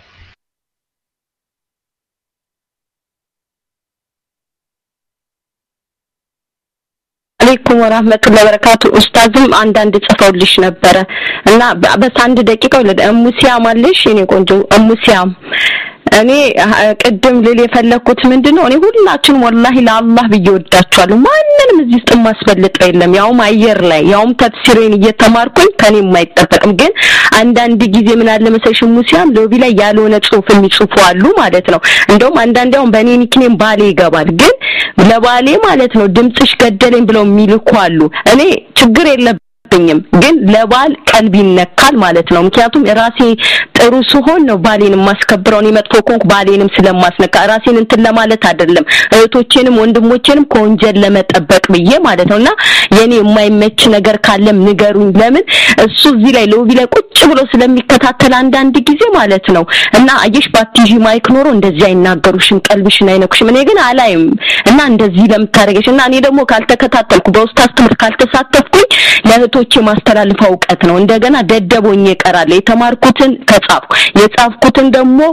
S4: አለይኩም ወራህመቱላሂ ወበረካቱ ኡስታዝም አንዳንድ ጽፈውልሽ ነበረ እና በአንድ ደቂቃ ለሙሲያም አለሽ እኔ ቆንጆ ሙሲያም እኔ ቀደም ልል የፈለኩት ምንድነው እኔ ሁላችን ወላሂ ለአላህ ብየወዳቸዋለሁ ማንንም እዚህ ውስጥ ማስፈልጠው የለም ያውም አየር ላይ ያውም ተፍሲሬን እየተማርኩኝ ከኔ የማይጠበቅም ግን አንዳንድ ጊዜ ምን አለ መሰለሽ ሙሲያም ሎቢ ላይ ያልሆነ ጽሁፍ የሚጽፉ አሉ ማለት ነው እንደውም አንዳንዴ አሁን በኔ ኒክኔም ባሌ ይገባል ግን ለባሌ ማለት ነው ድምጽሽ ገደለኝ ብለው የሚልኩ አሉ እኔ ችግር የለም ግን ለባል ቀልብ ይነካል ማለት ነው ምክንያቱም ራሴ ጥሩ ሲሆን ነው ባሌንም ማስከብረው እኔ መጥፎ ኮንኩ ባሌንም ስለማስነካ ራሴን እንትን ለማለት አይደለም እህቶቼንም ወንድሞቼንም ከወንጀል ለመጠበቅ ብዬ ማለት ነውና የኔ የማይመች ነገር ካለም ንገሩኝ ለምን እሱ እዚህ ላይ ሎቢ ላይ ቁጭ ብሎ ስለሚከታተል አንዳንድ ጊዜ ማለት ነው እና አየሽ ባቲጂ ማይክ ኖሮ እንደዚህ አይናገሩሽም ቀልብሽን አይነኩሽም እኔ ግን አላይም እና እንደዚህ ለምታረገሽ እና እኔ ደግሞ ካልተከታተልኩ በኡስታዝ ትምህርት ካልተሳተፍኩኝ ለህቶቼ ማስተላልፈው ዕውቀት ነው እንደገና ደደቦኝ ይቀራል የተማርኩትን ከጻፍኩ የጻፍኩትን ደግሞ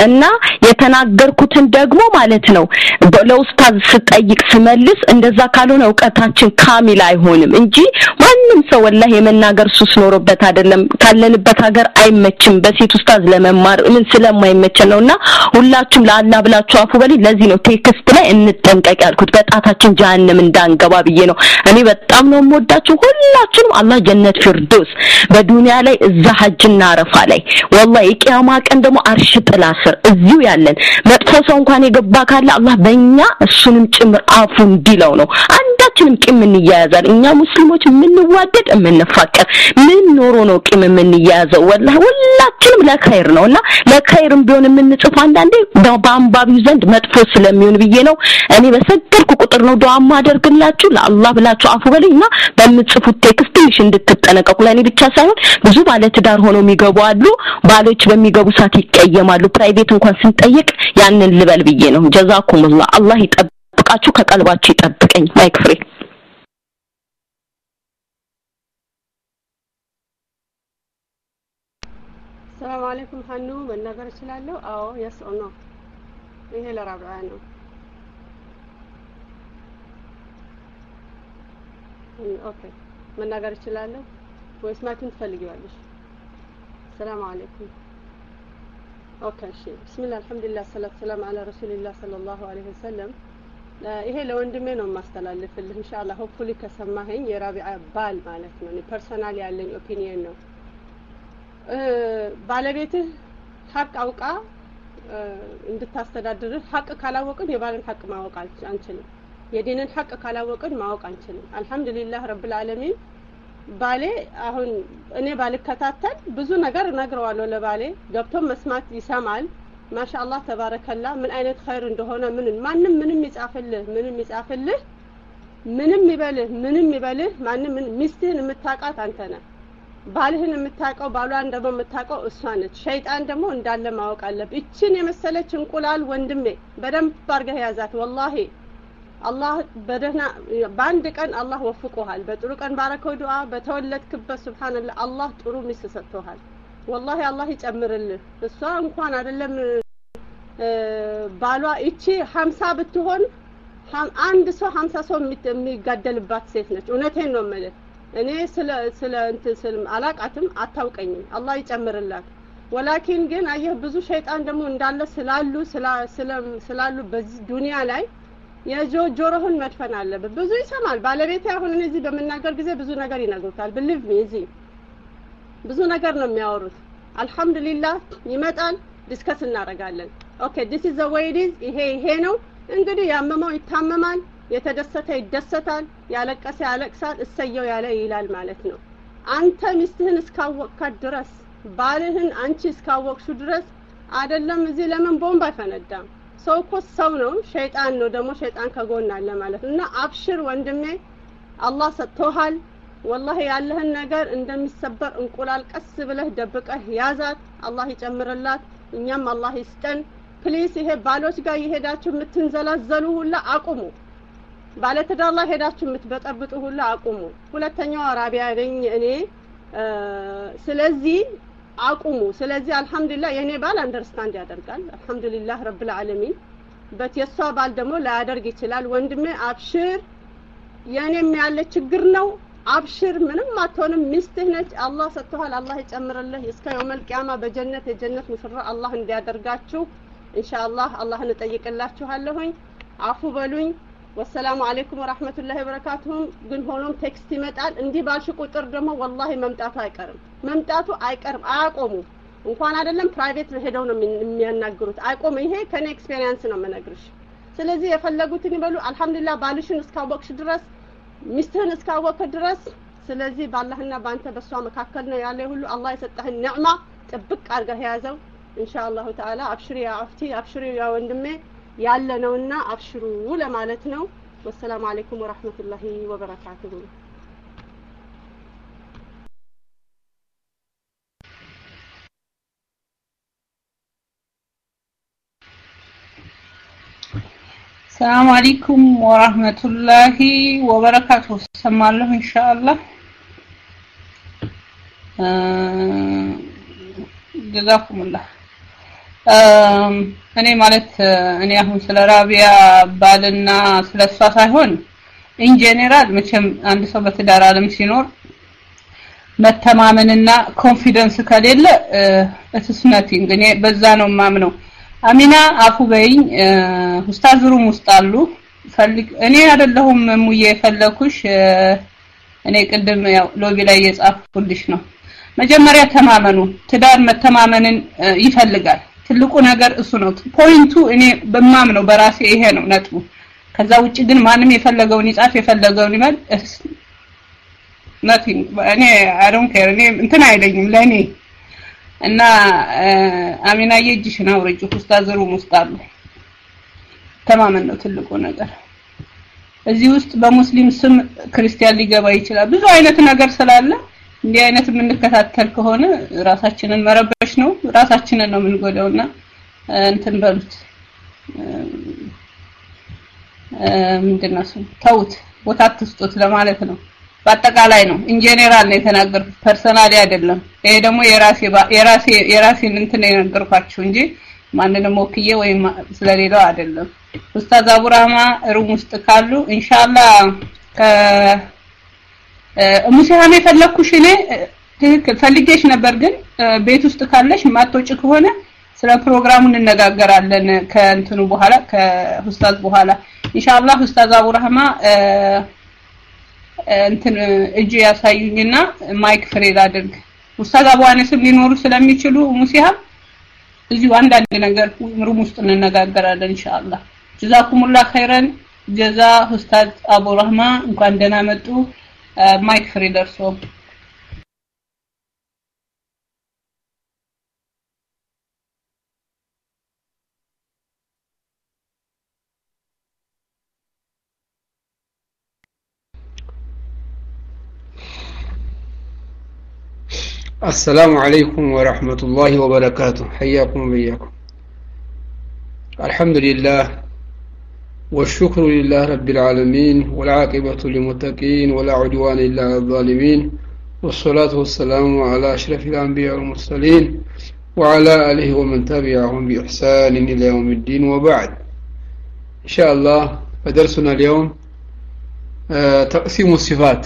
S4: እና የተናገርኩትን ደግሞ ማለት ነው ለኡስታዝ ስጠይቅ ስመልስ እንደዛ ካልሆነ ዕውቀታችን ካሚል አይሆንም እንጂ ማንንም ሰው ወላሂ የመናገር ሱስ ኖሮበት አይደለም ካለንበት ሀገር አይመችም በሴት ኡስታዝ ለመማር ምን ስለማይመች ነውና ሁላችሁም ለአላህ ብላችሁ አፉ በሊ ለዚህ ነው ቴክስት ላይ እንጠንቀቅ ያልኩት በጣታችን ጀሃነም እንዳንገባ ብዬ ነው እኔ በጣም ነው የምወዳችሁ ሁላችሁም አላህ ጀነት ፊርዶስ በዱንያ ላይ እዛ ሐጅና አረፋ ላይ ወላሂ ቂያማ ቀን ደግሞ አርሽ ጥላ ስር እዚሁ ያለን መጥፎ ሰው እንኳን የገባ ካለ አላህ በእኛ እሱንም ጭምር አፉ እንዲለው ነው አንዳችንም ቂም እንያያዛል እኛ ሙስሊሞች ምንዋደድ ምንፋቀር ምን ኖሮ ነው ቂም ምንያያዘው ወላሂ ሁላችንም ለኸይር ነውና ለኸይርም ቢሆን ምንጽፍ አንዳንዴ በአንባቢው ዘንድ መጥፎ ስለሚሆን ብዬ ነው እኔ በሰገድኩ ቁጥር ነው ዱዓ ማደርግላችሁ ለአላህ ብላችሁ አፉ በለኝና በምጽፉት ቴክስት ትንሽ እንድትጠነቀቁ ለኔ ብቻ ሳይሆን ብዙ ባለ ትዳር ሆነው የሚገቡ አሉ ባሎች በሚገቡ ሰዓት ይቀየማሉ ፕራይቬት እንኳን ስንጠይቅ ያንን ልበል ብዬ ነው ጀዛኩሙላህ አላህ ይጠብቃችሁ ከቀልባችሁ ይጠብቀኝ ማይክ ፍሬ
S6: ሰላም አለይኩም ሀኑ መናገር እችላለሁ አዎ yes or no ይሄ ለራብዓ ነው ኦኬ መናገር እችላለሁ ወይስ ማይክን ትፈልጊዋለሽ ሰላም አለይኩም ኦኬ እሺ ቢስሚላህ አልহামዱሊላህ ሰላቱ ሰላም አለ ረሱልላህ ሰለላሁ ዐለይሂ ወሰለም ይሄ ለወንድሜ ነው ማስተላለፍልህ ኢንሻአላህ ሆፕፉሊ ከሰማኸኝ የራቢዓ ባል ማለት ነው ፐርሰናል ያለኝ ኦፒኒየን ነው ባለቤትህ ሐቅ አውቃ እንድታስተዳድርህ ሐቅ ካላወቅን የባልን ሐቅ ማወቅ አንችልም የዲንን ሐቅ ካላወቅን ማወቅ አንችልም አልহামዱሊላህ ረብል ዓለሚን ባሌ አሁን እኔ ባልከታተል ብዙ ነገር ነግረዋለሁ ለባሌ ገብቶ መስማት ይሰማል ማሻአላህ ተባረከላ ምን አይነት ኸይር እንደሆነ ምን ማንንም ምንም ይጻፍልህ ምንም ይጻፍልህ ምንም ይበልህ ምንም ይበልህ ማንንም ሚስትህን የምታቃት አንተ ነህ ባልህን የምታቀው ባሏን ደግሞ የምታቀው እሷ ነች ሸይጣን ደግሞ እንዳለ ማወቅ አለብህ እቺን የመሰለች እንቁላል ወንድሜ በደንብ አርገህ ያዛት ወላሂ አላህ በደህና ባንድ ቀን አላህ ወፍቆሃል በጥሩ ቀን ባረከው ዱዓ በተወለድክበት ሱብሃንአላህ አላህ ጥሩ ሚስት ሰጥቶሃል ወላሂ አላህ ይጨምርልህ እሷ እንኳን አይደለም ባሏ እቺ ሀምሳ ብትሆን አንድ ሰው ሀምሳ ሰው የሚጋደልባት ሴት ነች እውነቴን ነው ማለት እኔ ስለ ስለ እንትን ስልም አላቃትም አታውቀኝም አላህ ይጨምርላት ወላኪን ግን አየህ ብዙ ሸይጣን ደግሞ እንዳለ ስላሉ ስላሉ በዚህ ዱንያ ላይ የጆሮህን መድፈን አለበት ብዙ ይሰማል ባለቤቴ አሁን እዚህ በመናገር ጊዜ ብዙ ነገር ይነግሩታል believe me እዚህ ብዙ ነገር ነው የሚያወሩት አልহামዱሊላህ ይመጣል ዲስከስ እናደርጋለን ኦኬ this is the way it is ይሄ ይሄ ነው እንግዲህ ያመመው ይታመማል የተደሰተ ይደሰታል ያለቀሰ ያለቅሳል እሰየው ያለ ይላል ማለት ነው አንተ ሚስትህን እስካወቅካት ድረስ ባልህን አንቺ እስካወቅሹ ድረስ አይደለም እዚህ ለምን ቦምብ አይፈነዳም ሰው እኮ ሰው ነው ሸይጣን ነው ደግሞ ሸይጣን ከጎን አለ ማለት እና አብሽር ወንድሜ አላህ ሰጥቶሃል والله ያለህን ነገር እንደሚሰበር እንቁላል ቀስ ብለህ ደብቀህ ያዛት አላህ ይጨምርላት እኛም አላህ ይስጠን ፕሊስ ይሄ ባሎች ጋር ይሄዳችሁ የምትንዘላዘሉ ሁላ አቁሙ ባለትዳር ላይ ሄዳችሁ የምትበጠብጡ ሁላ አቁሙ ሁለተኛው አራቢያ ነኝ እኔ ስለዚህ አቁሙ ስለዚህ አልহামዱሊላህ የኔ ባል አንደርስታንድ ያደርጋል አልহামዱሊላህ ረብል ዓለሚን በት የሷ ባል ደግሞ ላያደርግ ይችላል ወንድሜ አብሽር የኔም ያለ ችግር ነው አብሽር ምንም አትሆንም ሚስትህ ነች አላህ ሰጥቷል አላህ ይጨምርልህ እስከ የውመል ቂያማ በጀነት የጀነት ሙሽራ አላህ እንዲያደርጋችሁ ኢንሻአላህ አላህን እጠይቅላችኋለሁኝ አፉ በሉኝ ወሰላሙ አለይኩም ወራህመቱላሂ ወበረካቱሁ ግን ሆኖም ቴክስት ይመጣል እንዲህ ባልሽ ቁጥር ደግሞ ወላሂ መምጣቱ አይቀርም መምጣቱ አይቀርም አያቆሙ እንኳን አይደለም ፕራይቬት ሄደው ነው የሚያናግሩት አይቆም ይሄ ከኔ ኤክስፒሪየንስ ነው መነግርሽ ስለዚህ የፈለጉትን ይበሉ አልহামዱሊላህ ባልሽን እስካወቅሽ ድረስ ሚስትህን እስካወቅክ ድረስ ስለዚህ ባላህና ባንተ በሷ መካከል ነው ያለ ሁሉ አላህ የሰጠህን ኒዕማ ጥብቅ አድርገህ ያዘው ኢንሻአላህ ተዓላ አብሽሪ ያ አፍቲ አብሽሪ ያ ወንድሜ ያለ ነውና አብሽሩ ለማለት ነው ወሰላሙ አለይኩም ወራህመቱላሂ ወበረካቱሁ
S5: السلام عليكم ورحمة الله وبركاته سمع الله إن شاء الله جزاكم الله እኔ ማለት እኔ አሁን ስለ ራቢያ ባልና ስለሷ ሳይሆን ኢን ጄኔራል መቼም አንድ ሰው በትዳር ዓለም ሲኖር መተማመንና ኮንፊደንስ ከሌለ እትስ ናቲንግ እኔ በዛ ነው ማምነው አሚና አፉ በይኝ ኡስታዝ ሩም ውስጥ አሉ ፈልግ እኔ አይደለሁም ሙዬ ፈለኩሽ እኔ ቅድም ያው ሎቢ ላይ የጻፍኩልሽ ነው መጀመሪያ ተማመኑ ትዳር መተማመንን ይፈልጋል ትልቁ ነገር እሱ ነው ፖይንቱ እኔ በማምነው በራሴ ይሄ ነው ነጥቡ ከዛ ውጪ ግን ማንም የፈለገውን ይጻፍ የፈለገውን ይመል nothing እኔ I don't care እኔ እንትን አይለኝም ለኔ እና አሚና የጅሽና ወርጁ ኡስታዝ ሩም ውስጥ አሉ ተማመን ነው ትልቁ ነገር እዚህ ውስጥ በሙስሊም ስም ክርስቲያን ሊገባ ይችላል ብዙ አይነት ነገር ስላለ እንዲህ አይነት የምንከታተል ከሆነ ራሳችንን መረበሽ ነው ራሳችንን ነው የምንጎዳውና እንትን በሉት ምንድነው ተውት ቦታ አትስጡት ለማለት ነው በአጠቃላይ ነው ኢን ጄኔራል ነው የተናገርኩት ፐርሰናሊ አይደለም ይሄ ደግሞ የራሴ የራሴ የራሴን እንትን የነገርኳችሁ እንጂ ማንንም ወክዬ ወይ ስለሌላው አይደለም ኡስታዝ አቡራማ ሩም ውስጥ ካሉ ኢንሻአላህ ከ ሙሲሃም የፈለኩሽ እኔ ትክክል ፈልጌሽ ነበር ግን ቤት ውስጥ ካለሽ ማጥቶጭ ከሆነ ስለ ፕሮግራሙ እንነጋገራለን ከእንትኑ በኋላ ከኡስታዝ በኋላ ኢንሻአላህ ኡስታዝ አቡራማ እንትን እጂ ያሳዩኝና ማይክ ፍሬ ላድርግ ኡስታዝ አቡ አነስም ሊኖሩ ስለሚችሉ ሙሲሃም እዚህ አንዳንድ ነገር ሩም ውስጥ እንነጋገራለን ኢንሻአላህ ጀዛኩሙላህ ኸይረን ጀዛ ኡስታዝ አቡ ረህማ እንኳን ደህና መጡ ማይክ ፍሬ ደርሶ
S7: السلام عليكم ورحمة الله وبركاته حياكم وبياكم الحمد لله والشكر لله رب العالمين والعاقبة للمتقين ولا عدوان إلا على الظالمين والصلاة والسلام على أشرف الأنبياء والمرسلين وعلى آله ومن تبعهم بإحسان إلى يوم الدين وبعد إن شاء الله فدرسنا اليوم تقسيم الصفات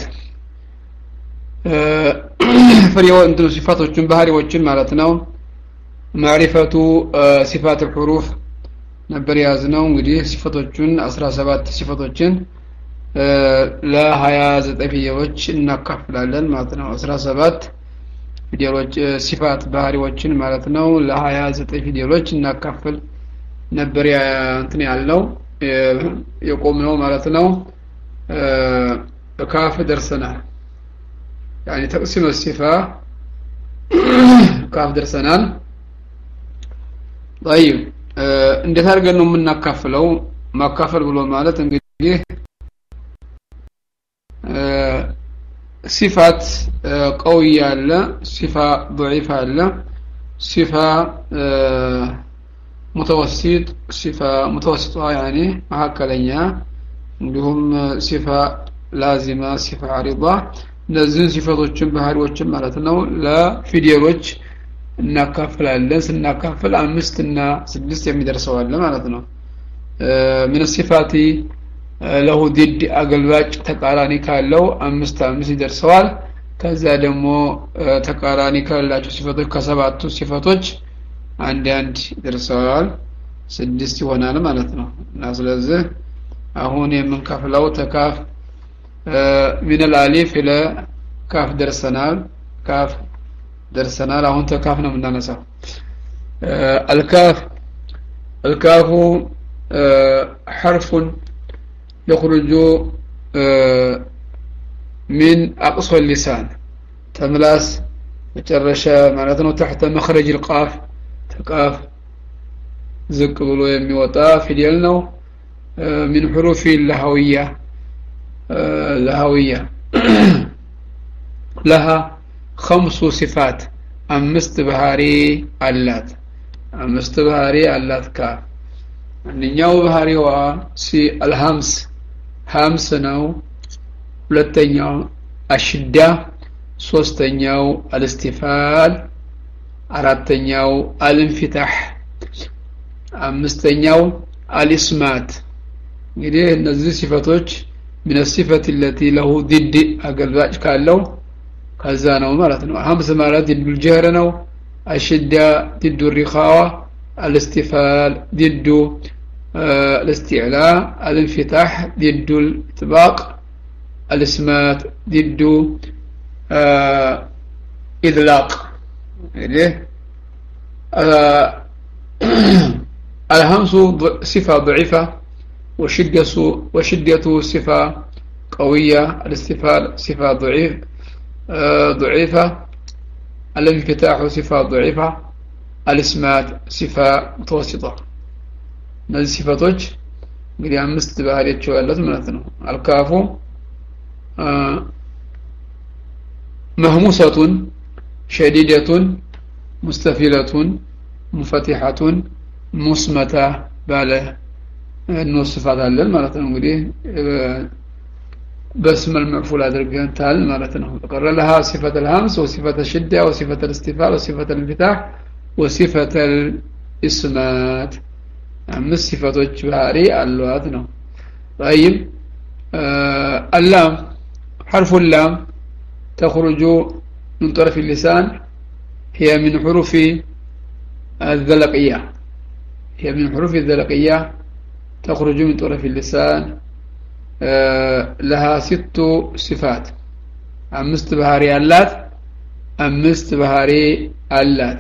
S7: فريوا انتو صفات الجنبهاري والجن مالتنا معرفة صفات الحروف نبر يازنا ونقدي صفات الجن أسرى سبات صفات الجن لا هيا زت في وجه نكفل لنا مالتنا أسرى سبات في وجه صفات بهاري والجن مالتنا لا هيا زت في وجه نكفل نبر يا انتني علو يقومنا مالتنا كاف درسنا يعني تقسيم الصفة كاف درسنال طيب እንዴት አድርገን ነው የምናካፍለው ማካፈል ብሎ ማለት እንግዲህ صفات قوية አለ صفة ضعيفة አለ صفة متوسط صفة متوسطة يعني መካከለኛ እንዲሁም صفة لازمة صفة عارضة እነዚህ ሲፈቶችን ባህሪዎችን ማለት ነው ለፊደሎች እናካፍላለን ስናካፍል አምስት እና ስድስት የሚደርሰው አለ ማለት ነው ምን ሲፋቲ له ضد አገልባጭ ተቃራኒ ካለው አምስት አምስት ይደርሰዋል ከዛ ደግሞ ተቃራኒ ካላቸው ሲፈቶች ከሰባቱ ሲፈቶች አንድ አንድ ይደርሰዋል ስድስት ይሆናል ማለት ነው እና ስለዚህ አሁን የምንከፍለው ተካፍ من الالف الى كاف درسنال كاف درسنال አሁን ተካፍ ነው የምናነሳው الكاف الكاف حرف يخرج من اقصى اللسان تملاس مጨረሻ ማለት ነው تحت مخرج القاف تقاف ዝቅ ብሎ የሚወጣ ፊደል ነው من حروف اللهويه لهوية لها خمس صفات أمست بهاري اللات أمست بهاري اللات كاف نيو بهاري وا سي الهمس همس نو ሁለተኛው الشدة ሶስተኛው الاستفال አራተኛው الانفتاح አምስተኛው አልስማት እንግዲህ እነዚህ ሲፈቶች من الصفة التي له ضد አገልባጭ ካለው ከዛ ነው ማለት ነው ሀምስ ማለት ضد الجهر ነው الشدة ضد الرخاوة الاستفال ضد الاستعلاء الانفتاح ضد الاطباق الاسمات ضد إذلاق إيه الهمس صفة ضعيفة وشدة وشدة صفة قوية الاستفال صفة ضعيف ضعيفة الانفتاح صفة ضعيفة الاسمات صفة متوسطة እነዚህ ሲፈቶች እንግዲህ አምስት ባህሪያቸው ያሉት ማለት ነው አልካፉ مهموسة شديدة مستفيلة منفتحة مصمتة باله انه صفات አለን ማለት ነው እንግዲህ باسم المعفول አድርገን ታል ማለት ነው ተቀረ لها صفة الهمس وصفة الشدة وصفة الاستفال وصفة الانفتاح وصفة الاسمات አምስት ሲፈቶች ባህሪ አሏት ነው طيب اللام حرف اللام تخرج من طرف اللسان هي من حروف الذلقية هي من حروف الذلقية تخرج من طرف اللسان لها ست صفات أمست بهاري اللات أمست بهاري اللات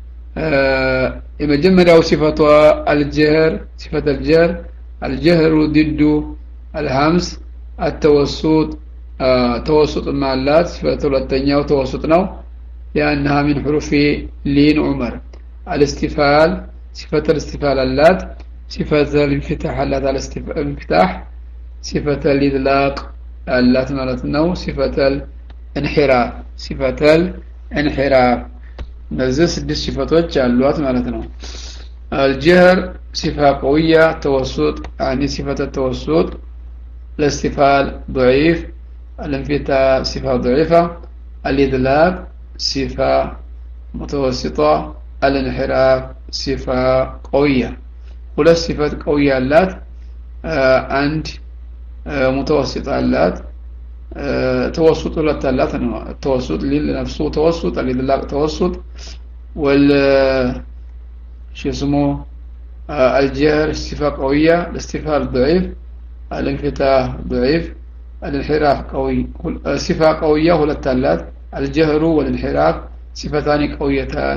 S7: يمجمع صفتها الجهر صفة الجهر الجهر ضد الهمس التوسط توسط مع اللات صفة الثانية وتوسط نو لأنها من حروف لين عمر الاستفال صفة الاستفال اللات صفة الانفتاح اللات على الانفتاح صفة الإذلاق اللات مالت نو صفة الانحراف صفة الانحراف نزل سدس صفاتوች አሏት ማለት ነው الجهر صفة قوية توسط يعني صفة التوسط الاستفال ضعيف الانفتاح صفة ضعيفة الإذلاق صفة متوسطة الانحراف صفة قوية ولا صفات قوية اللات عند متوسطة اللات توسط ولا ثلاثة أنواع التوسط لنفسه توسط الإذلاق توسط وال شو اسمه الجهر صفة قوية الاستفال ضعيف الانفتاح ضعيف الانحراف قوي صفة قوية ولا ثلاثة الجهر والانحراف صفتان قويتان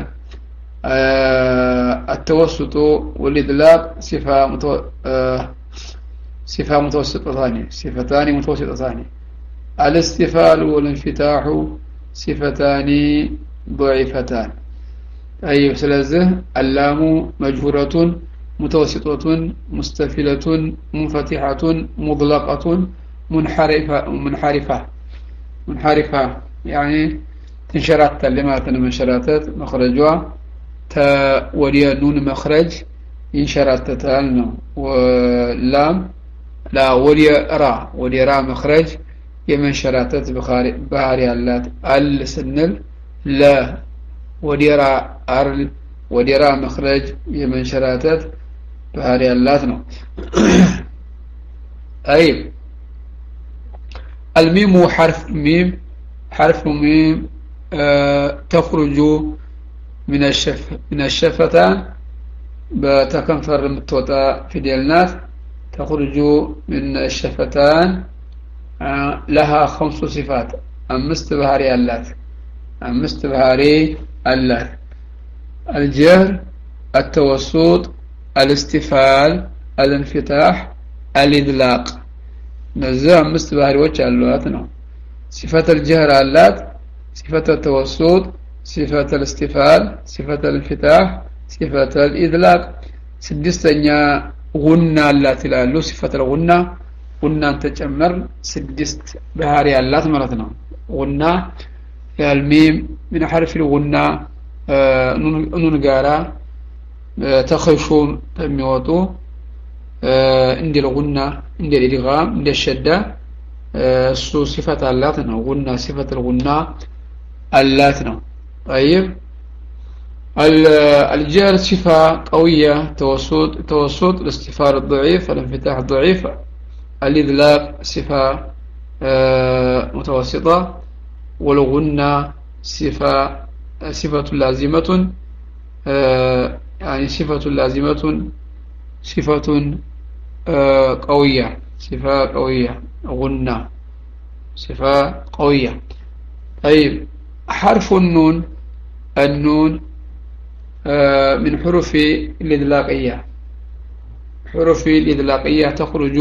S7: التوسط والإذلاق صفة متو... صفة متوسطتان صفتان متوسطتان الاستفال والانفتاح صفتان ضعيفتان أي سلازه اللام مجهورة متوسطة مستفلة منفتحة مضلقة منحرفة منحرفة منحرفة يعني تنشرات كلمات منشراتات مخرجها تا ولي نون مخرج ينشراتتان واللام لا ولي را ولي را مخرج የመንሸራተት ባህሪ ያላት አል ስንል ለ ወዲራ አርል ወዲራ መخرج የመንሸራተት ባህሪ ያላት ነው አይ الميم حرف ميم حرف ميم تخرج من الشف من الشفتان بتكنفر متوطا فيدلنات تخرج من الشفتان لها خمس صفات أمست بهاري اللات أمست بهاري اللات الجهر التوسط الاستفال الانفتاح الإذلاق نزع أمست بهاري وجه اللات نو صفة الجهر اللات صفة التوسط صفة الاستفال صفة الانفتاح صفة الإذلاق سدستنيا غنى اللات لالو صفة الغنى قلنا تجمر سدست بهاري اللات مرتنا قلنا الميم من حرف الغنى نون قارا تخيشون تميوتو عند الغنى عند الإدغام عند الشدة سو صفة اللاتنا غنى صفة الغنى اللاتنا طيب الجهر صفة قوية توسط توسط الاستفال الضعيف الانفتاح الضعيف الإذلاق صفة متوسطة والغنة صفة صفة لازمة يعني صفة لازمة صفة قوية صفة قوية غنة صفة قوية طيب حرف النون النون من حروف الإذلاقية حروف الإذلاقية تخرج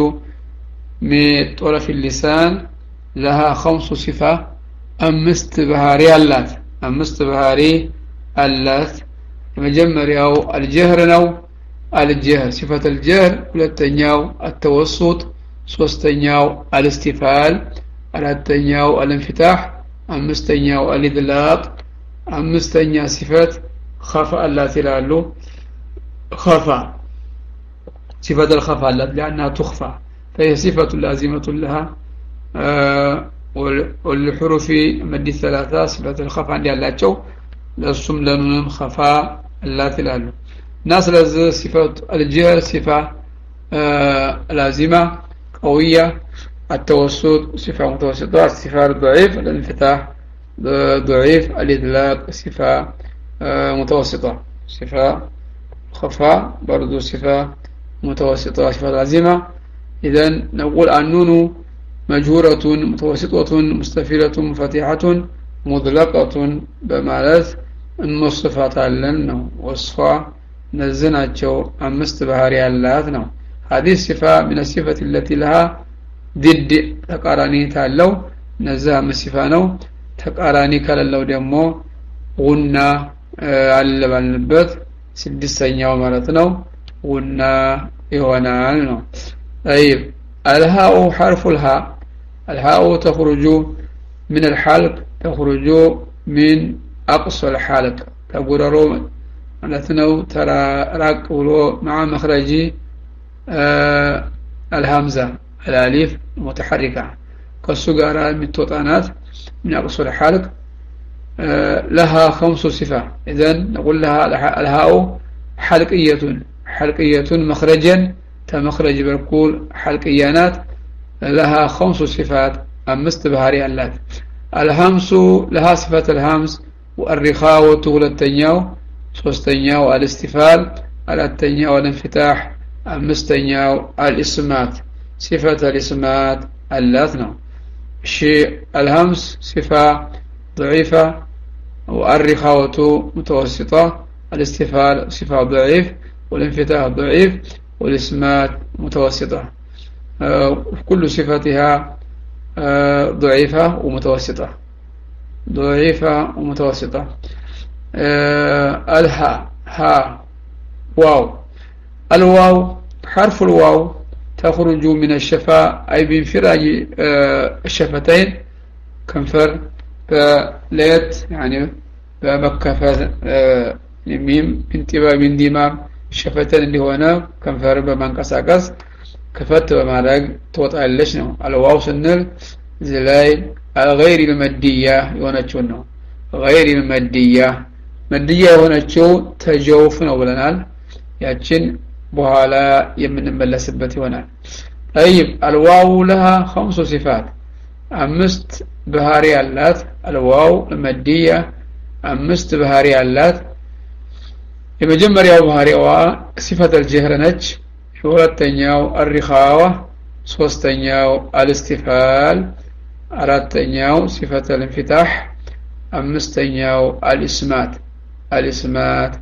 S7: من طرف اللسان لها خمس صفة أمست بهاري اللات أمست بهاري اللات مجمر أو الجهر نو الجهر صفة الجهر ولتنياو التوسط سوستنياو الاستفال الاتنياو الانفتاح أمستنياو الإذلاق أمستنيا صفة خفاء اللات لالو خفاء صفة الخفاء اللات لأنها تخفى فهي صفة لازمة لها آه والحروف مد الثلاثة صفة الخفاء عندها اللاتشو لأسهم لنون خفاء اللات لالو ناس لز صفة الجهر صفة آه لازمة قوية التوسط صفة متوسطة الصفة الضعيف الانفتاح ضعيف الإذلاق صفة آه متوسطة صفة خفاء برضو صفة متوسطة صفة لازمة إذن نقول النون مجهورة متوسطة مستفيلة مفتحة مضلقة بمعنى الصفات لنا وصفة نزناتشو أمست بهاري اللاتنا هذه الصفة من الصفة التي لها ضد تقاراني تالو نزها من الصفانو تقاراني كاللو دمو غنى على بالنبت سدسنياو مالتنا غنى يهونالنا طيب الهاء حرف الهاء الهاء تخرج من الحلق تخرج من أقصى الحلق تقرروا معناتنا ترى راقولو مع مخرجي آه الهمزة الالف المتحركة كالسجارة من التوطانات من أقصى الحلق آه لها خمس صفات إذن نقول لها الهاء حلقية حلقية مخرجا كمخرج بركول حلقيانات لها خمس صفات أمست بهاري اللات الهمس لها صفة الهمس والرخاوة والتنياو سوستنياو الاستفال التنياو الانفتاح أمستنياو الاسمات صفة الاسمات اللاتنا شيء الهمس صفة ضعيفة والرخاوة متوسطة الاستفال صفة ضعيف والانفتاح ضعيف والاسمات متوسطة آه كل صفتها آه ضعيفة ومتوسطة ضعيفة ومتوسطة آه الها ها واو الواو حرف الواو تخرج من الشفاء أي بانفراج آه الشفتين كنفر فليت يعني بمكة آه ميم انتباه من دماغ الشفتين اللي هنا كنفر بمنقصاقص كفت بمارق توطع اللشنو الواو سنل زلاي الغير المادية يونتشونو غير المادية مادية يونتشو تجوفنا ولنال ياتشن بحالا يمن ملسبت هنا طيب الواو لها خمس صفات أمست بهاري اللات الواو المادية أمست بهاري اللات يمجمر يا بهاري صفة الجهرنج ሁለተኛው الرخاوة ሶስተኛው الاستفال አራተኛው صفة الانفتاح አምስተኛው الاسمات الاسمات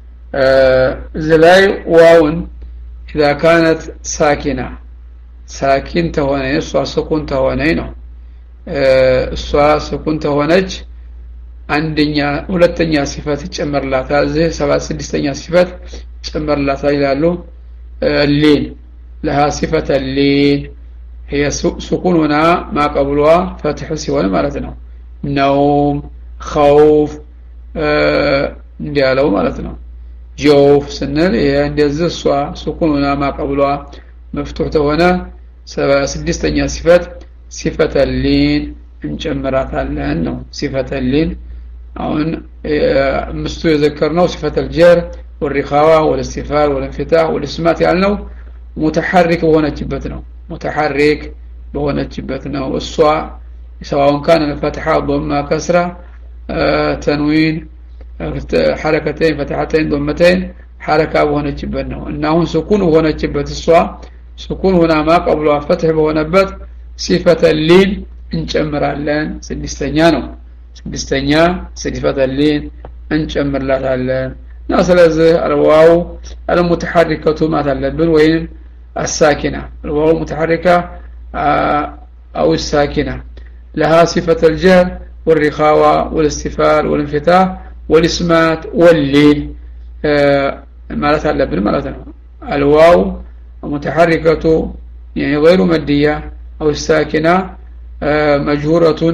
S7: زلاي واون إذا كانت ساكنة ساكن تهوني سوا سكون تهوني نو سوا سكون تهونج عندنا ሁለተኛ صفات ይጨመርላታል እዚህ ሰባት ስድስተኛ صفات ይጨመርላታል ይላሉ اللين لها صفة اللين هي سكون هنا ما قبلها فتح سوى مالتنا نوم خوف نديالو مالتنا جوف سنل هي عند الزسوا سكون هنا ما قبلها مفتوح هنا سدستنيا صفات صفة اللين انجمرات لأنه صفة اللين አሁን ምስቱ የዘከርነው صفة الجر والرخاوة والاستفال والانفتاح والاسمات ያልነው متحرك በሆነችበት ነው متحرك በሆነችበት ነው እሷ سواء كان الفتحة ضمة كسرة تنوين حركتين فتحتين ضمتين حركة በሆነችበት ነው እና አሁን سكون በሆነችበት እሷ سكون هنا ما قبلها فتح በሆነበት صفة اللين እንጨምራለን ስድስተኛ ነው ስድስተኛ صفة اللين እንጨምርላታለን እና ስለዚህ الواو المتحركة ማለት አለብን ወይም الساكنة الواو المتحركة أو الساكنة لها صفة الجر والرخاوة والاستفال والانفتاح والاسمات واللين مالتها اللبن مالتها الواو متحركة يعني غير مادية أو الساكنة مجهورة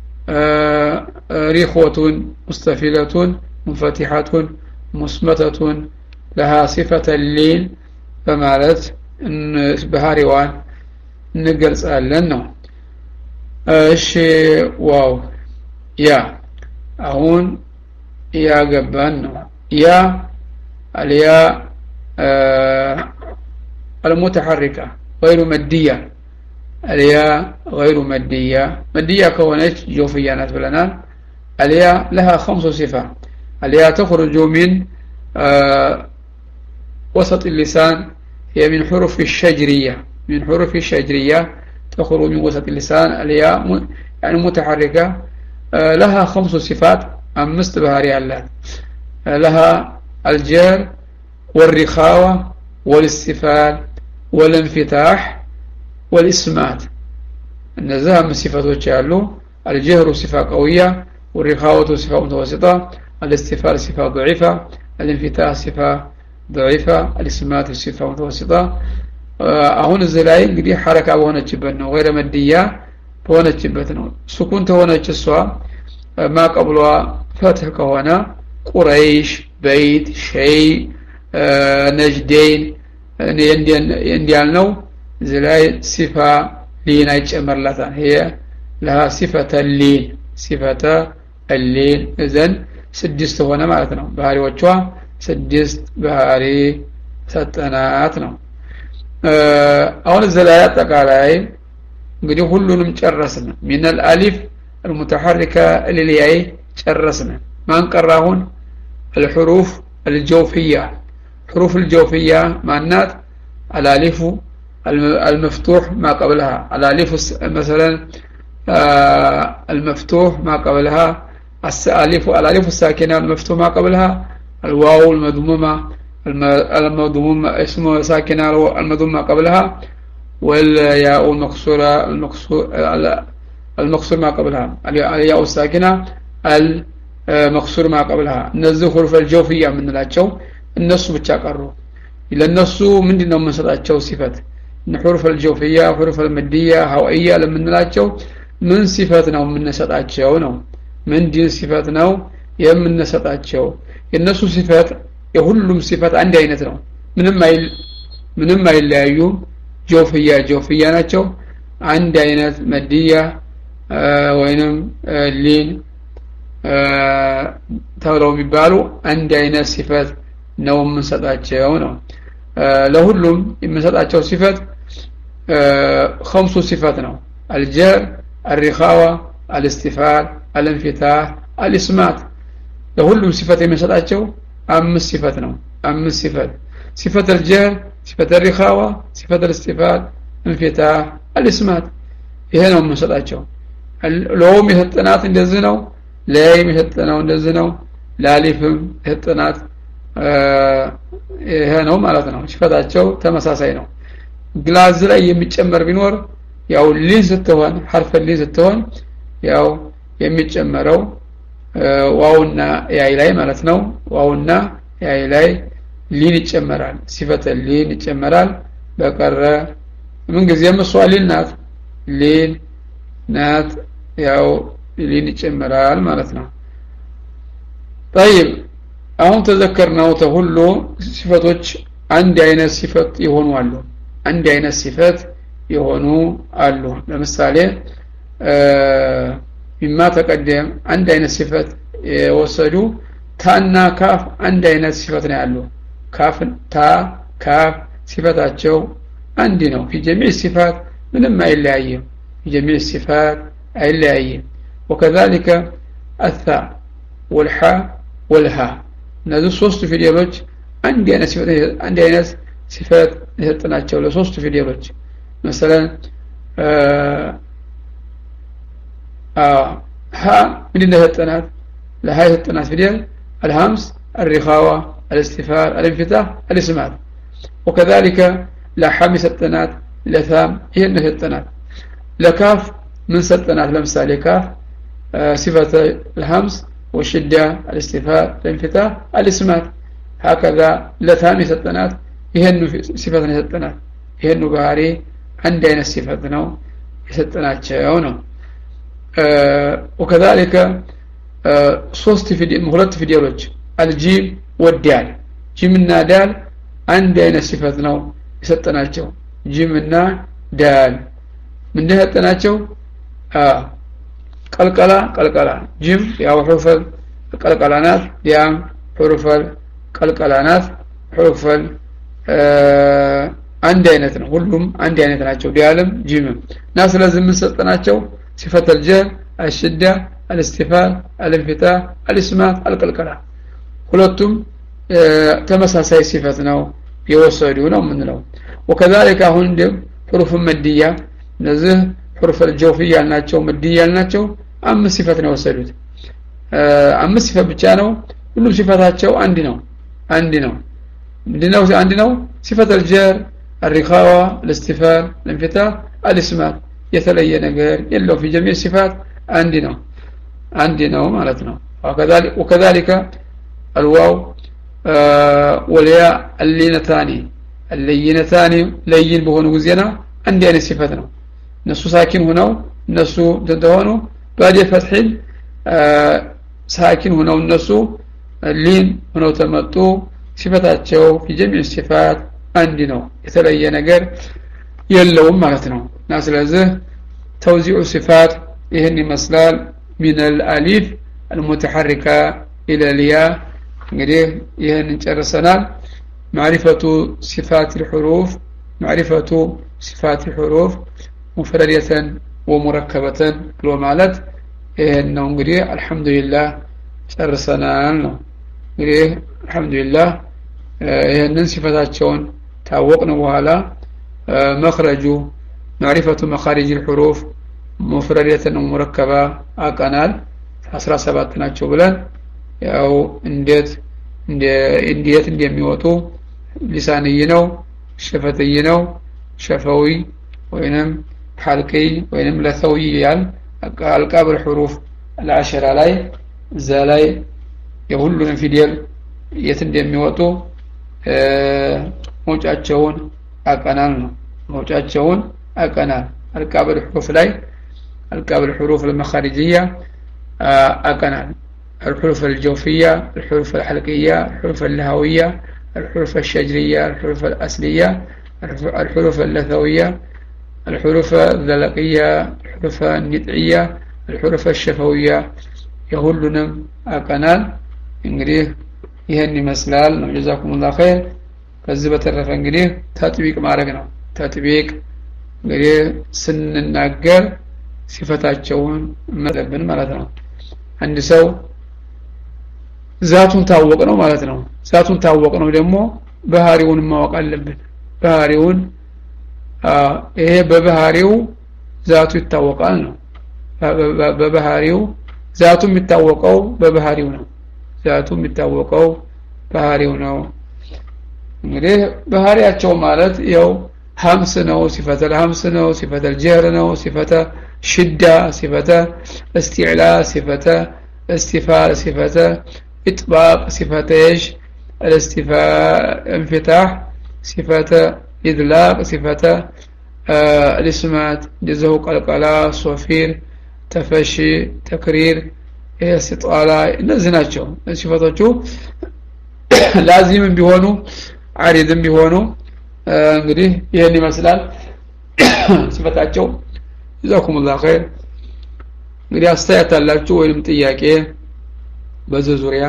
S7: رخوة مستفلة منفتحة مصمتة لها صفة اللين فمالت بهاريوان نقل سألنا ايش واو يا هون يا قبان يا الياء آه المتحركة غير مادية الياء غير مادية مادية كونت جوفيانات بلنان الياء لها خمس صفات الياء تخرج من آه وسط اللسان هي من حروف الشجرية من حروف الشجرية تخرج من وسط اللسان الياء يعني متحركة آه لها خمس صفات أمست بهاري الله آه لها الجر والرخاوة والاستفال والانفتاح والاسمات النزاهة من صفاته تعلو الجهر صفة قوية والرخاوة صفة متوسطة الاستفال صفة ضعيفة الانفتاح صفة ضعيفة الاسمات صفة متوسطة አሁን እዚህ ላይ እንግዲህ ሐረካ በሆነችበት ነው غير مادية በሆነችበት ነው سكون ተሆነች እሷ ማቀብሏ ፈትህ ከሆነ ቁረይሽ በይት ሸይ ነጅደይን እንዲያል ነው እዚህ ላይ ሲፋ ሊን አይጨመርላታል هي لها صفة اللين صفة اللين اذن ስድስት ሆነ ማለት ነው ባህሪዎቿ ስድስት ባህሪ ሰጠናት ነው አሁን እዚህ ላይ አጠቃላይ እንግዲህ ሁሉንም ጨረስን من الالف المتحركة الياء ጨረስን ማን ቀራሁን الحروف الجوفية حروف الجوفية معنات الالف المفتوح ما قبلها الالف مثلا المفتوح ما قبلها الالف الالف الساكنة المفتوح ما قبلها الواو المضمومة المضمومة اسمه ساكنة المضمومة قبلها والياء المكسورة المكسور المكسور ما قبلها الياء الساكنة المكسور ما قبلها نزل حروف الجوفية من الاتشو النص بتشاقروا إلى النص من دينا من سطاتشو صفات حروف الجوفية حروف المادية هوائية لمن الاتشو من صفاتنا ومن سطاتشو نو من دين صفاتنا يمن سطاتشو النص صفات የሁሉም ሲፋት አንድ አይነት ነው ምንም አይል ምንም አይለያዩ ጆፍያ ጆፍያ ናቸው አንድ አይነት መዲያ ወይንም ሊን ተብለው የሚባሉ አንድ አይነት ሲፋት ነው የምንሰጣቸው ነው ለሁሉም የምንሰጣቸው ሲፋት خمس صفات ነው الجر الرخاوة الاستفال الانفتاح الاسمات ለሁሉም ሲፋት የምንሰጣቸው أمس صفات نو أمس صفات صفة الجر صفة الرخاوة صفة الاستفال انفتاح الاسمات هنا هم مسلاتشو لو مهتنات اندزنو لا مهتنو اندزنو لا لفهم مهتنات هنا هم مالتنا صفاتاتشو تمساساي نو ግላዝ ላይ የሚጨመር ቢኖር ያው ሊን ስትሆን حرف ሊን ስትሆን ያው የሚጨመረው ዋውና ያይ ላይ ማለት ነው ዋውና ያይ ላይ ሊን ይጨመራል ሲፈተ ሊን ይጨመራል በቀረ ምን ጊዜም ሷሊን ናት ሊን ናት ያው ሊን ይጨመራል ማለት ነው طيب አሁን ተዘከርነው ተሁሉ ሲፈቶች አንድ አይነት ሲፈት ይሆኑ አሉ አንድ አይነት ሲፈት ይሆኑ አሉ ለምሳሌ مما تقدم عند አይነት صفات ወሰዱ ታና ካፍ አንድ አይነት صفات ነው ያለው ካፍ ታ ካፍ صفاتቸው አንድ ነው في جميع الصفات ምንም አይለያይም في جميع الصفات አይለያይም وكذلك الثاء والحاء والها እነዚህ ሶስቱ ፊደሎች አንድ አይነት صفات አንድ አይነት صفات የተጠናቸው ለሶስቱ ፊደሎች مثلا ها من الهتنات لها الهتنات فيديل الهمس الرخاوة الاستفال الانفتاح الاسمات وكذلك لا حمس التنات لثام هي الهتنات لكاف من ستنات لمثال كاف صفة الهمس والشدة الاستفال الانفتاح الاسمات هكذا لثام ستنات هي صفة الهتنات هي النباري عندنا الصفات نو ستنات شيئونو آه وكذلك آه صوست في مهلت في ديالوج الجيم والدال جيمنا دال عندنا صفات نو يسطناچو جيمنا دال من ده يسطناچو اه قلقلا قلقلا جيم يا حروف القلقلانات يا حروف القلقلانات حروف آه عند አይነት ነው ሁሉም አንድ አይነት ናቸው ዲያልም ጂምም ናስ ለዚህ ምን ሰጠናቸው صفة الجر الشدة الاستفال الانفتاح الاسمات القلقلة ሁለቱም ተመሳሳይ صفات ነው የወሰዱ ነው ምን ነው وكذلك አሁን ደም حروف مدية እነዚህ حروف الجوفية ያልናቸው مدية ያልናቸው አምስት صفات ነው የወሰዱት አምስት صفات ብቻ ነው ሁሉም صفاتቸው አንድ ነው አንድ ነው ምንድነው አንድ ነው صفة الجر الرخاوة الاستفال الانفتاح الاسمات የተለየ ነገር የለው في جميع الصفات አንድ ነው አንድ ነው ማለት ነው وكذلك وكذلك الواو والياء اللينتان اللينتان لين በሆኑ ጊዜና አንድ አይነት صفات ነው እነሱ ሳኪን ሆነው እነሱ ተደሆኑ ባዲ ፈትህ ሳኪን ሆነው እነሱ ሊን ሆነው ተመጡ صفاتቸው في جميع الصفات አንድ ነው የተለየ ነገር የለውም ማለት ነው እና ስለዚህ توزيع الصفات ይሄን ይመስላል من الالف المتحركه الى الياء እንግዲህ ይሄን ጨርሰናል معرفه صفات الحروف معرفه صفات الحروف مفردة ومركبة ብሎ ማለት ይሄን ነው እንግዲህ አልহামዱሊላህ ጨርሰናል ነው እንግዲህ አልহামዱሊላህ ይሄንን صفاتቸውን ታወቅን በኋላ مخرج معرفة مخارج الحروف مفردة ومركبة አቀናል አስራ ሰባት ናቸው ብለን ያው እንዴት እንዴት እንደሚወጡ ሊሳንይ ነው ሸፈተይ ነው ሸፈዊ ወይንም حلقي ወይንም ለثوي ያል አልቃብ الحروف العشرة ላይ ዘላይ የሁሉንም ፊደል የት እንደሚወጡ ሞጫቸውን አቀናል ነው موجاتቸውን አቀናል አልቃብ الحروف ላይ አልቃብ الحروف المخارجية አቀናል الحروف الجوفية الحروف الحلقية الحروف اللهوية الحروف الشجرية الحروف الأصلية الحروف اللثوية الحروف الذلقية الحروف النطعية الحروف الشفوية يهلنم አቀናል እንግዲህ ይሄን ይመስላል ነው جزاكم الله خير ከዚህ በተረፈ እንግዲህ ተጥቢቅ ማድረግ ነው ተጥቢቅ እንግዲህ ስንናገር ሲፈታቸውን መለብን ማለት ነው አንድ ሰው ዛቱን ታወቅ ነው ማለት ነው ዛቱን ታወቅ ነው ደግሞ ባህሪውን ማወቅ አለብን ባህሪውን ይሄ በባህሪው ዛቱ ይታወቃል ነው በባህሪው ዛቱ የሚታወቀው በባህሪው ነው ዛቱ የሚታወቀው ባህሪው ነው እንግዲህ ባህሪያቸው ማለት ያው همس ነው صفة الهمس ነው صفة الجهر ነው صفة شدة صفة استعلاء صفة استفال صفة اطباق صفة ايش الاستفاء انفتاح صفة إدلاق صفة آه الاسمات جزه قلقلا صفير تفشي تكرير استطالة እነዚህ ናቸው صفاتዎቹ لازم ቢሆኑ عارضም ቢሆኑ እንግዲህ ይሄን ይመስላል صفاتቸው جزاكم الله خير እንግዲህ አስተያየት አላችሁ ወይንም ጥያቄ በዚህ ዙሪያ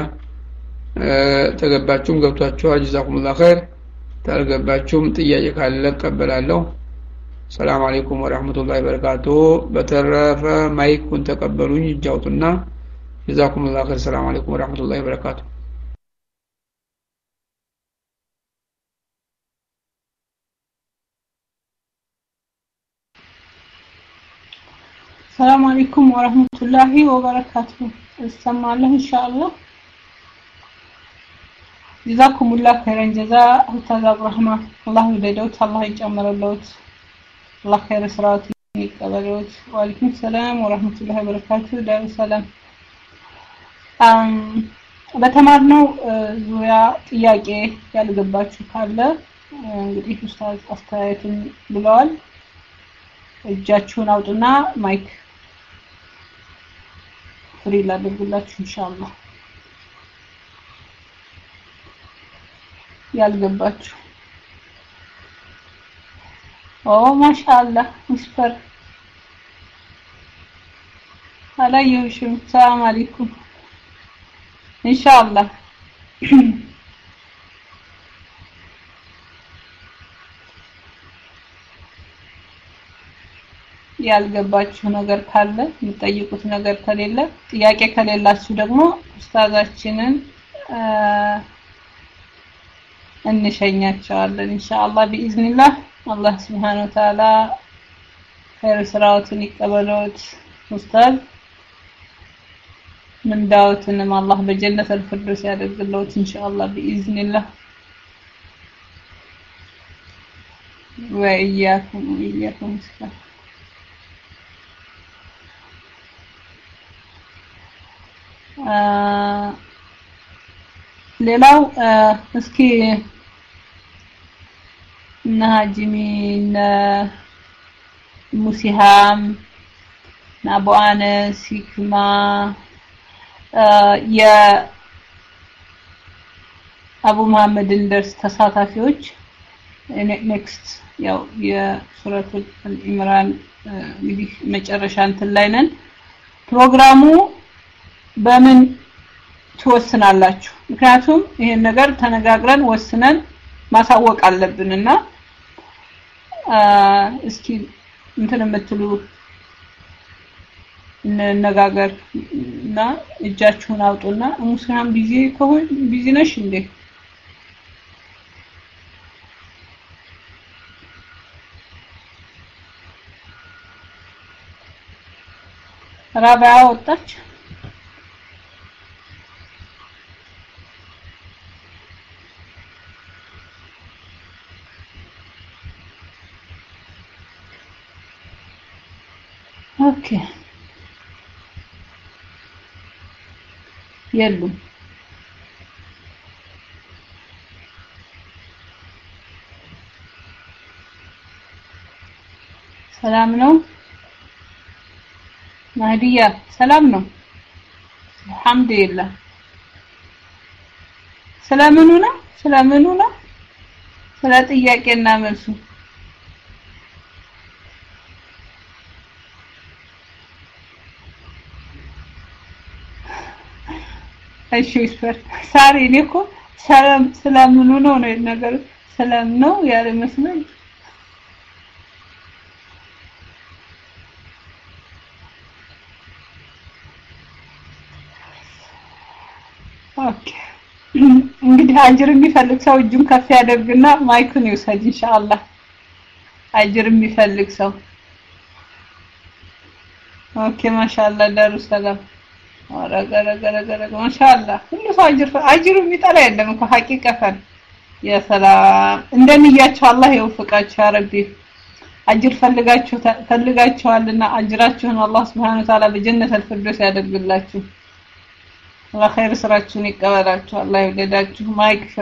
S7: ተገባችሁም ገብቷችኋል ጀዛኩሙላህ ኸይር ታልገባችሁም ጥያቄ ካለ እቀበላለሁ ሰላም አለይኩም ወራህመቱላሂ ወበረካቱ በተረፈ ማይኩን ተቀበሉኝ እጃውቱና ጀዛኩሙላህ ኸይር ሰላም አለይኩም ወራህመቱላሂ ወበረካቱ
S5: السلام عليكم ورحمة الله وبركاته استمعنا إن شاء الله جزاكم الله خيرا جزاء أستاذ عبد الرحمن الله يديدوت الله يجمر اللوت الله خير سراتي يقبلوت وعليكم السلام ورحمة الله وبركاته دار السلام أم በተማርነው ዙሪያ ጥያቄ ያልገባችሁ ካለ እንግዲህ ኡስታዝ አስተያየቱን ብለዋል እጃችሁን አውጡና ማይክ ፍሪ ላድርጉላችሁ ኢንሻአላህ ያልገባችሁ ኦ ማሻአላህ ሙስፈር አላየሁሽም ሰላም አለይኩም ኢንሻአላህ ያልገባችሁ ነገር ካለ የምትጠይቁት ነገር ከሌለ ጥያቄ ከሌላችሁ ደግሞ ኡስታዛችንን እንሸኛቸዋለን ኢንሻአላህ بإذنillah አላህ Subhanahu Wa Ta'ala ኸይር ስራዎትን ይቀበሉት ኡስታዝ من دعوتنا الله بجنة الفردوس ያደርግልዎት ኢንሻአላህ بإذنillah وإياكم وإياكم ሰላም ሌላው እስኪ ናጂሚን ሙሲሃም ናቡአነ ሲክማ የ አቡ መሐመድን ደርስ ተሳታፊዎች ኔክስት ያው የሱረቱል ኢምራን እንግዲህ መጨረሻ እንትን ላይ ነን ፕሮግራሙ በምን ተወስናላችሁ ምክንያቱም ይሄን ነገር ተነጋግረን ወስነን ማሳወቅ አለብንና እስኪ እንትን የምትሉ እንነጋገርና እጃችሁን አውጡና ሙስሊም ቢዚ ከሆነ ቢዚ ነሽ እንዴ ራቢያ ወጣች ኦኬ የሉም ሰላም ነው ማህዲያ ሰላም ነው አልহামዱሊላህ ሰላምኑ ነው ሰላምኑ ነው ስለ ጥያቄና መልሱ እሺ ይስፈር ሳሪ እኮ ሰላም ሰላምኑ ነው ነገር ሰላም ነው ያለ መስመር ኦኬ እንግዲህ አጅር የሚፈልግ ሰው እጁን ከፍ ያደርግና ማይኩን ይውሰድ ኢንሻአላህ አጅር የሚፈልግ ሰው ኦኬ ማሻአላህ ዳሩ ሰላም አረገረገረገረ ማሻአላህ ሁሉ ሰው አጅር አጅሩ የሚጠላ የለም እኮ ሐቂቀተን ያ ሰላም እንደንያችሁ አላህ ይወፍቃችሁ ያ ረቢ አጅር ፈልጋችሁ ፈልጋችኋልና አጅራችሁን አላህ Subhanahu Wa Ta'ala በጀነት الفردوس ያደርግላችሁ الله خير ስራችሁን ይቀበላችሁ አላህ ይወደዳችሁ ማይክ ፍሪ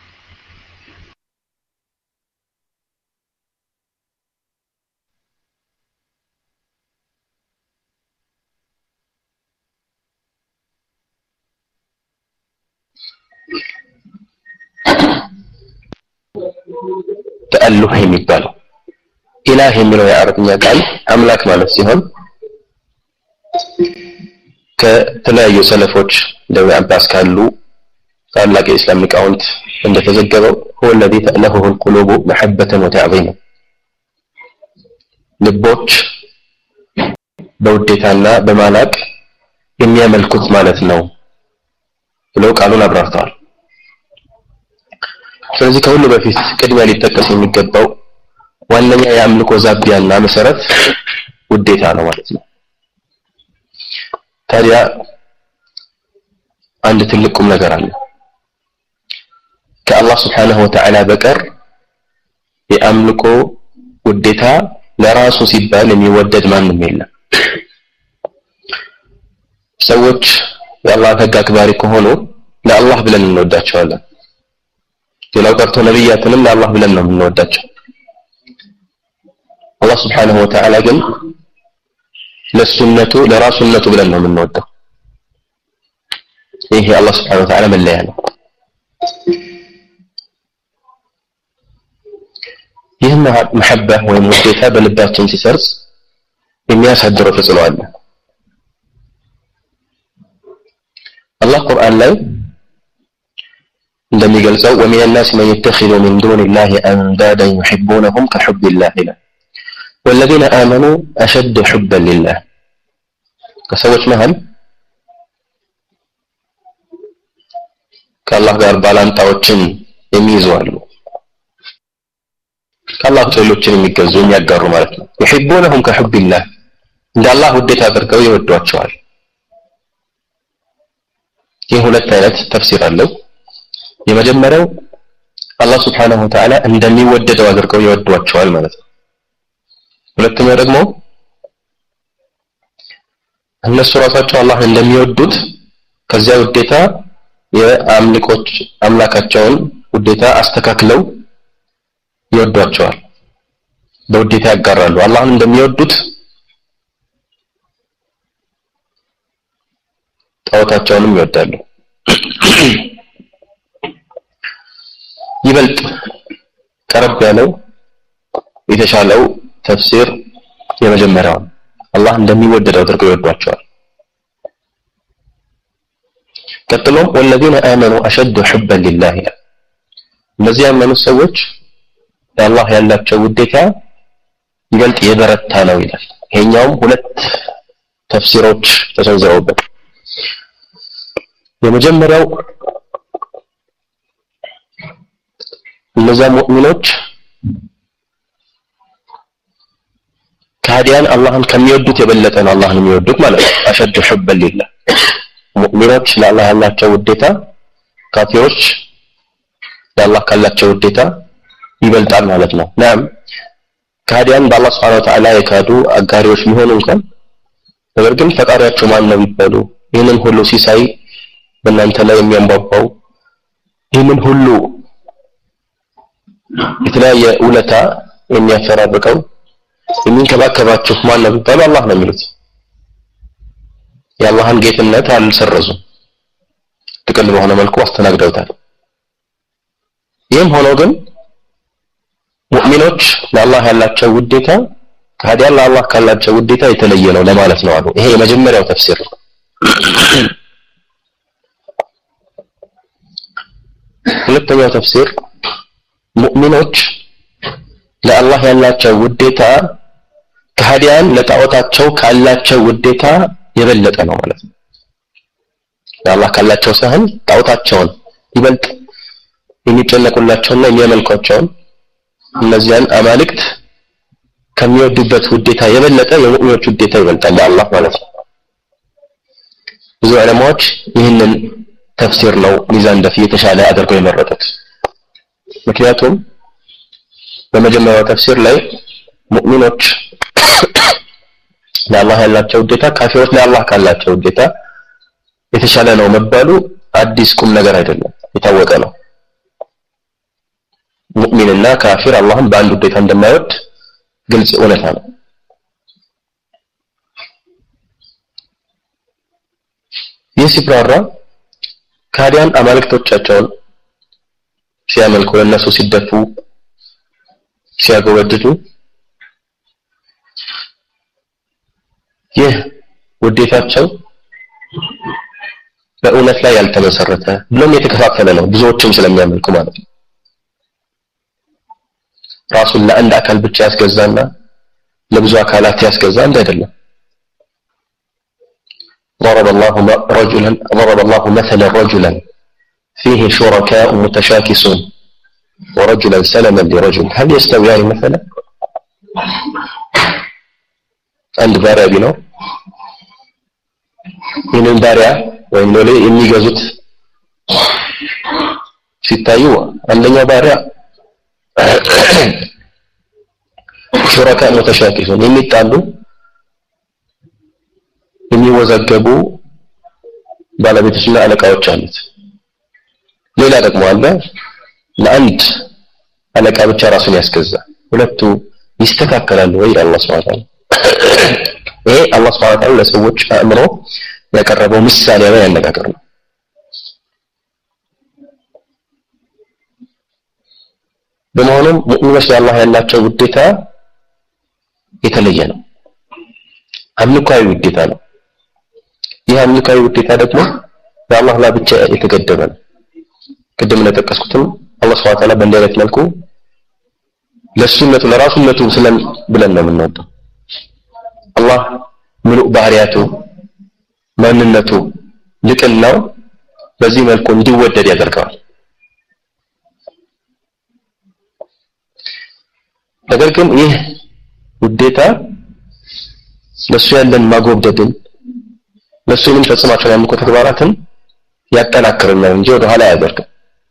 S8: ተአሉህ የሚባለው ኢላህ የሚለው የአረብኛ ቃል አምላክ ማለት ሲሆን ከተለያዩ ሰለፎች ደው አባስ ካሉ ታላቅ የእስላም ሊቃውንት እንደተዘገበው هو الذي تألهه القلوب محبة وتعظيما ልቦች በውዴታና በማላቅ የሚያመልኩት ማለት ነው ብለው ቃሉን አብራርተዋል። ስለዚህ ከሁሉ በፊት ቅድሚያ ሊጠቀስ የሚገባው ዋነኛ የአምልኮ ዛቢያና መሰረት ውዴታ ነው ማለት ነው። ታዲያ አንድ ትልቅ ቁም ነገር አለ። ከአላህ Subhanahu Wa Ta'ala በቀር የአምልኮ ውዴታ ለራሱ ሲባል የሚወደድ ማንም የለም። ሰዎች የአላህ ሕግ አክባሪ ከሆኑ ለአላህ ብለን እንወዳቸዋለን። ሌላው ቀርቶ ነብያትንም ለአላህ ብለን ነው የምንወዳቸው። አላህ Subhanahu Wa Ta'ala ግን ለሱነቱ ለራሱነቱ ብለን ነው የምንወደው። ይሄ አላህ Subhanahu Wa Ta'ala መለያ ነው። ይህ መሐባ ወይም ውዴታ በልባችን ሲሰርጽ የሚያሳድረው ተጽዕኖ አለ። አላህ ቁርአን ላይ እንደሚገልጸው ومن الناس من يتخذ من دون الله أندادا يحبونهم كحب الله له والذين آمنوا أشد حبا لله ከሰዎች መሃል ከአላህ ጋር ባላንጣዎችን የሚይዙ አሉ። ከአላህ ሌሎችን የሚገዙ የሚያጋሩ ማለት ነው። يحبونهم كحب الله እንደ አላህ ውዴታ አድርገው ይወዷቸዋል። ይህ ሁለት አይነት ተፍሲር አለው። የመጀመሪያው አላህ Subhanahu Wa Ta'ala እንደሚወደደው አድርገው ይወዷቸዋል ማለት ነው። ሁለተኛው ደግሞ እነሱ ራሳቸው አላህ እንደሚወዱት ከዚያ ውዴታ የአምልኮች አምላካቸውን ውዴታ አስተካክለው ይወዷቸዋል። በውዴታ ያጋራሉ። አላህን እንደሚወዱት ጣዖታቸውንም ይወዳሉ። ይበልጥ ቀረብ ያለው የተሻለው ተፍሲር የመጀመሪያው አላህ እንደሚወደደው አድርገው ይወዷቸዋል። ቀጥሎ والذين آمنوا أشد حبا لله እነዚህ ያመኑ ሰዎች ለአላህ ያላቸው ውዴታ ይበልጥ የበረታ ነው ይላል። ይሄኛውም ሁለት ተፍሲሮች ተሰንዝረውበት የመጀመሪያው እነዚያ ሙእሚኖች ካዲያን አላህን ከሚወዱት የበለጠ ነው አላህን የሚወዱት ማለት ነው። أشد حبا لله ሙእሚኖች ለአላህ ያላቸው ውዴታ ካፊሮች ለአላህ ካላቸው ውዴታ ይበልጣል ማለት ነው። ናም ካዲያን በአላህ Subhanahu Wa Ta'ala የካዱ አጋሪዎች ሊሆኑ እንኳን ነገር ግን ፈቃሪያቸው ማን ነው ቢባሉ ይህንን ሁሉ ሲሳይ በእናንተ ላይ የሚያንቧቧው ይህንን ሁሉ የተለያየ ውለታ የሚያፈራርቀው የሚንከባከባችሁ ማን ነው ቢባሉ አላህ ነው የሚሉት። የአላህን ጌትነት አልሰረዙም። ጥቅል በሆነ መልኩ አስተናግደውታል። ይህም ሆኖ ግን ሙእሚኖች ለአላህ ያላቸው ውዴታ ካዲያን ለአላህ ካላቸው ውዴታ የተለየ ነው ለማለት ነው አሉ። ይሄ የመጀመሪያው ተፍሲር ነው። ሁለተኛው ተፍሲር ሙእሚኖች ለአላህ ያላቸው ውዴታ ካዲያን ለጣዖታቸው ካላቸው ውዴታ የበለጠ ነው ማለት ነው። ለአላህ ካላቸው ሳይሆን ጣዖታቸውን ይበልጥ የሚጨነቁላቸውና የሚያመልኳቸውን እነዚያን አማልክት ከሚወዱበት ውዴታ የበለጠ የሙእሚኖች ውዴታ ይበልጣል ለአላህ ማለት ነው። ብዙ ዑለማዎች ይህንን ተፍሲር ነው ሚዛን ደፊ የተሻለ አድርገው የመረጡት። ምክንያቱም በመጀመሪያው ተፍሲር ላይ ሙእሚኖች ለአላህ ያላቸው ውዴታ ካፊሮች ለአላህ ካላቸው ውዴታ የተሻለ ነው መባሉ አዲስ ቁም ነገር አይደለም፣ የታወቀ ነው። ሙእሚንና ካፊር አላህን በአንድ ውዴታ እንደማይወድ ግልጽ እውነታ ነው። ይህ ሲብራራ ካዲያን አማልክቶቻቸውን ሲያመልኩ ለነሱ ሲደፉ ሲያጎበድዱ ይህ ውዴታቸው በእውነት ላይ ያልተመሰረተ ብሎም የተከፋፈለ ነው ብዙዎችም ስለሚያመልኩ ማለት ነው ራሱን ለአንድ አካል ብቻ ያስገዛና ለብዙ አካላት ያስገዛ እንደ አይደለም ضرب الله رجلا ضرب الله مثلا رجلا فيه شركاء متشاكسون ورجلا سلما لرجل هل يستويان مثلا عند بارع بينه من بارع وإنه لي إني جزت في التايوة عندنا بارع شركاء متشاكسون إني تعلم የሚወዘገቡ ባለቤቶችና አለቃዎች አሉት ሌላ ደግሞ አለ ለአንድ አለቃ ብቻ ራሱን ያስገዛ ሁለቱ ይስተካከላሉ ወይ አላህ Subhanahu ይሄ አላህ Subhanahu ለሰዎች አእምሮ ያቀረበው ምሳሌያዊ አነጋገር ነው በመሆኑም ሙእሚኖች ለአላህ ያላቸው ውዴታ የተለየ ነው አምልኮአዊ ውዴታ ነው ይህ አምልኮአዊ ውዴታ ደግሞ ለአላህ ላይ ብቻ የተገደበ ነው ቅድም እንደተጠቀስኩትም አላህ Subhanahu Ta'ala በእንደዚህ መልኩ ለሱነቱ ለራሱነቱ ስለም ብለን ነው የምንወደው አላህ ምሉእ ባህሪያቱ ማንነቱ ልቅናው በዚህ መልኩ እንዲወደድ ያደርጋል ነገር ግን ይህ ውዴታ ለሱ ያለን ማጎብደድን ለሱ ምን ተጽማቸው ያምልኮ ተግባራትን ያጠናክርናል እንጂ ወደ ኋላ አያደርግም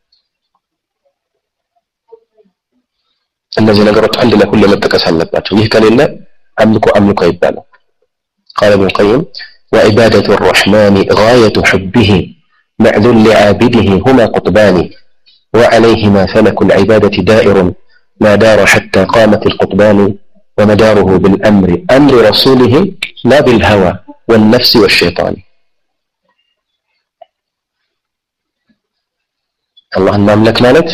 S8: እነዚህ ነገሮች አንድ ለኩል ለመጠቀስ አለባቸው ይህ ከሌለ አምልኮ አምልኮ ይባላል قال ابن القيم وعبادة الرحمن غاية حبه مع ذل عابده هما قطبان وعليهما فلك العبادة دائر ما دار حتى قامت القطبان ومداره بالأمر أمر رسوله لا بالهوى والنفس والشيطان الله المملك مالت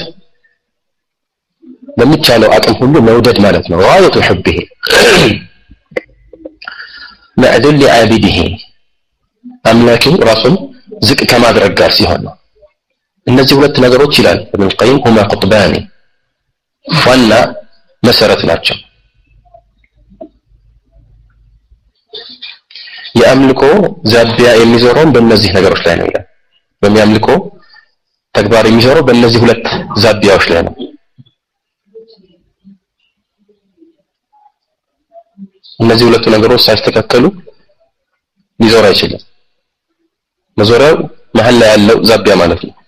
S8: لم يتشالوا أكل كله مودد مالتنا غاية حبه مع ذل عابده أملاكي رسول زك كما درقار سيهونا النزي ولد نقروت شلال ابن القيم هما قطبان وانا مسرت ناتشم የአምልኮ ዛቢያ የሚዞረው በእነዚህ ነገሮች ላይ ነው ይላል በሚያምልኮ ተግባር የሚዞረው በእነዚህ ሁለት ዛቢያዎች ላይ ነው እነዚህ ሁለቱ ነገሮች ሳይስተካከሉ ሊዞር አይችልም መዞሪያው መሃል ላይ ያለው ዛቢያ ማለት ነው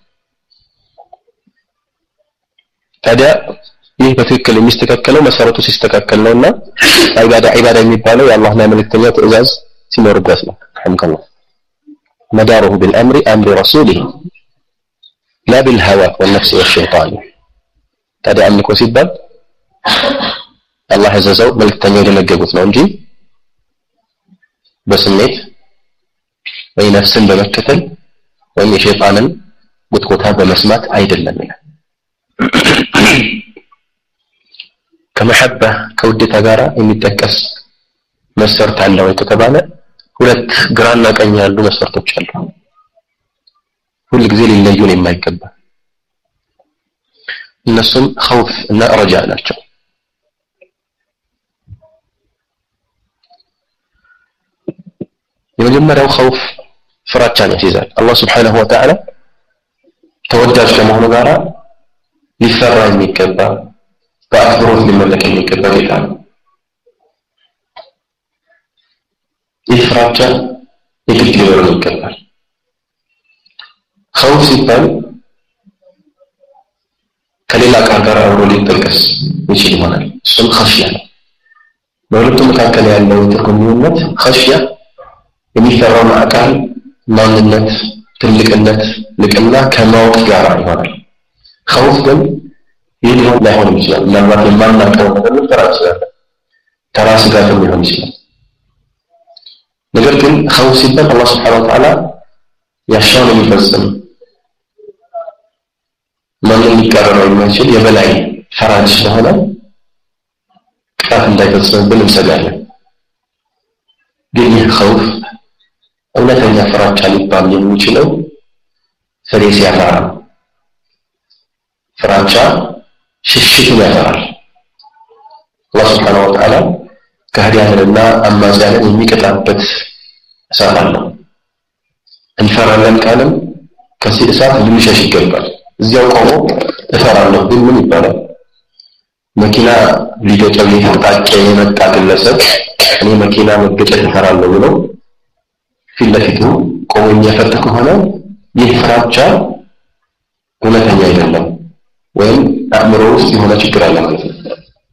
S8: ታዲያ ይህ በትክክል የሚስተካከለው መሰረቱ ሲስተካከል ነውና ኢባዳ ኢባዳ የሚባለው የአላህና መልእክተኛ ትእዛዝ سنور الدسمة رحمك الله مداره بالأمر أمر رسوله لا بالهوى والنفس والشيطان تدعى أملك وسيبا الله عز وجل ملك تنير لقبت نونجي بسميت وي نفس بمكتل وي شيطانا بتقوتها بمسمات عيد اللمنة كمحبة كودة غارة إني تكس مسرت عنه ويتتبعنا ሁለት ግራና ቀኝ ያሉ መስፈርቶች አሉ ሁሉ ጊዜ ሊለዩን የማይገባ እነሱም خوف እና ረጃ ናቸው የመጀመሪያው خوف ፍራቻን ያስይዛል አላህ Subhanahu Wa Ta'ala ተወዳጅ ከመሆኑ ጋር ሊፈራ የሚገባ በአክብሮት ሊመለክ የሚገባ ጌታ ነው إفراجا يكتير الكبار خوف سيبان كليلا كاكارا أولي تلقس مشي مانا سن خشية نورتو مكاكل يالله تكون يومت خشية يميثرون أكال مان النت تلك النت لكنا كموت جارا مانا خوف دم يدهم لهم مسلم لما تلمانا كون نقول تراسل تراسل كاتم لهم مسلم ነገር ግን خوف ሲባል አላህ Subhanahu Wa Ta'ala ያሻውን የሚፈጽም ማንም ሊቀርበው የማይችል የበላይ ፈራጅ ስለሆነ ቅጣት እንዳይፈጽምብን እንሰጋለን ግን ይህ خوف እውነተኛ ፍራቻ ሊባል የሚችለው ፍሬ ሲያፈራ ፍራቻ ሽሽትን ያፈራል አላህ Subhanahu Wa Ta'ala ከህዲያንና አማጺያንን የሚቀጣበት እሳት አለው እንፈራለን ካለም ከዚህ እሳት ልንሸሽ ይገባል እዚያው ቆሞ እፈራለሁ ግን ምን ይባላል መኪና ሊገጨው የታጣቀ የመጣ ግለሰብ እኔ መኪና መገጨት እፈራለሁ ብሎ ፊት ለፊቱ ቆሞ የሚያፈጥ ከሆነ ይህ ፍራቻ እውነተኛ አይደለም ወይም አእምሮ ውስጥ የሆነ ችግር አለ ማለት ነው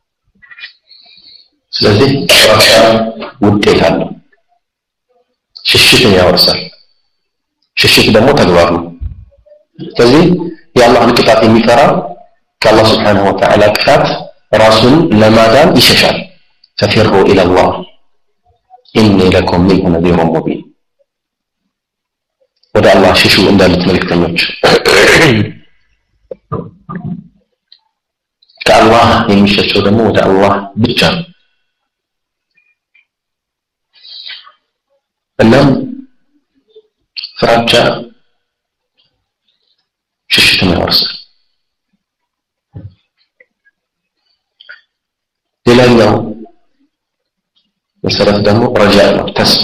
S8: ስለዚህ ፍራቻ ውጤት አለው ሽሽትን ያወርሳል ሽሽት ደግሞ ተግባር ነው ስለዚህ የአላህን ቅጣት የሚፈራ ከአላህ Subhanahu Wa Ta'ala ቅጣት ራሱን ለማዳን ይሸሻል ففروا الى الله اني لكم منه نذير مبين ወደ አላህ ሽሹ እንዳሉት መልእክተኞች ከአላህ የሚሸሸው ደግሞ ወደ አላህ ብቻ ነው እናም ፍራቻ ሽሽትን ያወርሳል ሌላኛው መሰረት ደግሞ ረጃ ነው ተስፋ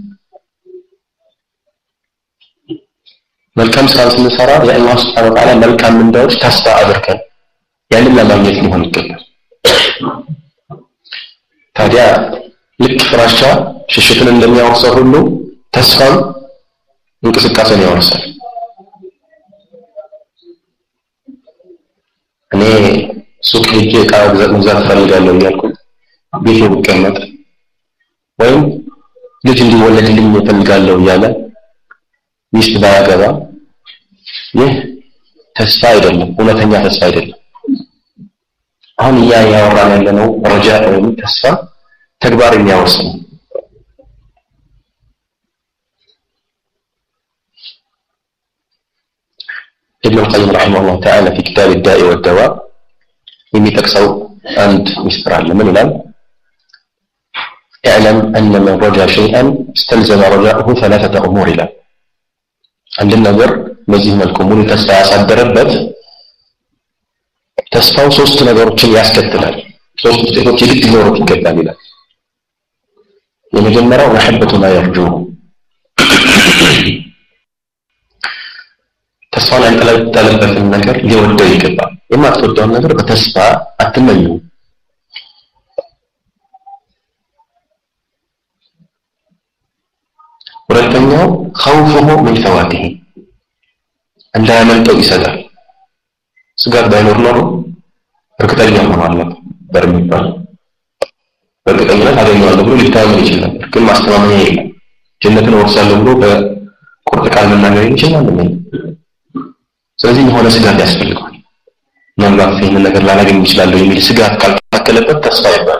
S8: መልካም ስራ ስንሰራ የአላህ Subhanahu Wa Ta'ala መልካም እንዳዎች ተስፋ አድርገን ያንን ለማግኘት ሊሆን ይገባል ታዲያ ልክ ፍራቻ ሽሽትን እንደሚያወርሰው ሁሉ ተስፋም እንቅስቃሴን ያወርሳል እኔ ሱቅ ሄጄ ዕቃ መግዛት ፈልጋለሁ እያልኩ ቤቴ ብቀመጥ ወይም ልጅ እንዲወለድልኝ እፈልጋለሁ እያለ ሚስት ባያገባ ይህ ተስፋ አይደለም እውነተኛ ተስፋ አይደለም አሁን ያ ያወራን ያለነው ረጃ ወይም ተስፋ ተግባር የሚያወርስ ነው ابن القيم رحمه الله تعالى في كتاب الداء والدواء يميتكسو عند مسترع لمن الآن اعلم أن من رجى شيئا استلزم رجاءه ثلاثة أمور له عند النظر مزيهم الكمون تسفى عساد ربت تسفى وصوصت نظرتشن ياسكتلال صوصت نظرتشن يجد نظرتك كتاب له يمجمرا محبة ما يرجوه ተስፋን ያንጠለጠለበትን ነገር ሊወደው ይገባል የማትወደውን ነገር በተስፋ አትመኙ ሁለተኛው خوفه من فواته እንዳያመልጠው ይሰጋል ስጋት ባይኖር ኖሮ እርግጠኛ ሆኗል በርሚባል በእርግጠኝነት አገኘዋለሁ ብሎ ሊታመን ይችላል ግን ማስተማመኛ የለም ጀነትን ወርሳለሁ ብሎ በቁርጥ ቃል መናገር ይችላል ማለት ስለዚህ የሆነ ስጋት ያስፈልጋል ምናልባት ይህን ነገር ላላገኝ ይችላል የሚል ስጋት ካልተከለበት ተስፋ ይባላል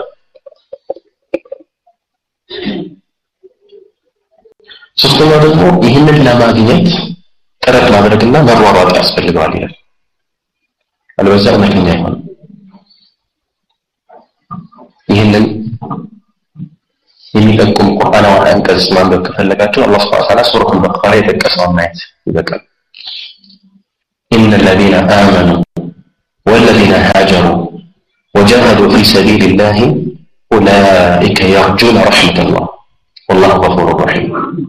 S8: ሶስተኛው ደግሞ ይህንን ለማግኘት ጥረት ማድረግና መሯሯጥ ያስፈልጋል ይላል አለበለዚያ እውነተኛ አይሆንም ይህንን የሚጠቁም ቁርአናዊ አንቀጽ ማንበብ ከፈለጋችሁ አላህ Subhanahu Wa Ta'ala ሱረቱል በቀራ የጠቀሰው ማየት ይበቃል إن الذين آمنوا والذين هاجروا وجاهدوا في سبيل الله أولئك يرجون رحمة الله والله غفور رحيم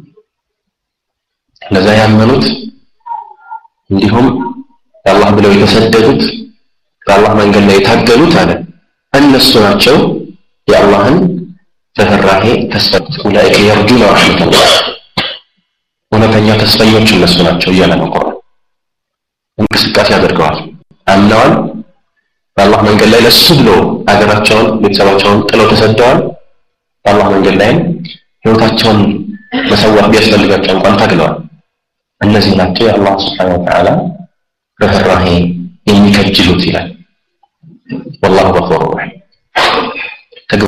S8: لذا يأمنوا عندهم الله بلو يتسددوا الله من قال لا يتهجلوا تعالى أن السنة يا الله فهراه تسدد أولئك يرجون رحمة الله ونفنيا تسفيوش السنة يالا نقرأ እንቅስቃሴ ያደርገዋል አምነዋል በአላህ መንገድ ላይ ለሱ ብሎ አገራቸውን ቤተሰባቸውን ጥለው ተሰደዋል በአላህ መንገድ ላይ ህይወታቸውን መሰዋት ቢያስፈልጋቸው እንኳን ታግለዋል እነዚህ ናቸው የአላህ Subhanahu Wa Ta'ala ርህራሄ የሚከጅሉት ይላል والله غفور